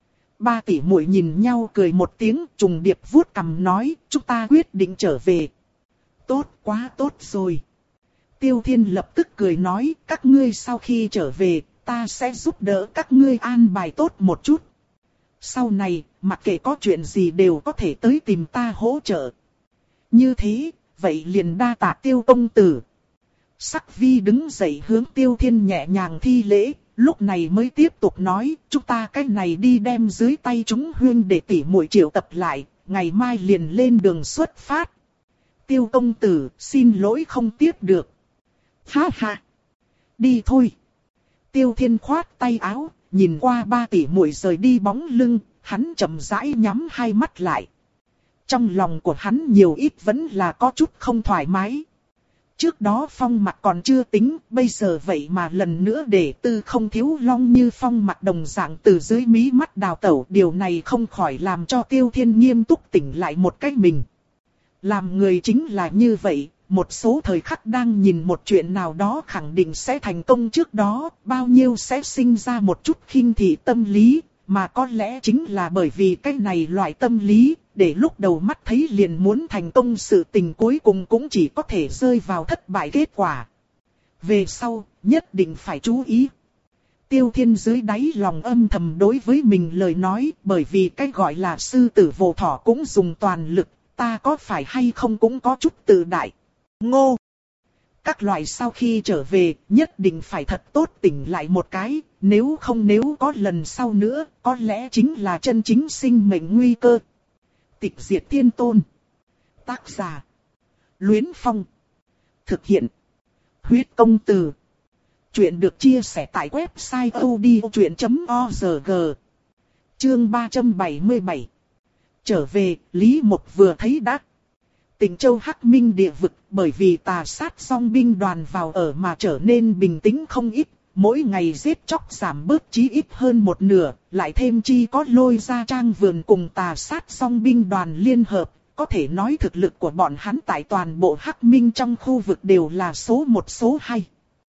Ba tỷ muội nhìn nhau cười một tiếng, trùng điệp vuốt cằm nói, chúng ta quyết định trở về. Tốt quá tốt rồi. Tiêu Thiên lập tức cười nói, các ngươi sau khi trở về, ta sẽ giúp đỡ các ngươi an bài tốt một chút. Sau này, mặc kệ có chuyện gì đều có thể tới tìm ta hỗ trợ. Như thế, vậy liền đa tạ Tiêu công tử. Sắc Vi đứng dậy hướng Tiêu Thiên nhẹ nhàng thi lễ, lúc này mới tiếp tục nói, chúng ta cái này đi đem dưới tay chúng huynh để tỉ muội triệu tập lại, ngày mai liền lên đường xuất phát. Tiêu công tử, xin lỗi không tiếp được. Ha ha! Đi thôi. Tiêu Thiên khoát tay áo, nhìn qua ba tỷ muội rời đi bóng lưng, hắn chậm rãi nhắm hai mắt lại. Trong lòng của hắn nhiều ít vẫn là có chút không thoải mái. Trước đó Phong Mặc còn chưa tính, bây giờ vậy mà lần nữa để Tư Không Thiếu Long như Phong Mặc đồng dạng từ dưới mí mắt đào tẩu. Điều này không khỏi làm cho Tiêu Thiên nghiêm túc tỉnh lại một cách mình. Làm người chính là như vậy, một số thời khắc đang nhìn một chuyện nào đó khẳng định sẽ thành công trước đó, bao nhiêu sẽ sinh ra một chút khinh thị tâm lý, mà có lẽ chính là bởi vì cái này loại tâm lý, để lúc đầu mắt thấy liền muốn thành công sự tình cuối cùng cũng chỉ có thể rơi vào thất bại kết quả. Về sau, nhất định phải chú ý. Tiêu Thiên dưới đáy lòng âm thầm đối với mình lời nói, bởi vì cái gọi là sư tử vô thỏ cũng dùng toàn lực, ta có phải hay không cũng có chút tự đại. Ngô! Các loại sau khi trở về, nhất định phải thật tốt tỉnh lại một cái, nếu không nếu có lần sau nữa, có lẽ chính là chân chính sinh mệnh nguy cơ. Tịch diệt thiên tôn. Tác giả. Luyến Phong. Thực hiện. Huyết công từ. Chuyện được chia sẻ tại website odchuyện chấm org. Chương ba trăm bảy mươi bảy. Trở về, Lý Mộc vừa thấy đã. Tịnh Châu Hắc Minh địa vực bởi vì tà sát song binh đoàn vào ở mà trở nên bình tĩnh không ít. Mỗi ngày giết chóc giảm bớt chí ít hơn một nửa, lại thêm chi có Lôi Gia Trang vườn cùng tà sát song binh đoàn liên hợp. Có thể nói thực lực của bọn hắn tại toàn bộ Hắc Minh trong khu vực đều là số một số hai.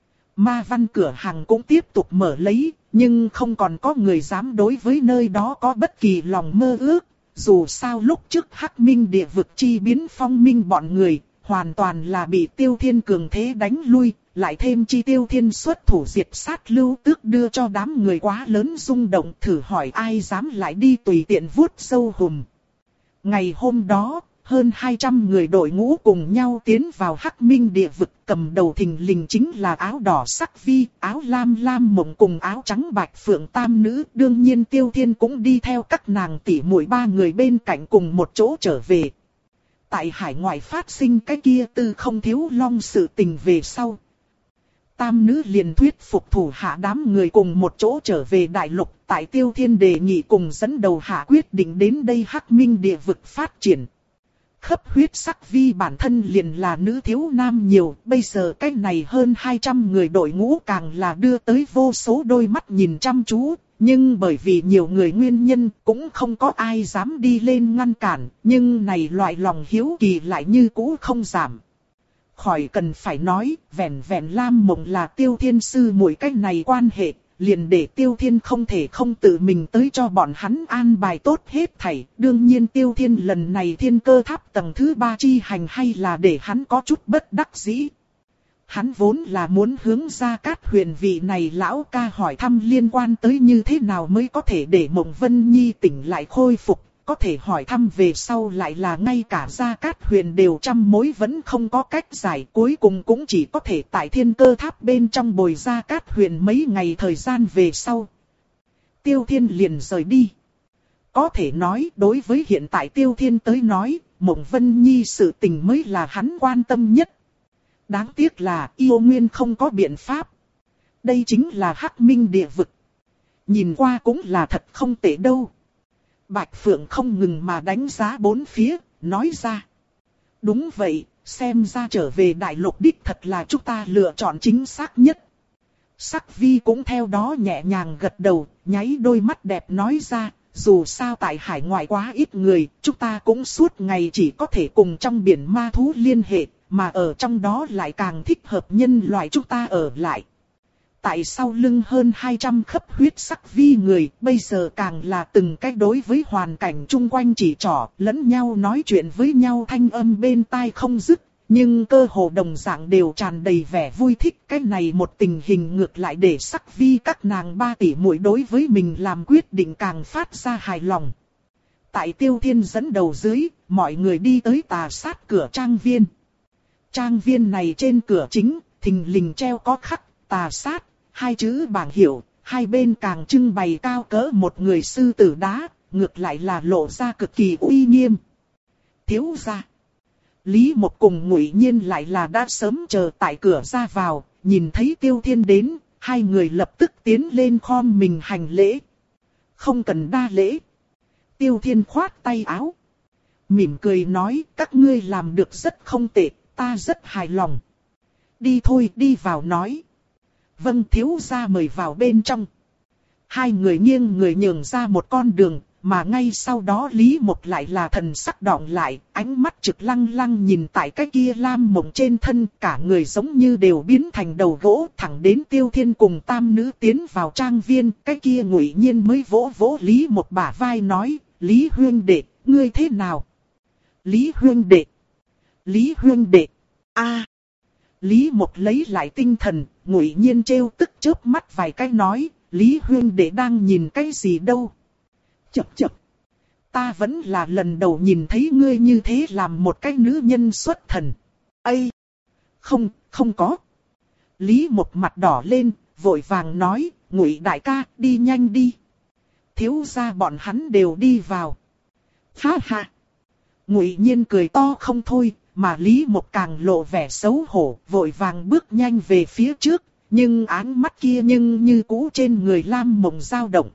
Ma văn cửa hàng cũng tiếp tục mở lấy, nhưng không còn có người dám đối với nơi đó có bất kỳ lòng mơ ước. Dù sao lúc trước Hắc Minh địa vực chi biến Phong Minh bọn người, hoàn toàn là bị Tiêu Thiên cường thế đánh lui, lại thêm chi Tiêu Thiên xuất thủ diệt sát Lưu Tước đưa cho đám người quá lớn rung động, thử hỏi ai dám lại đi tùy tiện vuốt sâu hùm. Ngày hôm đó, hơn hai trăm người đội ngũ cùng nhau tiến vào Hắc Minh địa vực, cầm đầu thình lình chính là áo đỏ sắc vi, áo lam lam mộng cùng áo trắng bạch phượng tam nữ. Đương nhiên Tiêu Thiên cũng đi theo các nàng tỷ muội ba người bên cạnh cùng một chỗ trở về. Tại hải ngoại phát sinh cái kia Tư Không Thiếu Long sự tình về sau. Tam nữ liền thuyết phục thủ hạ đám người cùng một chỗ trở về đại lục. Tại Tiêu Thiên đề nghị cùng dẫn đầu hạ quyết định đến đây Hắc Minh địa vực phát triển. Khắp huyết sắc vi bản thân liền là nữ thiếu nam nhiều, bây giờ cách này hơn hai trăm người đội ngũ càng là đưa tới vô số đôi mắt nhìn chăm chú, nhưng bởi vì nhiều người nguyên nhân cũng không có ai dám đi lên ngăn cản, nhưng này loại lòng hiếu kỳ lại như cũ không giảm. Khỏi cần phải nói, vẹn vẹn Lam Mộng là Tiêu Thiên sư muội cách này quan hệ. Liền để Tiêu Thiên không thể không tự mình tới cho bọn hắn an bài tốt hết thảy. Đương nhiên Tiêu Thiên lần này thiên cơ tháp tầng thứ ba chi hành hay là để hắn có chút bất đắc dĩ. Hắn vốn là muốn hướng Gia Cát Huyền vị này lão ca hỏi thăm liên quan tới như thế nào mới có thể để Mộng Vân Nhi tỉnh lại khôi phục. Có thể hỏi thăm về sau lại là ngay cả Gia Cát Huyền đều trăm mối vẫn không có cách giải, cuối cùng cũng chỉ có thể tại thiên cơ tháp bên trong bồi Gia Cát Huyền mấy ngày thời gian về sau. Tiêu Thiên liền rời đi. Có thể nói đối với hiện tại Tiêu Thiên tới nói, Mộng Vân Nhi sự tình mới là hắn quan tâm nhất. Đáng tiếc là yêu nguyên không có biện pháp. Đây chính là Hắc Minh địa vực. Nhìn qua cũng là thật không tệ đâu. Bạch Phượng không ngừng mà đánh giá bốn phía, nói ra. Đúng vậy, xem ra trở về đại lục đích thật là chúng ta lựa chọn chính xác nhất. Sắc vi cũng theo đó nhẹ nhàng gật đầu, nháy đôi mắt đẹp nói ra. Dù sao tại hải ngoại quá ít người, chúng ta cũng suốt ngày chỉ có thể cùng trong biển ma thú liên hệ, mà ở trong đó lại càng thích hợp nhân loại chúng ta ở lại. Tại sau lưng hơn hai trăm khắp huyết sắc vi người, bây giờ càng là từng cách đối với hoàn cảnh chung quanh chỉ trỏ, lẫn nhau nói chuyện với nhau thanh âm bên tai không dứt, nhưng cơ hồ đồng dạng đều tràn đầy vẻ vui thích. Cái này một tình hình ngược lại để sắc vi các nàng ba tỷ muội đối với mình làm quyết định càng phát ra hài lòng. Tại Tiêu Thiên dẫn đầu dưới, mọi người đi tới tà sát cửa trang viên. Trang viên này trên cửa chính, thình lình treo có khắc tà sát, hai chữ bảng hiệu, hai bên càng trưng bày cao cỡ một người sư tử đá, ngược lại là lộ ra cực kỳ uy nghiêm. Thiếu gia. Lý Mộc cùng Ngụy Nhiên lại là đã sớm chờ tại cửa ra vào, nhìn thấy Tiêu Thiên đến, hai người lập tức tiến lên khom mình hành lễ. Không cần đa lễ. Tiêu Thiên khoát tay áo. Mỉm cười nói, các ngươi làm được rất không tệ, ta rất hài lòng. Đi thôi, đi vào nói. Vâng, thiếu gia mời vào bên trong. Hai người nghiêng người nhường ra một con đường, mà ngay sau đó Lý Mộc lại là thần sắc đọng lại, ánh mắt trực lăng lăng nhìn tại cái kia lam mộng trên thân, cả người giống như đều biến thành đầu gỗ, thẳng đến Tiêu Thiên cùng tam nữ tiến vào trang viên, cái kia Ngụy Nhiên mới vỗ vỗ Lý Mộc bả vai nói, Lý huynh đệ, ngươi thế nào? Lý huynh đệ, Lý huynh đệ, a. Lý Mộc lấy lại tinh thần, Ngụy Nhiên trêu tức chớp mắt vài cái nói, Lý huynh đệ đang nhìn cái gì đâu? Chập chập. Ta vẫn là lần đầu nhìn thấy ngươi như thế làm một cái nữ nhân xuất thần. Ây! Không, không có. Lý Mộc mặt đỏ lên, vội vàng nói, Ngụy đại ca, đi nhanh đi. Thiếu gia bọn hắn đều đi vào. Ha ha! Ngụy Nhiên cười to không thôi, mà Lý Mộc càng lộ vẻ xấu hổ, vội vàng bước nhanh về phía trước, nhưng áng mắt kia nhưng như cũ trên người Lam Mộng dao động.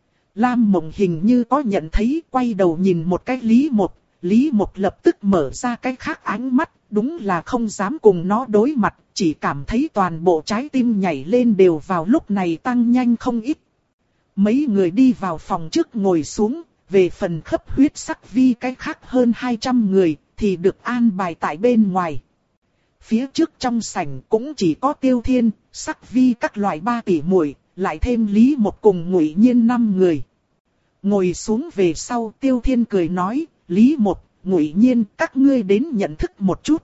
Lam Mộng hình như có nhận thấy, quay đầu nhìn một cái Lý Mộc, Lý Mộc lập tức mở ra cái khác ánh mắt, đúng là không dám cùng nó đối mặt, chỉ cảm thấy toàn bộ trái tim nhảy lên đều vào lúc này tăng nhanh không ít. Mấy người đi vào phòng trước ngồi xuống, về phần khắp huyết sắc vi cái khác hơn hai trăm người, thì được an bài tại bên ngoài. Phía trước trong sảnh cũng chỉ có Tiêu Thiên, sắc vi các loại ba tỷ muội, lại thêm Lý Mộc cùng Ngụy Nhiên năm người. Ngồi xuống về sau Tiêu Thiên cười nói, Lý Mộc, Ngụy Nhiên các ngươi đến nhận thức một chút.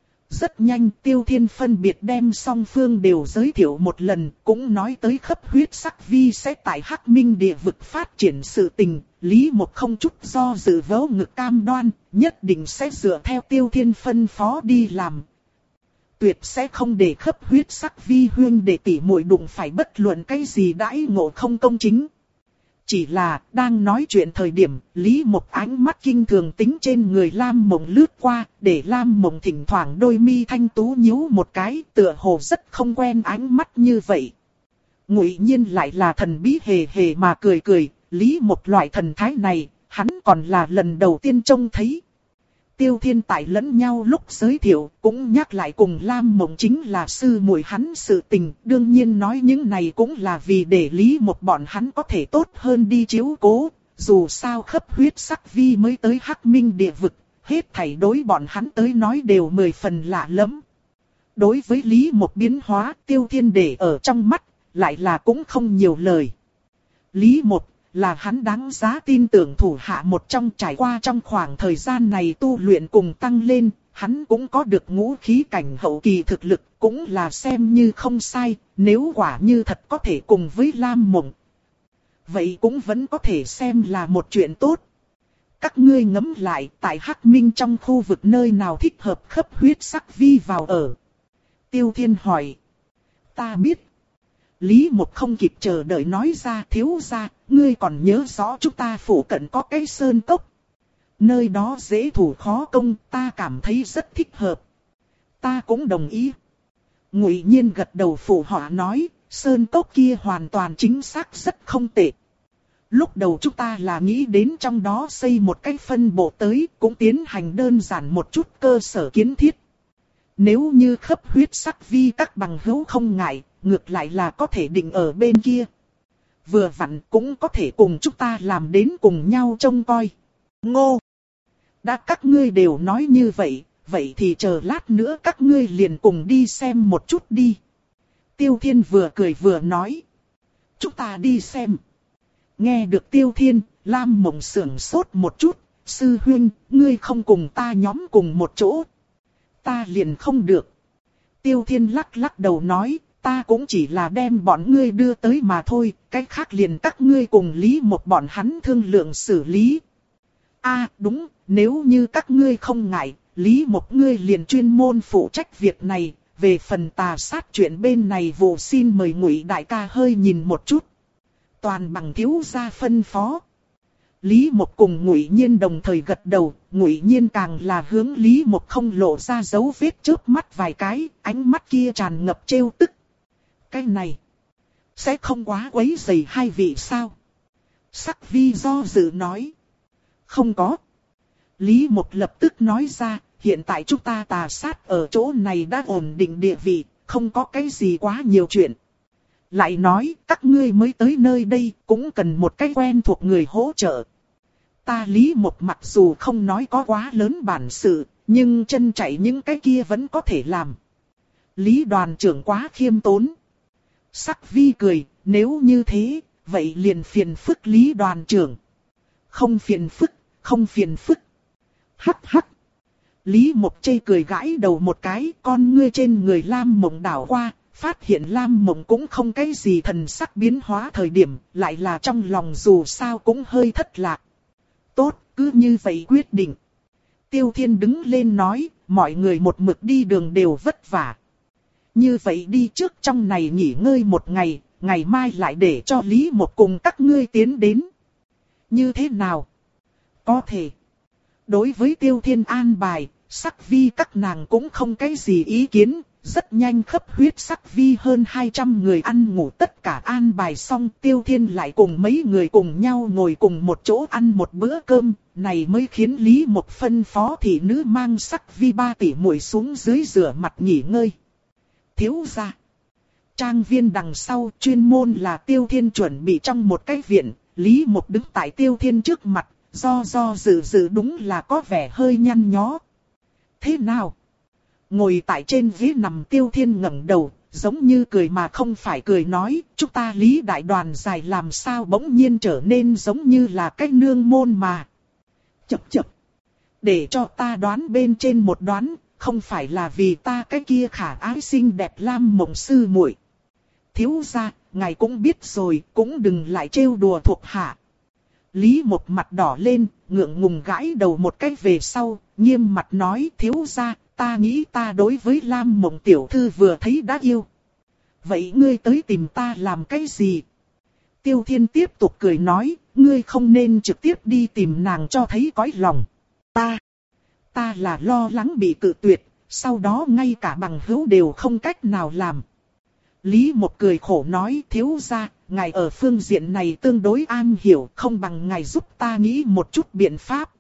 Rất nhanh Tiêu Thiên phân biệt đem song phương đều giới thiệu một lần, cũng nói tới khắp huyết sắc vi sẽ tại Hắc Minh địa vực phát triển sự tình. Lý Mộc không chút do dự vớ ngực cam đoan, nhất định sẽ dựa theo Tiêu Thiên phân phó đi làm. Tuyệt sẽ không để khắp huyết sắc vi huyên để tỉ muội đụng phải bất luận cái gì đãi ngộ không công chính. Chỉ là, đang nói chuyện thời điểm, Lý Mộc ánh mắt kinh thường tính trên người Lam Mộng lướt qua, để Lam Mộng thỉnh thoảng đôi mi thanh tú nhíu một cái, tựa hồ rất không quen ánh mắt như vậy. Ngụy Nhiên lại là thần bí hề hề mà cười cười, Lý Mộc loại thần thái này, hắn còn là lần đầu tiên trông thấy. Tiêu Thiên tại lẫn nhau lúc giới thiệu, cũng nhắc lại cùng Lam Mộng chính là sư muội hắn sự tình, đương nhiên nói những này cũng là vì để Lý Mộc bọn hắn có thể tốt hơn đi chiếu cố, dù sao khắp huyết sắc vi mới tới Hắc Minh địa vực, hết thảy đối bọn hắn tới nói đều mười phần lạ lắm. Đối với Lý Mộc biến hóa, Tiêu Thiên để ở trong mắt, lại là cũng không nhiều lời. Lý Mộc là hắn đáng giá tin tưởng thủ hạ một trong, trải qua trong khoảng thời gian này tu luyện cùng tăng lên, hắn cũng có được ngũ khí cảnh hậu kỳ thực lực, cũng là xem như không sai, nếu quả như thật có thể cùng với Lam Mộng. Vậy cũng vẫn có thể xem là một chuyện tốt. Các ngươi ngẫm lại, tại Hắc Minh trong khu vực nơi nào thích hợp khắp huyết sắc vi vào ở? Tiêu Thiên hỏi. Ta biết. Lý Mộc không kịp chờ đợi nói ra, thiếu gia, ngươi còn nhớ rõ chúng ta phủ cận có cái sơn cốc. Nơi đó dễ thủ khó công, ta cảm thấy rất thích hợp. Ta cũng đồng ý. Ngụy Nhiên gật đầu phụ họa nói, sơn cốc kia hoàn toàn chính xác rất không tệ. Lúc đầu chúng ta là nghĩ đến trong đó xây một cái phân bộ tới, cũng tiến hành đơn giản một chút cơ sở kiến thiết. Nếu như khắp huyết sắc vi các bằng hữu không ngại, ngược lại là có thể định ở bên kia. Vừa vặn cũng có thể cùng chúng ta làm đến cùng nhau trông coi. Ngô! Đã các ngươi đều nói như vậy, vậy thì chờ lát nữa các ngươi liền cùng đi xem một chút đi. Tiêu Thiên vừa cười vừa nói. Chúng ta đi xem. Nghe được Tiêu Thiên, Lam Mộng sưởng sốt một chút. Sư huynh, ngươi không cùng ta nhóm cùng một chỗ. Ta liền không được. Tiêu Thiên lắc lắc đầu nói, ta cũng chỉ là đem bọn ngươi đưa tới mà thôi, cái khác liền các ngươi cùng Lý Mộc bọn hắn thương lượng xử lý. A đúng, nếu như các ngươi không ngại, Lý Mộc ngươi liền chuyên môn phụ trách việc này, về phần tà sát chuyện bên này vụ xin mời Ngụy đại ca hơi nhìn một chút. Toàn bằng thiếu gia phân phó. Lý Mộc cùng Ngụy Nhiên đồng thời gật đầu, Ngụy Nhiên càng là hướng Lý Mộc không lộ ra dấu vết chớp mắt vài cái, ánh mắt kia tràn ngập trêu tức. Cái này, sẽ không quá quấy rầy hai vị sao? Sắc Vi do dự nói. Không có. Lý Mộc lập tức nói ra, hiện tại chúng ta tà sát ở chỗ này đã ổn định địa vị, không có cái gì quá nhiều chuyện. Lại nói, các ngươi mới tới nơi đây cũng cần một cái quen thuộc người hỗ trợ. Ta Lý Mộc mặc dù không nói có quá lớn bản sự, nhưng chân chạy những cái kia vẫn có thể làm. Lý đoàn trưởng quá khiêm tốn. Sắc Vi cười, nếu như thế, vậy liền phiền phức Lý đoàn trưởng. Không phiền phức, không phiền phức. Hắc hắc. Lý Mộc chê cười gãi đầu một cái, con ngươi trên người Lam Mộng đảo qua, phát hiện Lam Mộng cũng không cái gì thần sắc biến hóa thời điểm, lại là trong lòng dù sao cũng hơi thất lạc. Tốt, cứ như vậy quyết định. Tiêu Thiên đứng lên nói, mọi người một mực đi đường đều vất vả. Như vậy đi trước trong này nghỉ ngơi một ngày, ngày mai lại để cho Lý Mộc cùng các ngươi tiến đến. Như thế nào? Có thể. Đối với Tiêu Thiên an bài, Sắc Vi các nàng cũng không cái gì ý kiến, rất nhanh khắp huyết Sắc Vi hơn hai trăm người ăn ngủ tất cả an bài xong, Tiêu Thiên lại cùng mấy người cùng nhau ngồi cùng một chỗ ăn một bữa cơm, này mới khiến Lý Mộc phân phó thị nữ mang Sắc Vi ba tỷ muội xuống dưới rửa mặt nghỉ ngơi. Thiếu gia, trang viên đằng sau chuyên môn là Tiêu Thiên chuẩn bị trong một cái viện, Lý Mộc đứng tại Tiêu Thiên trước mặt, do do dự dự đúng là có vẻ hơi nhăn nhó. Thế nào? Ngồi tại trên ghế nằm Tiêu Thiên ngẩng đầu, giống như cười mà không phải cười nói, chúng ta Lý đại đoàn dài làm sao bỗng nhiên trở nên giống như là cái nương môn mà. Chập chập. Để cho ta đoán bên trên một đoán, không phải là vì ta cái kia khả ái xinh đẹp Lam Mộng sư muội. Thiếu gia, ngài cũng biết rồi, cũng đừng lại trêu đùa thuộc hạ. Lý Mộc mặt đỏ lên, ngượng ngùng gãi đầu một cái về sau, nghiêm mặt nói, thiếu gia, ta nghĩ ta đối với Lam Mộng tiểu thư vừa thấy đã yêu. Vậy ngươi tới tìm ta làm cái gì? Tiêu Thiên tiếp tục cười nói, ngươi không nên trực tiếp đi tìm nàng cho thấy cõi lòng. Ta, ta là lo lắng bị cự tuyệt, sau đó ngay cả bằng hữu đều không cách nào làm. Lý Mộc cười khổ nói, thiếu gia, ngài ở phương diện này tương đối an hiểu, không bằng ngài giúp ta nghĩ một chút biện pháp.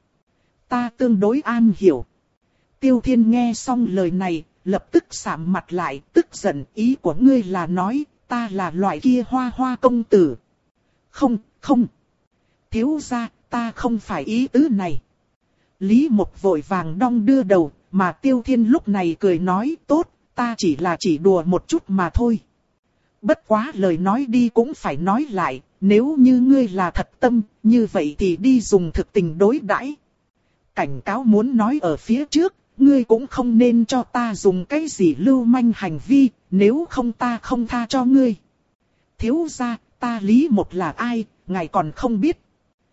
Ta tương đối an hiểu. Tiêu Thiên nghe xong lời này, lập tức sạm mặt lại, tức giận, ý của ngươi là nói, ta là loại kia hoa hoa công tử. Không, không. Thiếu gia, ta không phải ý tứ này. Lý Mộc vội vàng đong đưa đầu, mà Tiêu Thiên lúc này cười nói, tốt, ta chỉ là chỉ đùa một chút mà thôi. Bất quá lời nói đi cũng phải nói lại, nếu như ngươi là thật tâm, như vậy thì đi dùng thực tình đối đãi. Cảnh cáo muốn nói ở phía trước, ngươi cũng không nên cho ta dùng cái gì lưu manh hành vi, nếu không ta không tha cho ngươi. Thiếu gia, ta Lý Mộc là ai, ngài còn không biết.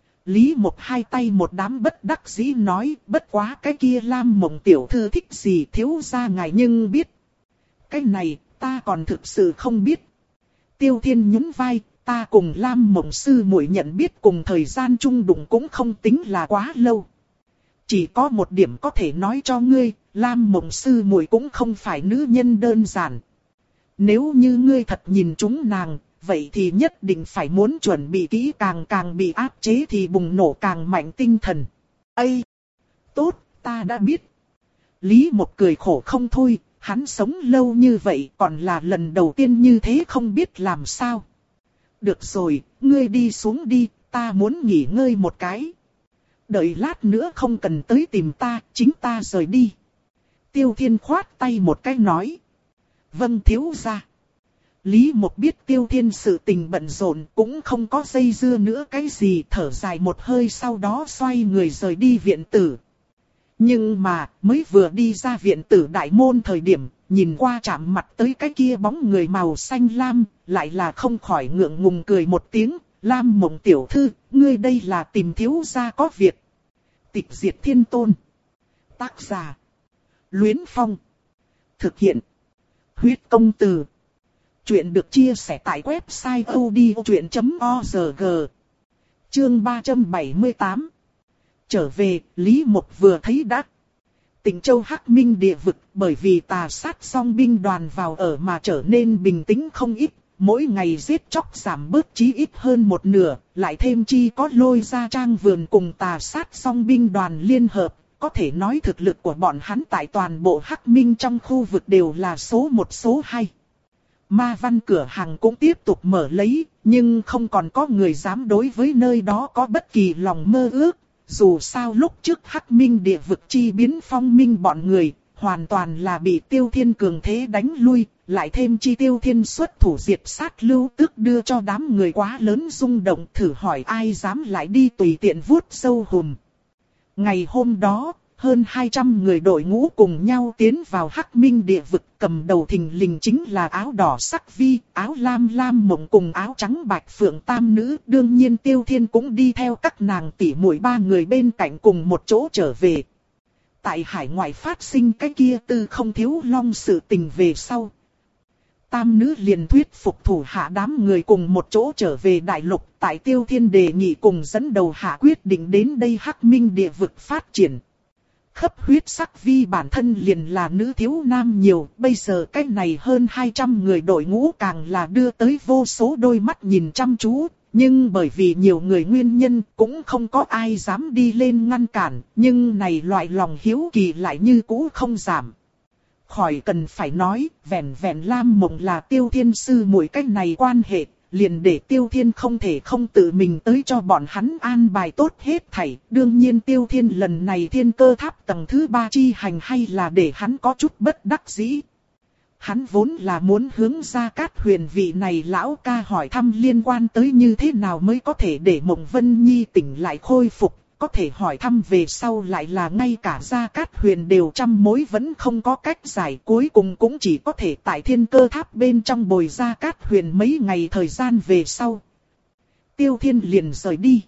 Lý Mộc hai tay một đám bất đắc dĩ nói, bất quá cái kia Lam Mộng tiểu thư thích gì thiếu gia ngài nhưng biết. Cái này, ta còn thực sự không biết. Tiêu Thiên nhún vai, ta cùng Lam Mộng sư muội nhận biết cùng thời gian chung đụng cũng không tính là quá lâu. Chỉ có một điểm có thể nói cho ngươi, Lam Mộng sư muội cũng không phải nữ nhân đơn giản. Nếu như ngươi thật nhìn chúng nàng, vậy thì nhất định phải muốn chuẩn bị kỹ, càng càng bị áp chế thì bùng nổ càng mạnh tinh thần. Ây! Tốt, ta đã biết. Lý Mộc cười khổ không thôi, hắn sống lâu như vậy còn là lần đầu tiên như thế không biết làm sao. Được rồi, ngươi đi xuống đi, ta muốn nghỉ ngơi một cái. Đợi lát nữa không cần tới tìm ta, chính ta rời đi. Tiêu Thiên khoát tay một cái nói. Vâng thiếu gia. Lý Mộc biết Tiêu Thiên sự tình bận rộn cũng không có dây dưa nữa cái gì, thở dài một hơi sau đó xoay người rời đi viện tử. Nhưng mà mới vừa đi ra viện tử đại môn thời điểm, nhìn qua chạm mặt tới cái kia bóng người màu xanh lam, lại là không khỏi ngượng ngùng cười một tiếng. Lam Mộng tiểu thư, ngươi đây là tìm thiếu gia có việc. Tịch Diệt Thiên Tôn. Tác giả Luyến Phong. Thực hiện Huyết Công Từ. Chuyện được chia sẻ tại website odchuyện chấm org. Chương ba trăm bảy mươi tám. Trở về, Lý Mộc vừa thấy đã. Tịnh Châu Hắc Minh địa vực bởi vì tà sát song binh đoàn vào ở mà trở nên bình tĩnh không ít. Mỗi ngày giết chóc giảm bớt chí ít hơn một nửa, lại thêm chi có Lôi Gia Trang vườn cùng tà sát song binh đoàn liên hợp. Có thể nói thực lực của bọn hắn tại toàn bộ Hắc Minh trong khu vực đều là số một số hai. Ma văn cửa hàng cũng tiếp tục mở lấy, nhưng không còn có người dám đối với nơi đó có bất kỳ lòng mơ ước. Dù sao lúc trước Hắc Minh địa vực chi biến phong minh bọn người, hoàn toàn là bị Tiêu Thiên cường thế đánh lui, lại thêm chi Tiêu Thiên xuất thủ diệt sát Lưu Tước đưa cho đám người quá lớn rung động, thử hỏi ai dám lại đi tùy tiện vuốt sâu hùm. Ngày hôm đó, hơn hai trăm người đội ngũ cùng nhau tiến vào Hắc Minh địa vực, cầm đầu thình lình chính là áo đỏ sắc vi, áo lam lam mộng cùng áo trắng bạch phượng tam nữ. Đương nhiên Tiêu Thiên cũng đi theo các nàng tỷ muội ba người bên cạnh cùng một chỗ trở về. Tại hải ngoại phát sinh cái kia tư không thiếu long sự tình về sau. Tam nữ liền thuyết phục thủ hạ đám người cùng một chỗ trở về đại lục. Tại Tiêu Thiên đề nghị cùng dẫn đầu hạ quyết định đến đây Hắc Minh địa vực phát triển. Khắp huyết sắc vi bản thân liền là nữ thiếu nam nhiều, bây giờ cái này hơn hai trăm người đội ngũ càng là đưa tới vô số đôi mắt nhìn chăm chú. Nhưng bởi vì nhiều người nguyên nhân cũng không có ai dám đi lên ngăn cản, nhưng này loại lòng hiếu kỳ lại như cũ không giảm. Khỏi cần phải nói, vẹn vẹn Lam Mộng là Tiêu Thiên sư muội cách này quan hệ, liền để Tiêu Thiên không thể không tự mình tới cho bọn hắn an bài tốt hết thảy. Đương nhiên Tiêu Thiên lần này thiên cơ tháp tầng thứ ba chi hành hay là để hắn có chút bất đắc dĩ. Hắn vốn là muốn hướng Gia Cát Huyền vị này lão ca hỏi thăm liên quan tới như thế nào mới có thể để Mộng Vân Nhi tỉnh lại khôi phục. Có thể hỏi thăm về sau lại là ngay cả Gia Cát Huyền đều trăm mối vẫn không có cách giải, cuối cùng cũng chỉ có thể tại thiên cơ tháp bên trong bồi Gia Cát Huyền mấy ngày thời gian về sau. Tiêu Thiên liền rời đi.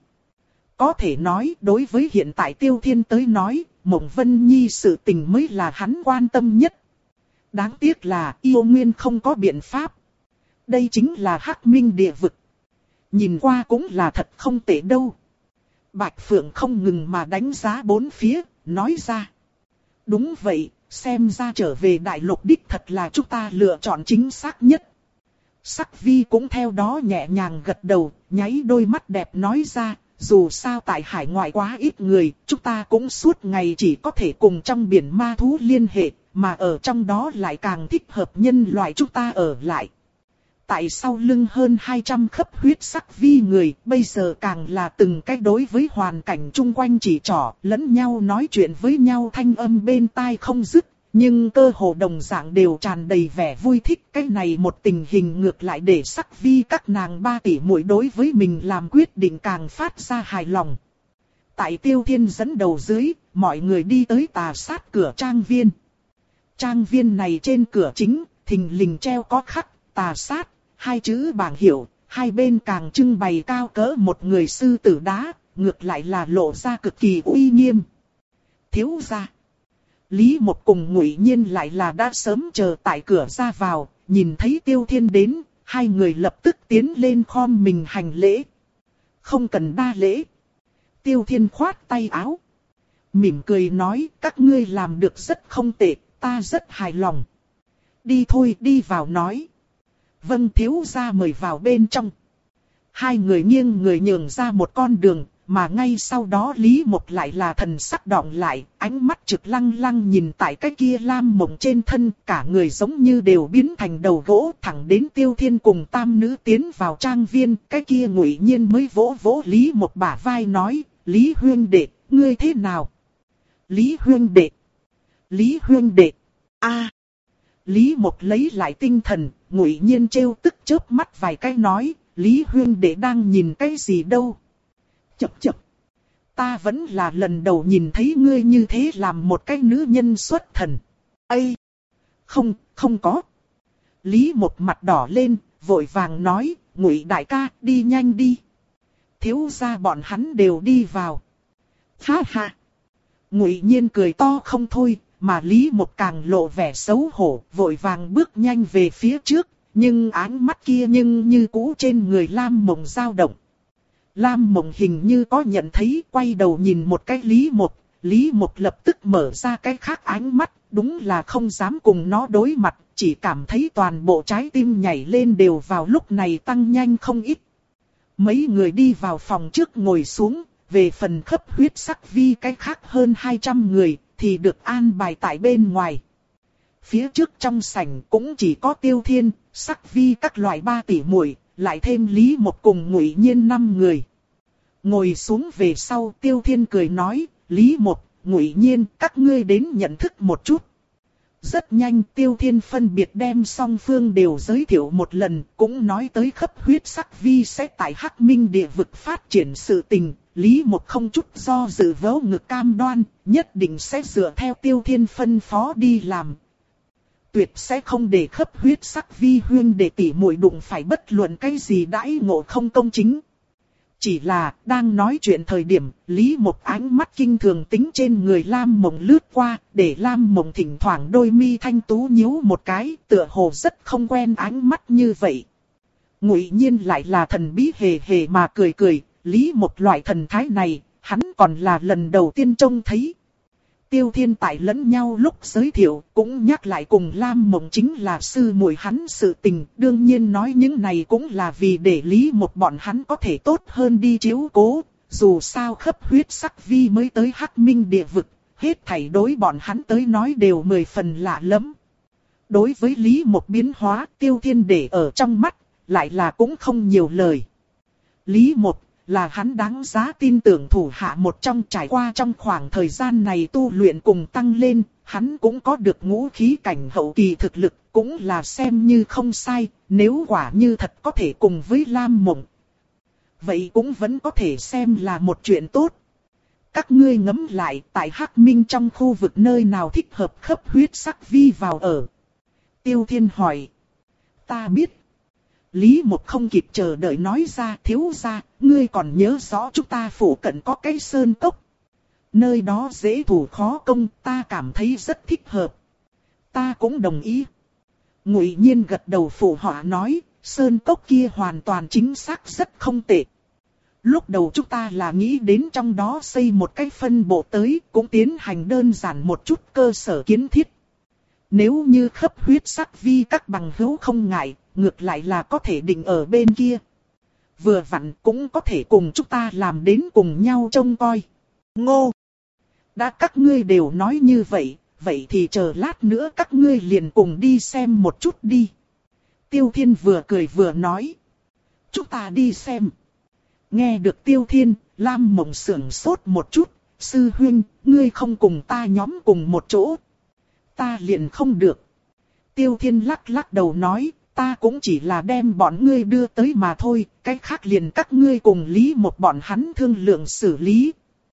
Có thể nói đối với hiện tại Tiêu Thiên tới nói, Mộng Vân Nhi sự tình mới là hắn quan tâm nhất. Đáng tiếc là yêu nguyên không có biện pháp. Đây chính là Hắc Minh địa vực. Nhìn qua cũng là thật không tệ đâu. Bạch Phượng không ngừng mà đánh giá bốn phía, nói ra. Đúng vậy, xem ra trở về đại lục đích thật là chúng ta lựa chọn chính xác nhất. Sắc vi cũng theo đó nhẹ nhàng gật đầu, nháy đôi mắt đẹp nói ra. Dù sao tại hải ngoại quá ít người, chúng ta cũng suốt ngày chỉ có thể cùng trong biển ma thú liên hệ, mà ở trong đó lại càng thích hợp nhân loại chúng ta ở lại. Tại sau lưng hơn hai trăm khắp huyết sắc vi người, bây giờ càng là từng cách đối với hoàn cảnh chung quanh chỉ trỏ, lẫn nhau nói chuyện với nhau thanh âm bên tai không dứt, nhưng cơ hồ đồng dạng đều tràn đầy vẻ vui thích. Cái này một tình hình ngược lại để sắc vi các nàng ba tỷ muội đối với mình làm quyết định càng phát ra hài lòng. Tại Tiêu Thiên dẫn đầu dưới, mọi người đi tới tà sát cửa trang viên. Trang viên này trên cửa chính, thình lình treo có khắc, tà sát, hai chữ bảng hiệu, hai bên càng trưng bày cao cỡ một người sư tử đá, ngược lại là lộ ra cực kỳ uy nghiêm. Thiếu gia. Lý Một cùng Ngụy Nhiên lại là đã sớm chờ tại cửa ra vào, nhìn thấy Tiêu Thiên đến, hai người lập tức tiến lên khom mình hành lễ. Không cần đa lễ. Tiêu Thiên khoát tay áo. Mỉm cười nói, các ngươi làm được rất không tệ, ta rất hài lòng. Đi thôi, đi vào nói. Vâng, thiếu gia mời vào bên trong. Hai người nghiêng người nhường ra một con đường, mà ngay sau đó Lý Mộc lại là thần sắc đọng lại, ánh mắt trực lăng lăng nhìn tại cái kia lam mộng trên thân, cả người giống như đều biến thành đầu gỗ, thẳng đến Tiêu Thiên cùng tam nữ tiến vào trang viên. Cái kia Ngụy Nhiên mới vỗ vỗ Lý Mộc bả vai nói, Lý huynh đệ, ngươi thế nào? Lý huynh đệ, Lý huynh đệ, a. Lý Mộc lấy lại tinh thần, Ngụy Nhiên trêu tức chớp mắt vài cái nói, Lý huynh đệ đang nhìn cái gì đâu? Chập chập. Ta vẫn là lần đầu nhìn thấy ngươi như thế làm một cái nữ nhân xuất thần. Ây! Không, không có. Lý Mộc mặt đỏ lên, vội vàng nói, Ngụy đại ca, đi nhanh đi. Thiếu gia bọn hắn đều đi vào. Ha ha! Ngụy Nhiên cười to không thôi, mà Lý Mộc càng lộ vẻ xấu hổ, vội vàng bước nhanh về phía trước, nhưng ánh mắt kia nhưng như cũ trên người Lam Mộng dao động. Lam Mộng hình như có nhận thấy, quay đầu nhìn một cái Lý Mộc, Lý Mộc lập tức mở ra cái khác ánh mắt, đúng là không dám cùng nó đối mặt, chỉ cảm thấy toàn bộ trái tim nhảy lên đều vào lúc này tăng nhanh không ít. Mấy người đi vào phòng trước ngồi xuống, về phần khắp huyết sắc vi cái khác hơn hai trăm người, thì được an bài tại bên ngoài. Phía trước trong sảnh cũng chỉ có Tiêu Thiên, sắc vi các loại ba tỷ muội, lại thêm Lý Mộc cùng Ngụy Nhiên năm người. Ngồi xuống về sau, Tiêu Thiên cười nói, Lý Mộc, Ngụy Nhiên, các ngươi đến nhận thức một chút. Rất nhanh Tiêu Thiên phân biệt đem song phương đều giới thiệu một lần, cũng nói tới khắp huyết sắc vi sẽ tại Hắc Minh địa vực phát triển sự tình. Lý Mộc không chút do dự vớ ngực cam đoan, nhất định sẽ dựa theo Tiêu Thiên phân phó đi làm. Tuyệt sẽ không để khắp huyết sắc vi huyên để tỉ muội đụng phải bất luận cái gì đãi ngộ không công chính. Chỉ là, đang nói chuyện thời điểm, Lý Mộc ánh mắt kinh thường tính trên người Lam Mộng lướt qua, để Lam Mộng thỉnh thoảng đôi mi thanh tú nhíu một cái, tựa hồ rất không quen ánh mắt như vậy. Ngụy Nhiên lại là thần bí hề hề mà cười cười, Lý Mộc loại thần thái này, hắn còn là lần đầu tiên trông thấy. Tiêu Thiên tại lẫn nhau lúc giới thiệu, cũng nhắc lại cùng Lam Mộng chính là sư muội hắn sự tình, đương nhiên nói những này cũng là vì để Lý Mộc bọn hắn có thể tốt hơn đi chiếu cố, dù sao khắp huyết sắc vi mới tới Hắc Minh địa vực, hết thảy đối bọn hắn tới nói đều mười phần lạ lắm. Đối với Lý Mộc biến hóa, Tiêu Thiên để ở trong mắt, lại là cũng không nhiều lời. Lý Mộc là hắn đáng giá tin tưởng thủ hạ một trong, trải qua trong khoảng thời gian này tu luyện cùng tăng lên, hắn cũng có được ngũ khí cảnh hậu kỳ thực lực, cũng là xem như không sai, nếu quả như thật có thể cùng với Lam Mộng. Vậy cũng vẫn có thể xem là một chuyện tốt. Các ngươi ngẫm lại, tại Hắc Minh trong khu vực nơi nào thích hợp khắp huyết sắc vi vào ở? Tiêu Thiên hỏi. Ta biết. Lý Mộc không kịp chờ đợi nói ra, thiếu gia, ngươi còn nhớ rõ chúng ta phủ cận có cái sơn cốc. Nơi đó dễ thủ khó công, ta cảm thấy rất thích hợp. Ta cũng đồng ý. Ngụy Nhiên gật đầu phụ họa nói, sơn cốc kia hoàn toàn chính xác rất không tệ. Lúc đầu chúng ta là nghĩ đến trong đó xây một cái phân bộ tới, cũng tiến hành đơn giản một chút cơ sở kiến thiết. Nếu như khắp huyết sắc vi các bằng hữu không ngại, ngược lại là có thể định ở bên kia. Vừa vặn cũng có thể cùng chúng ta làm đến cùng nhau trông coi. Ngô! Đã các ngươi đều nói như vậy, vậy thì chờ lát nữa các ngươi liền cùng đi xem một chút đi. Tiêu Thiên vừa cười vừa nói. Chúng ta đi xem. Nghe được Tiêu Thiên, Lam Mộng sững sốt một chút. Sư huynh, ngươi không cùng ta nhóm cùng một chỗ. Ta liền không được. Tiêu Thiên lắc lắc đầu nói, ta cũng chỉ là đem bọn ngươi đưa tới mà thôi, cái khác liền các ngươi cùng Lý Mộc bọn hắn thương lượng xử lý.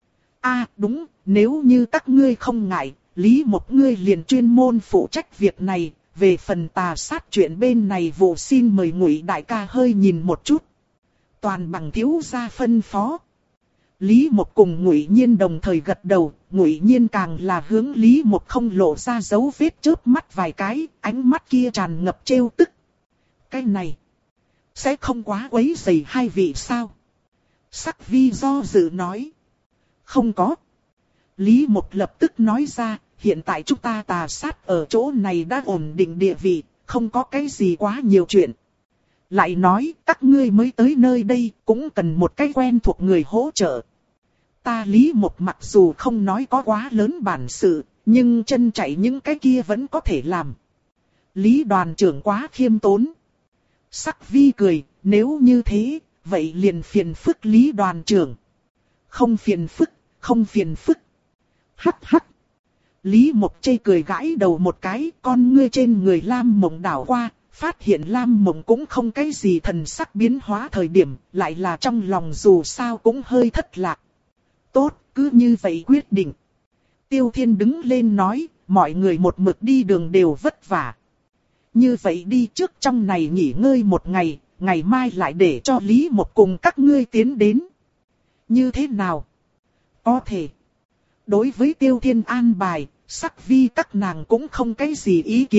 À đúng, nếu như các ngươi không ngại, Lý Mộc ngươi liền chuyên môn phụ trách việc này, về phần tà sát chuyện bên này vụ xin mời Ngụy đại ca hơi nhìn một chút. Toàn bằng thiếu gia phân phó. Lý Mộc cùng Ngụy Nhiên đồng thời gật đầu, Ngụy Nhiên càng là hướng Lý Mộc không lộ ra dấu vết chớp mắt vài cái, ánh mắt kia tràn ngập trêu tức. Cái này, sẽ không quá quấy rầy hai vị sao? Sắc vi do dự nói. Không có. Lý Mộc lập tức nói ra, hiện tại chúng ta tà sát ở chỗ này đã ổn định địa vị, không có cái gì quá nhiều chuyện. Lại nói, các ngươi mới tới nơi đây, cũng cần một cái quen thuộc người hỗ trợ. Ta Lý Mộc mặc dù không nói có quá lớn bản sự, nhưng chân chạy những cái kia vẫn có thể làm. Lý đoàn trưởng quá khiêm tốn. Sắc vi cười, nếu như thế, vậy liền phiền phức Lý đoàn trưởng. Không phiền phức, không phiền phức. Hắc hắc. Lý Mộc chê cười gãi đầu một cái, con ngươi trên người Lam Mộng đảo qua, phát hiện Lam Mộng cũng không cái gì thần sắc biến hóa thời điểm, lại là trong lòng dù sao cũng hơi thất lạc. Tốt, cứ như vậy quyết định. Tiêu Thiên đứng lên nói, mọi người một mực đi đường đều vất vả. Như vậy đi trước trong này nghỉ ngơi một ngày, ngày mai lại để cho Lý Mộc cùng các ngươi tiến đến. Như thế nào? Có thể. Đối với Tiêu Thiên an bài, sắc vi các nàng cũng không cái gì ý kiến,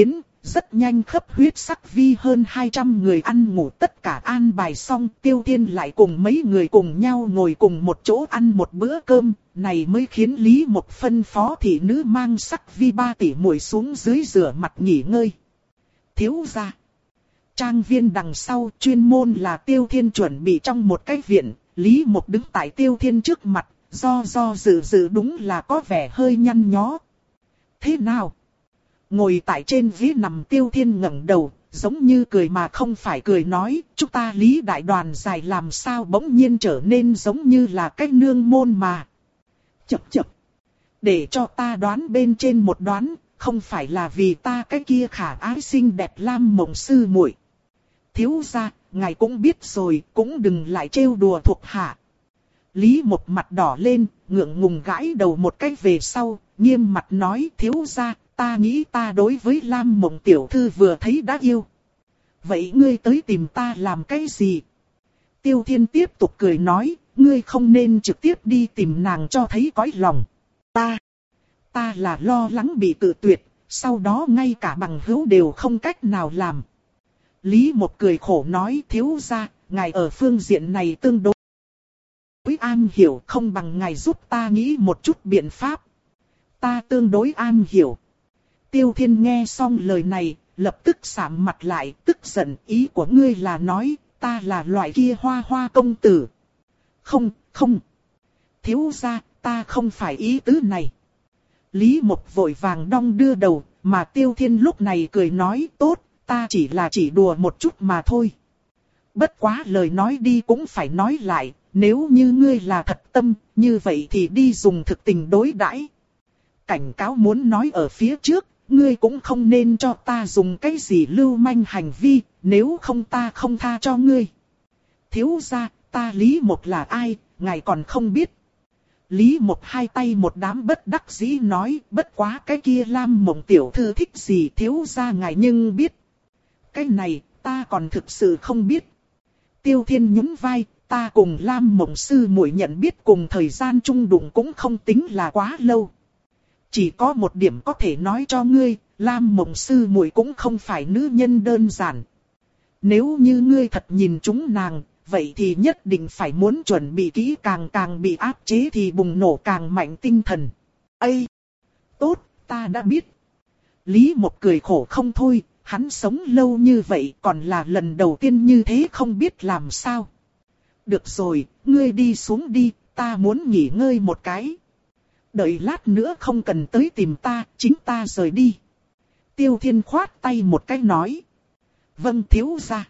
Rất nhanh khắp huyết sắc vi hơn hai trăm người ăn ngủ tất cả an bài xong, Tiêu Thiên lại cùng mấy người cùng nhau ngồi cùng một chỗ ăn một bữa cơm, này mới khiến Lý Mộc phân phó thị nữ mang sắc vi ba tỷ muội xuống dưới rửa mặt nghỉ ngơi. Thiếu gia, trang viên đằng sau chuyên môn là Tiêu Thiên chuẩn bị trong một cái viện, Lý Mộc đứng tại Tiêu Thiên trước mặt, do do dự dự đúng là có vẻ hơi nhăn nhó. Thế nào? Ngồi tại trên ghế nằm Tiêu Thiên ngẩng đầu, giống như cười mà không phải cười nói, chúng ta Lý đại đoàn dài làm sao bỗng nhiên trở nên giống như là cái nương môn mà. Chậc chậc. Để cho ta đoán bên trên một đoán, không phải là vì ta cái kia khả ái xinh đẹp Lam Mộng sư muội. Thiếu gia, ngài cũng biết rồi, cũng đừng lại trêu đùa thuộc hạ. Lý Mộc mặt đỏ lên, ngượng ngùng gãi đầu một cái về sau, nghiêm mặt nói thiếu gia, ta nghĩ ta đối với Lam Mộng tiểu thư vừa thấy đã yêu. Vậy ngươi tới tìm ta làm cái gì? Tiêu Thiên tiếp tục cười nói, ngươi không nên trực tiếp đi tìm nàng cho thấy cõi lòng. Ta, ta là lo lắng bị tự tuyệt, sau đó ngay cả bằng hữu đều không cách nào làm. Lý Mộc cười khổ nói thiếu gia, ngài ở phương diện này tương đối an hiểu, không bằng ngài giúp ta nghĩ một chút biện pháp. Ta tương đối an hiểu. Tiêu Thiên nghe xong lời này, lập tức sạm mặt lại, tức giận, ý của ngươi là nói, ta là loại kia hoa hoa công tử. Không, không. Thiếu gia, ta không phải ý tứ này. Lý Mộc vội vàng đong đưa đầu, mà Tiêu Thiên lúc này cười nói tốt, ta chỉ là chỉ đùa một chút mà thôi. Bất quá lời nói đi cũng phải nói lại, nếu như ngươi là thật tâm, như vậy thì đi dùng thực tình đối đãi. Cảnh cáo muốn nói ở phía trước, ngươi cũng không nên cho ta dùng cái gì lưu manh hành vi, nếu không ta không tha cho ngươi. Thiếu gia, ta Lý Mộc là ai, ngài còn không biết. Lý Mộc hai tay một đám bất đắc dĩ nói, bất quá cái kia Lam Mộng tiểu thư thích gì thiếu gia ngài nhưng biết. Cái này, ta còn thực sự không biết. Tiêu Thiên nhún vai, ta cùng Lam Mộng sư muội nhận biết cùng thời gian chung đụng cũng không tính là quá lâu. Chỉ có một điểm có thể nói cho ngươi, Lam Mộng sư muội cũng không phải nữ nhân đơn giản. Nếu như ngươi thật nhìn chúng nàng, vậy thì nhất định phải muốn chuẩn bị kỹ, càng càng bị áp chế thì bùng nổ càng mạnh tinh thần. Ây! Tốt, ta đã biết. Lý Mộc cười khổ không thôi, hắn sống lâu như vậy còn là lần đầu tiên như thế không biết làm sao. Được rồi, ngươi đi xuống đi, ta muốn nghỉ ngơi một cái. Đợi lát nữa không cần tới tìm ta, chính ta rời đi. Tiêu Thiên khoát tay một cái nói. Vâng thiếu gia.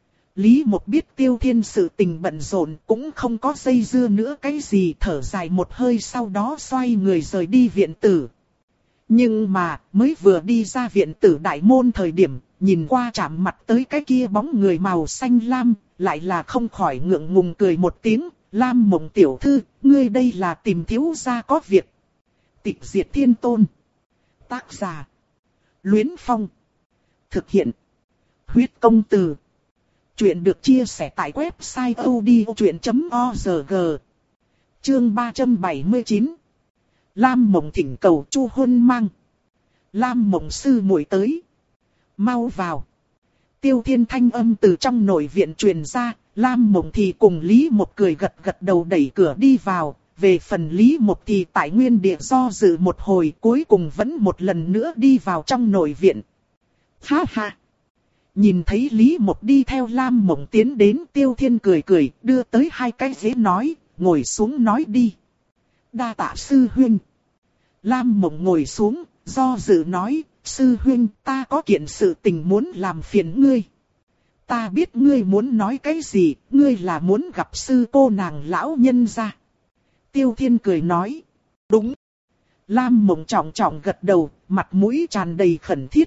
Lý Mộc biết Tiêu Thiên sự tình bận rộn, cũng không có dây dưa nữa cái gì, thở dài một hơi sau đó xoay người rời đi viện tử. Nhưng mà, mới vừa đi ra viện tử đại môn thời điểm, nhìn qua chạm mặt tới cái kia bóng người màu xanh lam, lại là không khỏi ngượng ngùng cười một tiếng, Lam Mộng tiểu thư, ngươi đây là tìm thiếu gia có việc. Tịch Diệt Thiên Tôn. Tác giả. Luyến Phong. Thực hiện. Huyết Công Từ. Chuyện được chia sẻ tại website odchuyện chấm org. Chương ba trăm bảy mươi chín. Lam Mộng thỉnh cầu Chu Huân Mang. Lam Mộng sư muội tới. Mau vào. Tiêu Thiên thanh âm từ trong nội viện truyền ra, Lam Mộng thì cùng Lý Mộc cười gật gật đầu đẩy cửa đi vào. Về phần Lý Mộc thì tại nguyên địa do dự một hồi, cuối cùng vẫn một lần nữa đi vào trong nội viện. Ha ha! Nhìn thấy Lý Mộc đi theo Lam Mộng tiến đến, Tiêu Thiên cười cười, đưa tới hai cái ghế nói, ngồi xuống nói đi. Đa tạ sư huynh. Lam Mộng ngồi xuống, do dự nói, sư huynh, ta có kiện sự tình muốn làm phiền ngươi. Ta biết ngươi muốn nói cái gì, ngươi là muốn gặp sư cô nàng lão nhân gia. Tiêu Thiên cười nói, đúng. Lam Mộng trọng trọng gật đầu, mặt mũi tràn đầy khẩn thiết.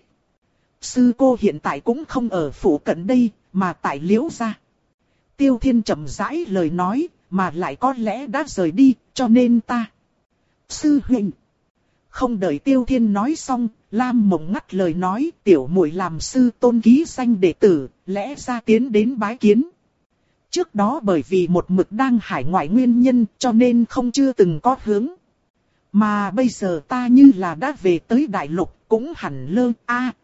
Sư cô hiện tại cũng không ở phủ cận đây, mà tại Liễu gia. Tiêu Thiên chậm rãi lời nói, mà lại có lẽ đã rời đi, cho nên ta. Sư huynh. Không đợi Tiêu Thiên nói xong, Lam Mộng ngắt lời nói, tiểu muội làm sư tôn ký danh đệ tử, lẽ ra tiến đến bái kiến. Trước đó bởi vì một mực đang hải ngoại nguyên nhân, cho nên không chưa từng có hướng. Mà bây giờ ta như là đã về tới đại lục, cũng hẳn lơ a t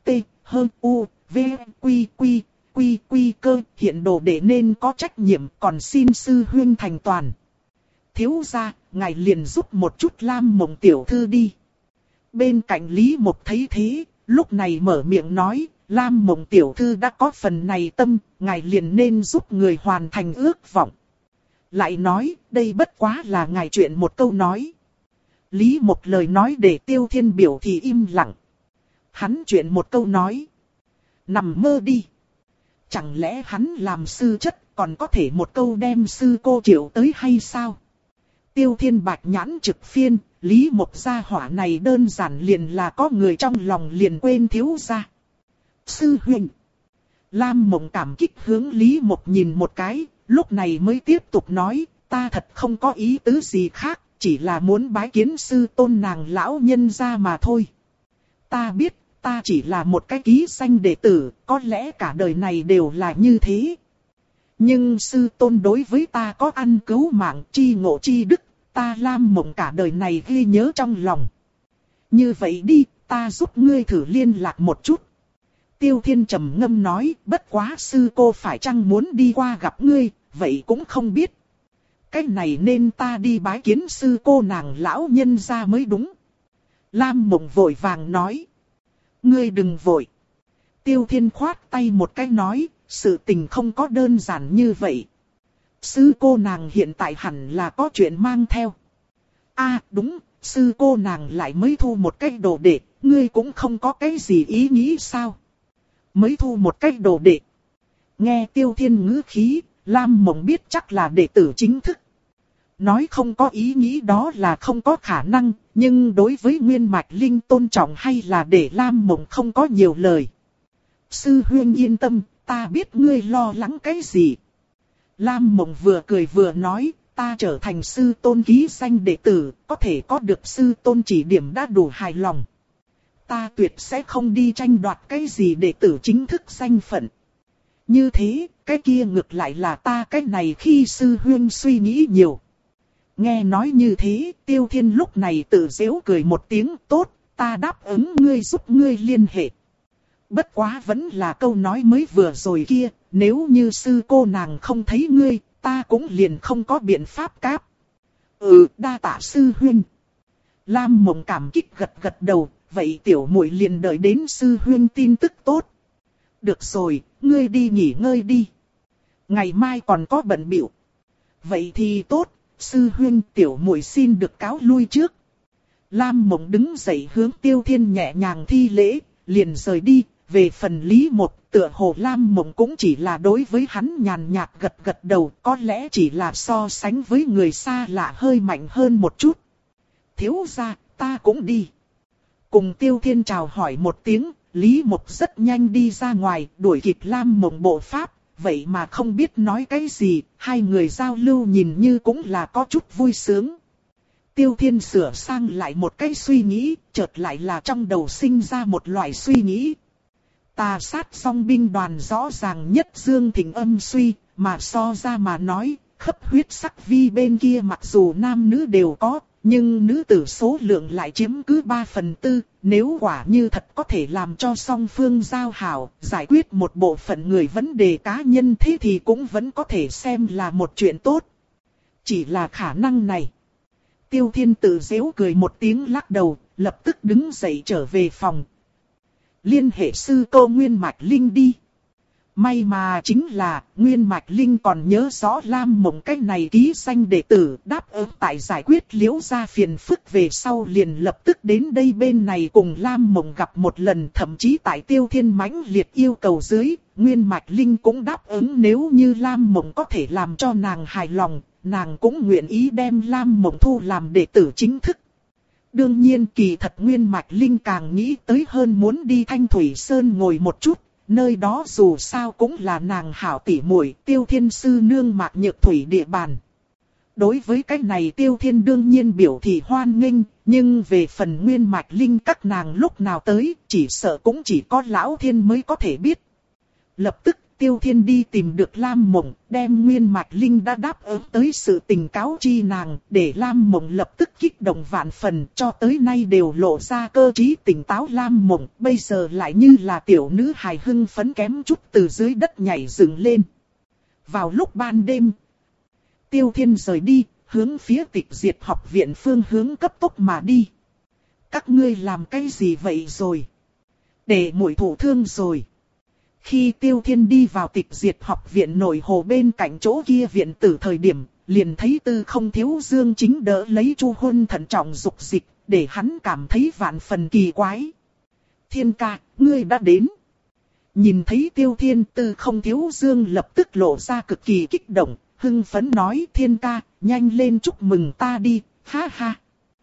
hơn u, v, quy quy, quy quy cơ, hiện đồ đệ nên có trách nhiệm, còn xin sư huynh thành toàn. Thiếu gia, ngài liền giúp một chút Lam Mộng tiểu thư đi. Bên cạnh Lý Mộc thấy thế, lúc này mở miệng nói, Lam Mộng tiểu thư đã có phần này tâm, ngài liền nên giúp người hoàn thành ước vọng. Lại nói, đây bất quá là ngài chuyện một câu nói. Lý Mộc lời nói để Tiêu Thiên biểu thì im lặng. Hắn chuyện một câu nói. Nằm mơ đi. Chẳng lẽ hắn làm sư chất còn có thể một câu đem sư cô triệu tới hay sao? Tiêu Thiên bạch nhãn trực phiên, Lý Mộc gia hỏa này đơn giản liền là có người trong lòng liền quên thiếu gia. Sư huynh. Lam Mộng cảm kích hướng Lý Mộc nhìn một cái, lúc này mới tiếp tục nói, ta thật không có ý tứ gì khác, chỉ là muốn bái kiến sư tôn nàng lão nhân gia mà thôi. Ta biết, ta chỉ là một cái ký danh đệ tử, có lẽ cả đời này đều là như thế. Nhưng sư tôn đối với ta có ăn cứu mạng chi ngộ chi đức, ta Lam Mộng cả đời này ghi nhớ trong lòng. Như vậy đi, ta giúp ngươi thử liên lạc một chút. Tiêu Thiên trầm ngâm nói, bất quá sư cô phải chăng muốn đi qua gặp ngươi, vậy cũng không biết. Cái này nên ta đi bái kiến sư cô nàng lão nhân gia mới đúng. Lam Mộng vội vàng nói. Ngươi đừng vội. Tiêu Thiên khoát tay một cái nói, sự tình không có đơn giản như vậy. Sư cô nàng hiện tại hẳn là có chuyện mang theo. À đúng, sư cô nàng lại mới thu một cái đồ đệ, ngươi cũng không có cái gì ý nghĩ sao? Mới thu một cái đồ đệ. Nghe Tiêu Thiên ngữ khí, Lam Mộng biết chắc là đệ tử chính thức. Nói không có ý nghĩ đó là không có khả năng, nhưng đối với Nguyên Mạch Linh tôn trọng hay là để Lam Mộng không có nhiều lời. Sư huynh yên tâm, ta biết ngươi lo lắng cái gì. Lam Mộng vừa cười vừa nói, ta trở thành sư tôn ký danh đệ tử, có thể có được sư tôn chỉ điểm đã đủ hài lòng. Ta tuyệt sẽ không đi tranh đoạt cái gì đệ tử chính thức danh phận. Như thế, cái kia ngược lại là ta cái này khi sư huynh suy nghĩ nhiều. Nghe nói như thế, Tiêu Thiên lúc này tự giễu cười một tiếng, tốt, ta đáp ứng ngươi giúp ngươi liên hệ. Bất quá vẫn là câu nói mới vừa rồi kia, nếu như sư cô nàng không thấy ngươi, ta cũng liền không có biện pháp cáp. Ừ, đa tạ sư huynh. Lam Mộng cảm kích gật gật đầu, vậy tiểu muội liền đợi đến sư huynh tin tức tốt. Được rồi, ngươi đi nghỉ ngơi đi. Ngày mai còn có bận bịu. Vậy thì tốt, sư huynh tiểu muội xin được cáo lui trước. Lam Mộng đứng dậy hướng Tiêu Thiên nhẹ nhàng thi lễ, liền rời đi. Về phần Lý Một, tựa hồ Lam Mộng cũng chỉ là đối với hắn nhàn nhạt gật gật đầu, có lẽ chỉ là so sánh với người xa lạ hơi mạnh hơn một chút. Thiếu gia, ta cũng đi. Cùng Tiêu Thiên chào hỏi một tiếng, Lý Một rất nhanh đi ra ngoài, đuổi kịp Lam Mộng bộ pháp, vậy mà không biết nói cái gì, hai người giao lưu nhìn như cũng là có chút vui sướng. Tiêu Thiên sửa sang lại một cái suy nghĩ, chợt lại là trong đầu sinh ra một loại suy nghĩ. Tà sát song binh đoàn rõ ràng nhất Dương Thịnh âm suy, mà so ra mà nói, khắp huyết sắc vi bên kia mặc dù nam nữ đều có, nhưng nữ tử số lượng lại chiếm cứ ba phần tư, nếu quả như thật có thể làm cho song phương giao hảo, giải quyết một bộ phận người vấn đề cá nhân thế thì cũng vẫn có thể xem là một chuyện tốt. Chỉ là khả năng này. Tiêu Thiên tự giễu cười một tiếng lắc đầu, lập tức đứng dậy trở về phòng. Liên hệ sư cô Nguyên Mạch Linh đi. May mà chính là Nguyên Mạch Linh còn nhớ rõ Lam Mộng cái này ký danh đệ tử, đáp ứng tại giải quyết liễu gia phiền phức về sau liền lập tức đến đây bên này cùng Lam Mộng gặp một lần, thậm chí tại Tiêu Thiên mãnh liệt yêu cầu dưới, Nguyên Mạch Linh cũng đáp ứng nếu như Lam Mộng có thể làm cho nàng hài lòng, nàng cũng nguyện ý đem Lam Mộng thu làm đệ tử chính thức. Đương nhiên kỳ thật Nguyên Mạch Linh càng nghĩ tới hơn muốn đi Thanh Thủy Sơn ngồi một chút, nơi đó dù sao cũng là nàng hảo tỷ muội Tiêu Thiên sư nương Mạc Nhược Thủy địa bàn. Đối với cái này Tiêu Thiên đương nhiên biểu thị hoan nghênh, nhưng về phần Nguyên Mạch Linh các nàng lúc nào tới, chỉ sợ cũng chỉ có Lão Thiên mới có thể biết. Lập tức Tiêu Thiên đi tìm được Lam Mộng, đem Nguyên Mạch Linh đã đáp ứng tới sự tình cáo chi nàng, để Lam Mộng lập tức kích động vạn phần, cho tới nay đều lộ ra cơ trí tỉnh táo Lam Mộng, bây giờ lại như là tiểu nữ hài hưng phấn kém chút từ dưới đất nhảy dựng lên. Vào lúc ban đêm, Tiêu Thiên rời đi, hướng phía Tịch Diệt học viện phương hướng cấp tốc mà đi. Các ngươi làm cái gì vậy rồi? Để muội thụ thương rồi. Khi Tiêu Thiên đi vào Tịch Diệt học viện nội hồ bên cạnh chỗ kia viện tử thời điểm, liền thấy Tư Không Thiếu Dương chính đỡ lấy Chu Huân thận trọng dục dịch, để hắn cảm thấy vạn phần kỳ quái. Thiên ca, ngươi đã đến. Nhìn thấy Tiêu Thiên, Tư Không Thiếu Dương lập tức lộ ra cực kỳ kích động, hưng phấn nói: Thiên ca, nhanh lên chúc mừng ta đi, ha ha.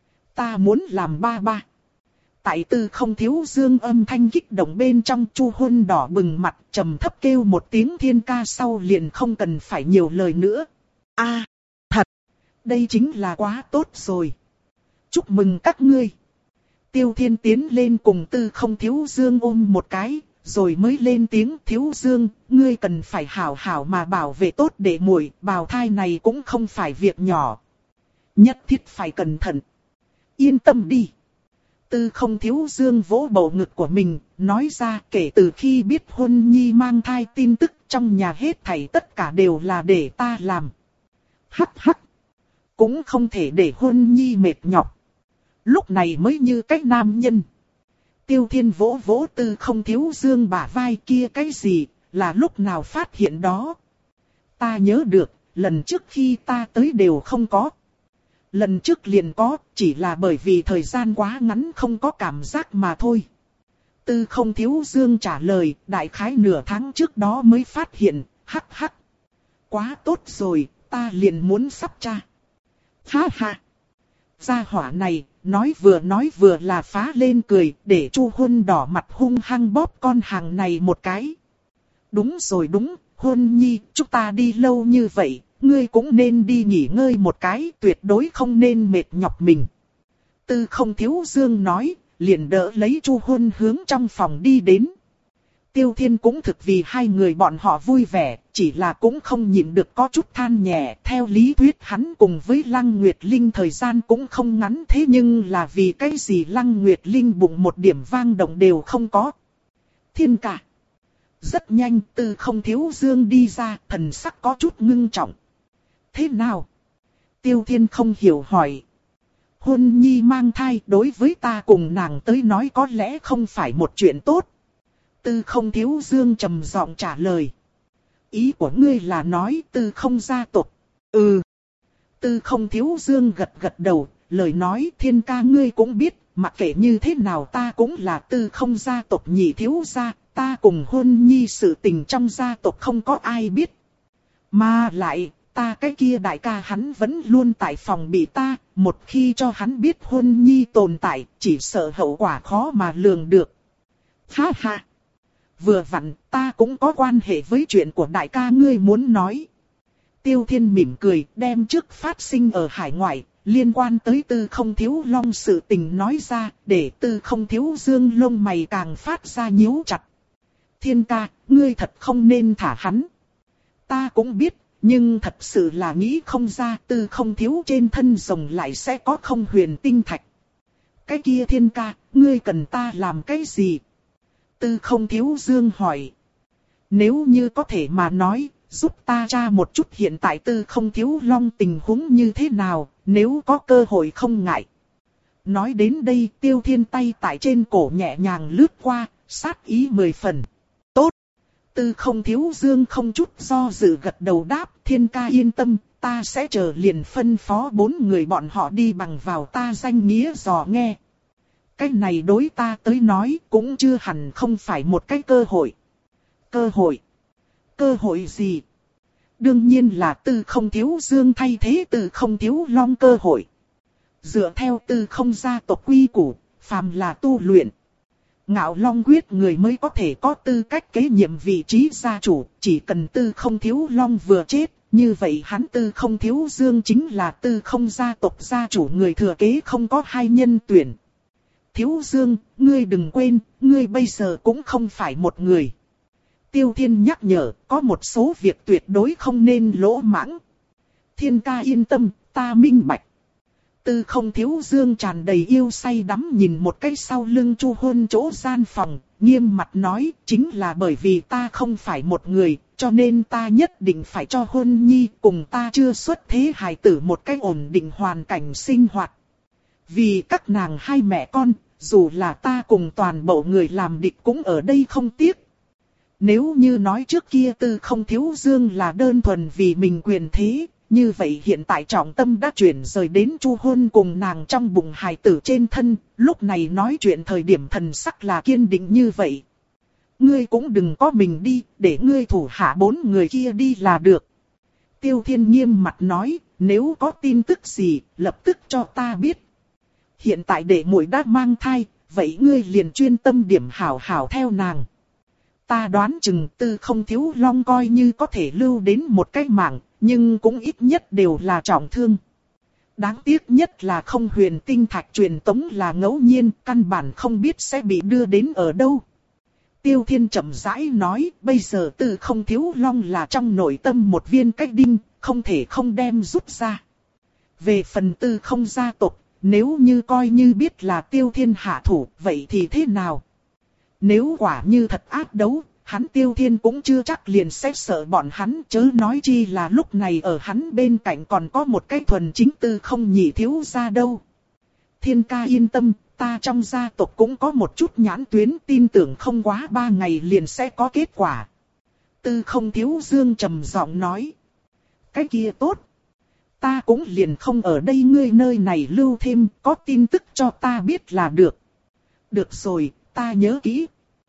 Ta muốn làm ba ba. Tại Tư Không Thiếu Dương âm thanh kích động bên trong, Chu Huân đỏ bừng mặt, trầm thấp kêu một tiếng thiên ca sau liền không cần phải nhiều lời nữa. A, à, thật, đây chính là quá tốt rồi. Chúc mừng các ngươi. Tiêu Thiên tiến lên cùng Tư Không Thiếu Dương ôm một cái, rồi mới lên tiếng: Thiếu Dương, ngươi cần phải hảo hảo mà bảo vệ tốt đệ muội, bào thai này cũng không phải việc nhỏ. Nhất thiết phải cẩn thận. Yên tâm đi. Tư Không Thiếu Dương vỗ bầu ngực của mình, nói ra: kể từ khi biết Huân Nhi mang thai tin tức, trong nhà hết thảy tất cả đều là để ta làm. Hắc hắc. Cũng không thể để Huân Nhi mệt nhọc. Lúc này mới như cách nam nhân. Tiêu Thiên vỗ vỗ Tư Không Thiếu Dương bả vai kia, cái gì, là lúc nào phát hiện đó? Ta nhớ được, lần trước khi ta tới đều không có. Lần trước liền có, chỉ là bởi vì thời gian quá ngắn không có cảm giác mà thôi. Tư Không Thiếu Dương trả lời: đại khái nửa tháng trước đó mới phát hiện, hắc hắc. Quá tốt rồi, ta liền muốn sắp cha. Ha ha. Gia hỏa này, nói vừa nói vừa là phá lên cười, để Chu Huân đỏ mặt hung hăng bóp con hàng này một cái. Đúng rồi đúng, Huân Nhi, chúng ta đi lâu như vậy, ngươi cũng nên đi nghỉ ngơi một cái, tuyệt đối không nên mệt nhọc mình. Tư Không Thiếu Dương nói, liền đỡ lấy Chu Huân hướng trong phòng đi đến. Tiêu Thiên cũng thực vì hai người bọn họ vui vẻ, chỉ là cũng không nhịn được có chút than nhẹ. Theo lý thuyết hắn cùng với Lăng Nguyệt Linh thời gian cũng không ngắn, thế nhưng là vì cái gì Lăng Nguyệt Linh bụng một điểm vang động đều không có. Thiên ca. Rất nhanh Tư Không Thiếu Dương đi ra, thần sắc có chút ngưng trọng. Thế nào? Tiêu Thiên không hiểu hỏi. Huân Nhi mang thai đối với ta cùng nàng tới nói có lẽ không phải một chuyện tốt. Tư Không Thiếu Dương trầm giọng trả lời. Ý của ngươi là nói Tư Không gia tộc? Ừ. Tư Không Thiếu Dương gật gật đầu, lời nói: Thiên ca ngươi cũng biết, mặc kệ như thế nào ta cũng là Tư Không gia tộc nhị thiếu gia, ta cùng Huân Nhi sự tình trong gia tộc không có ai biết. Mà lại, ta cái kia đại ca hắn vẫn luôn tại phòng bị ta, một khi cho hắn biết Huân Nhi tồn tại, chỉ sợ hậu quả khó mà lường được. Ha ha. Vừa vặn, ta cũng có quan hệ với chuyện của đại ca ngươi muốn nói. Tiêu Thiên mỉm cười, đem trước phát sinh ở hải ngoại, liên quan tới Tư Không Thiếu Long sự tình nói ra, để Tư Không Thiếu Dương lông mày càng phát ra nhíu chặt. Thiên ca, ngươi thật không nên thả hắn. Ta cũng biết, nhưng thật sự là nghĩ không ra Tư Không Thiếu trên thân rồng lại sẽ có không huyền tinh thạch. Cái kia thiên ca, ngươi cần ta làm cái gì? Tư Không Thiếu Dương hỏi. Nếu như có thể mà nói, giúp ta tra một chút hiện tại Tư Không Thiếu Long tình huống như thế nào, nếu có cơ hội không ngại. Nói đến đây, Tiêu Thiên tay tại trên cổ nhẹ nhàng lướt qua, sát ý mười phần. Tốt. Tư Không Thiếu Dương không chút do dự gật đầu đáp, thiên ca yên tâm, ta sẽ chờ liền phân phó bốn người bọn họ đi bằng vào ta danh nghĩa dò nghe. Cái này đối ta tới nói cũng chưa hẳn không phải một cái cơ hội. Cơ hội? Cơ hội gì? Đương nhiên là Tư Không Thiếu Dương thay thế Tư Không Thiếu Long cơ hội. Dựa theo Tư Không gia tộc quy củ, phàm là tu luyện Ngạo Long quyết người mới có thể có tư cách kế nhiệm vị trí gia chủ, chỉ cần Tư Không Thiếu Long vừa chết, như vậy hắn Tư Không Thiếu Dương chính là Tư Không gia tộc gia chủ người thừa kế không có hai nhân tuyển. Thiếu Dương, ngươi đừng quên, ngươi bây giờ cũng không phải một người. Tiêu Thiên nhắc nhở, có một số việc tuyệt đối không nên lỗ mãng. Thiên ca yên tâm, ta minh bạch. Tư Không Thiếu Dương tràn đầy yêu say đắm nhìn một cái sau lưng Chu Hôn chỗ gian phòng, nghiêm mặt nói, chính là bởi vì ta không phải một người, cho nên ta nhất định phải cho Hôn Nhi cùng ta chưa xuất thế hài tử một cái ổn định hoàn cảnh sinh hoạt. Vì các nàng hai mẹ con, dù là ta cùng toàn bộ người làm địch cũng ở đây không tiếc. Nếu như nói trước kia Tư Không Thiếu Dương là đơn thuần vì mình quyền thế, như vậy hiện tại trọng tâm đã chuyển rời đến Chu Hôn cùng nàng trong bụng hài tử trên thân, lúc này nói chuyện thời điểm thần sắc là kiên định như vậy. Ngươi cũng đừng có mình đi, để ngươi thủ hạ bốn người kia đi là được. Tiêu Thiên nghiêm mặt nói, nếu có tin tức gì, lập tức cho ta biết. Hiện tại đệ muội đã mang thai, vậy ngươi liền chuyên tâm điểm hảo hảo theo nàng. Ta đoán chừng Tư Không Thiếu Long coi như có thể lưu đến một cái mạng, nhưng cũng ít nhất đều là trọng thương. Đáng tiếc nhất là không huyền tinh thạch truyền tống là ngẫu nhiên, căn bản không biết sẽ bị đưa đến ở đâu. Tiêu Thiên chậm rãi nói, bây giờ Tư Không Thiếu Long là trong nội tâm một viên cách đinh, không thể không đem rút ra. Về phần Tư Không gia tộc, nếu như coi như biết là Tiêu Thiên hạ thủ, vậy thì thế nào? Nếu quả như thật ác đấu, hắn Tiêu Thiên cũng chưa chắc liền sẽ sợ bọn hắn, chớ nói chi là lúc này ở hắn bên cạnh còn có một cái thuần chính Tư Không nhị thiếu gia đâu. Thiên ca yên tâm, ta trong gia tộc cũng có một chút nhãn tuyến, tin tưởng không quá ba ngày liền sẽ có kết quả. Tư Không Thiếu Dương trầm giọng nói. Cái kia tốt. Ta cũng liền không ở đây ngươi nơi này lưu thêm, có tin tức cho ta biết là được. Được rồi, ta nhớ kỹ.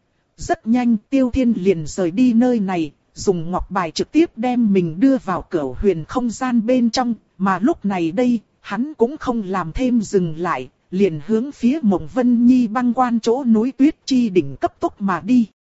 Rất nhanh Tiêu Thiên liền rời đi nơi này, dùng ngọc bài trực tiếp đem mình đưa vào cửu huyền không gian bên trong, mà lúc này đây, hắn cũng không làm thêm dừng lại, liền hướng phía Mộng Vân Nhi băng quan chỗ núi tuyết chi đỉnh cấp tốc mà đi.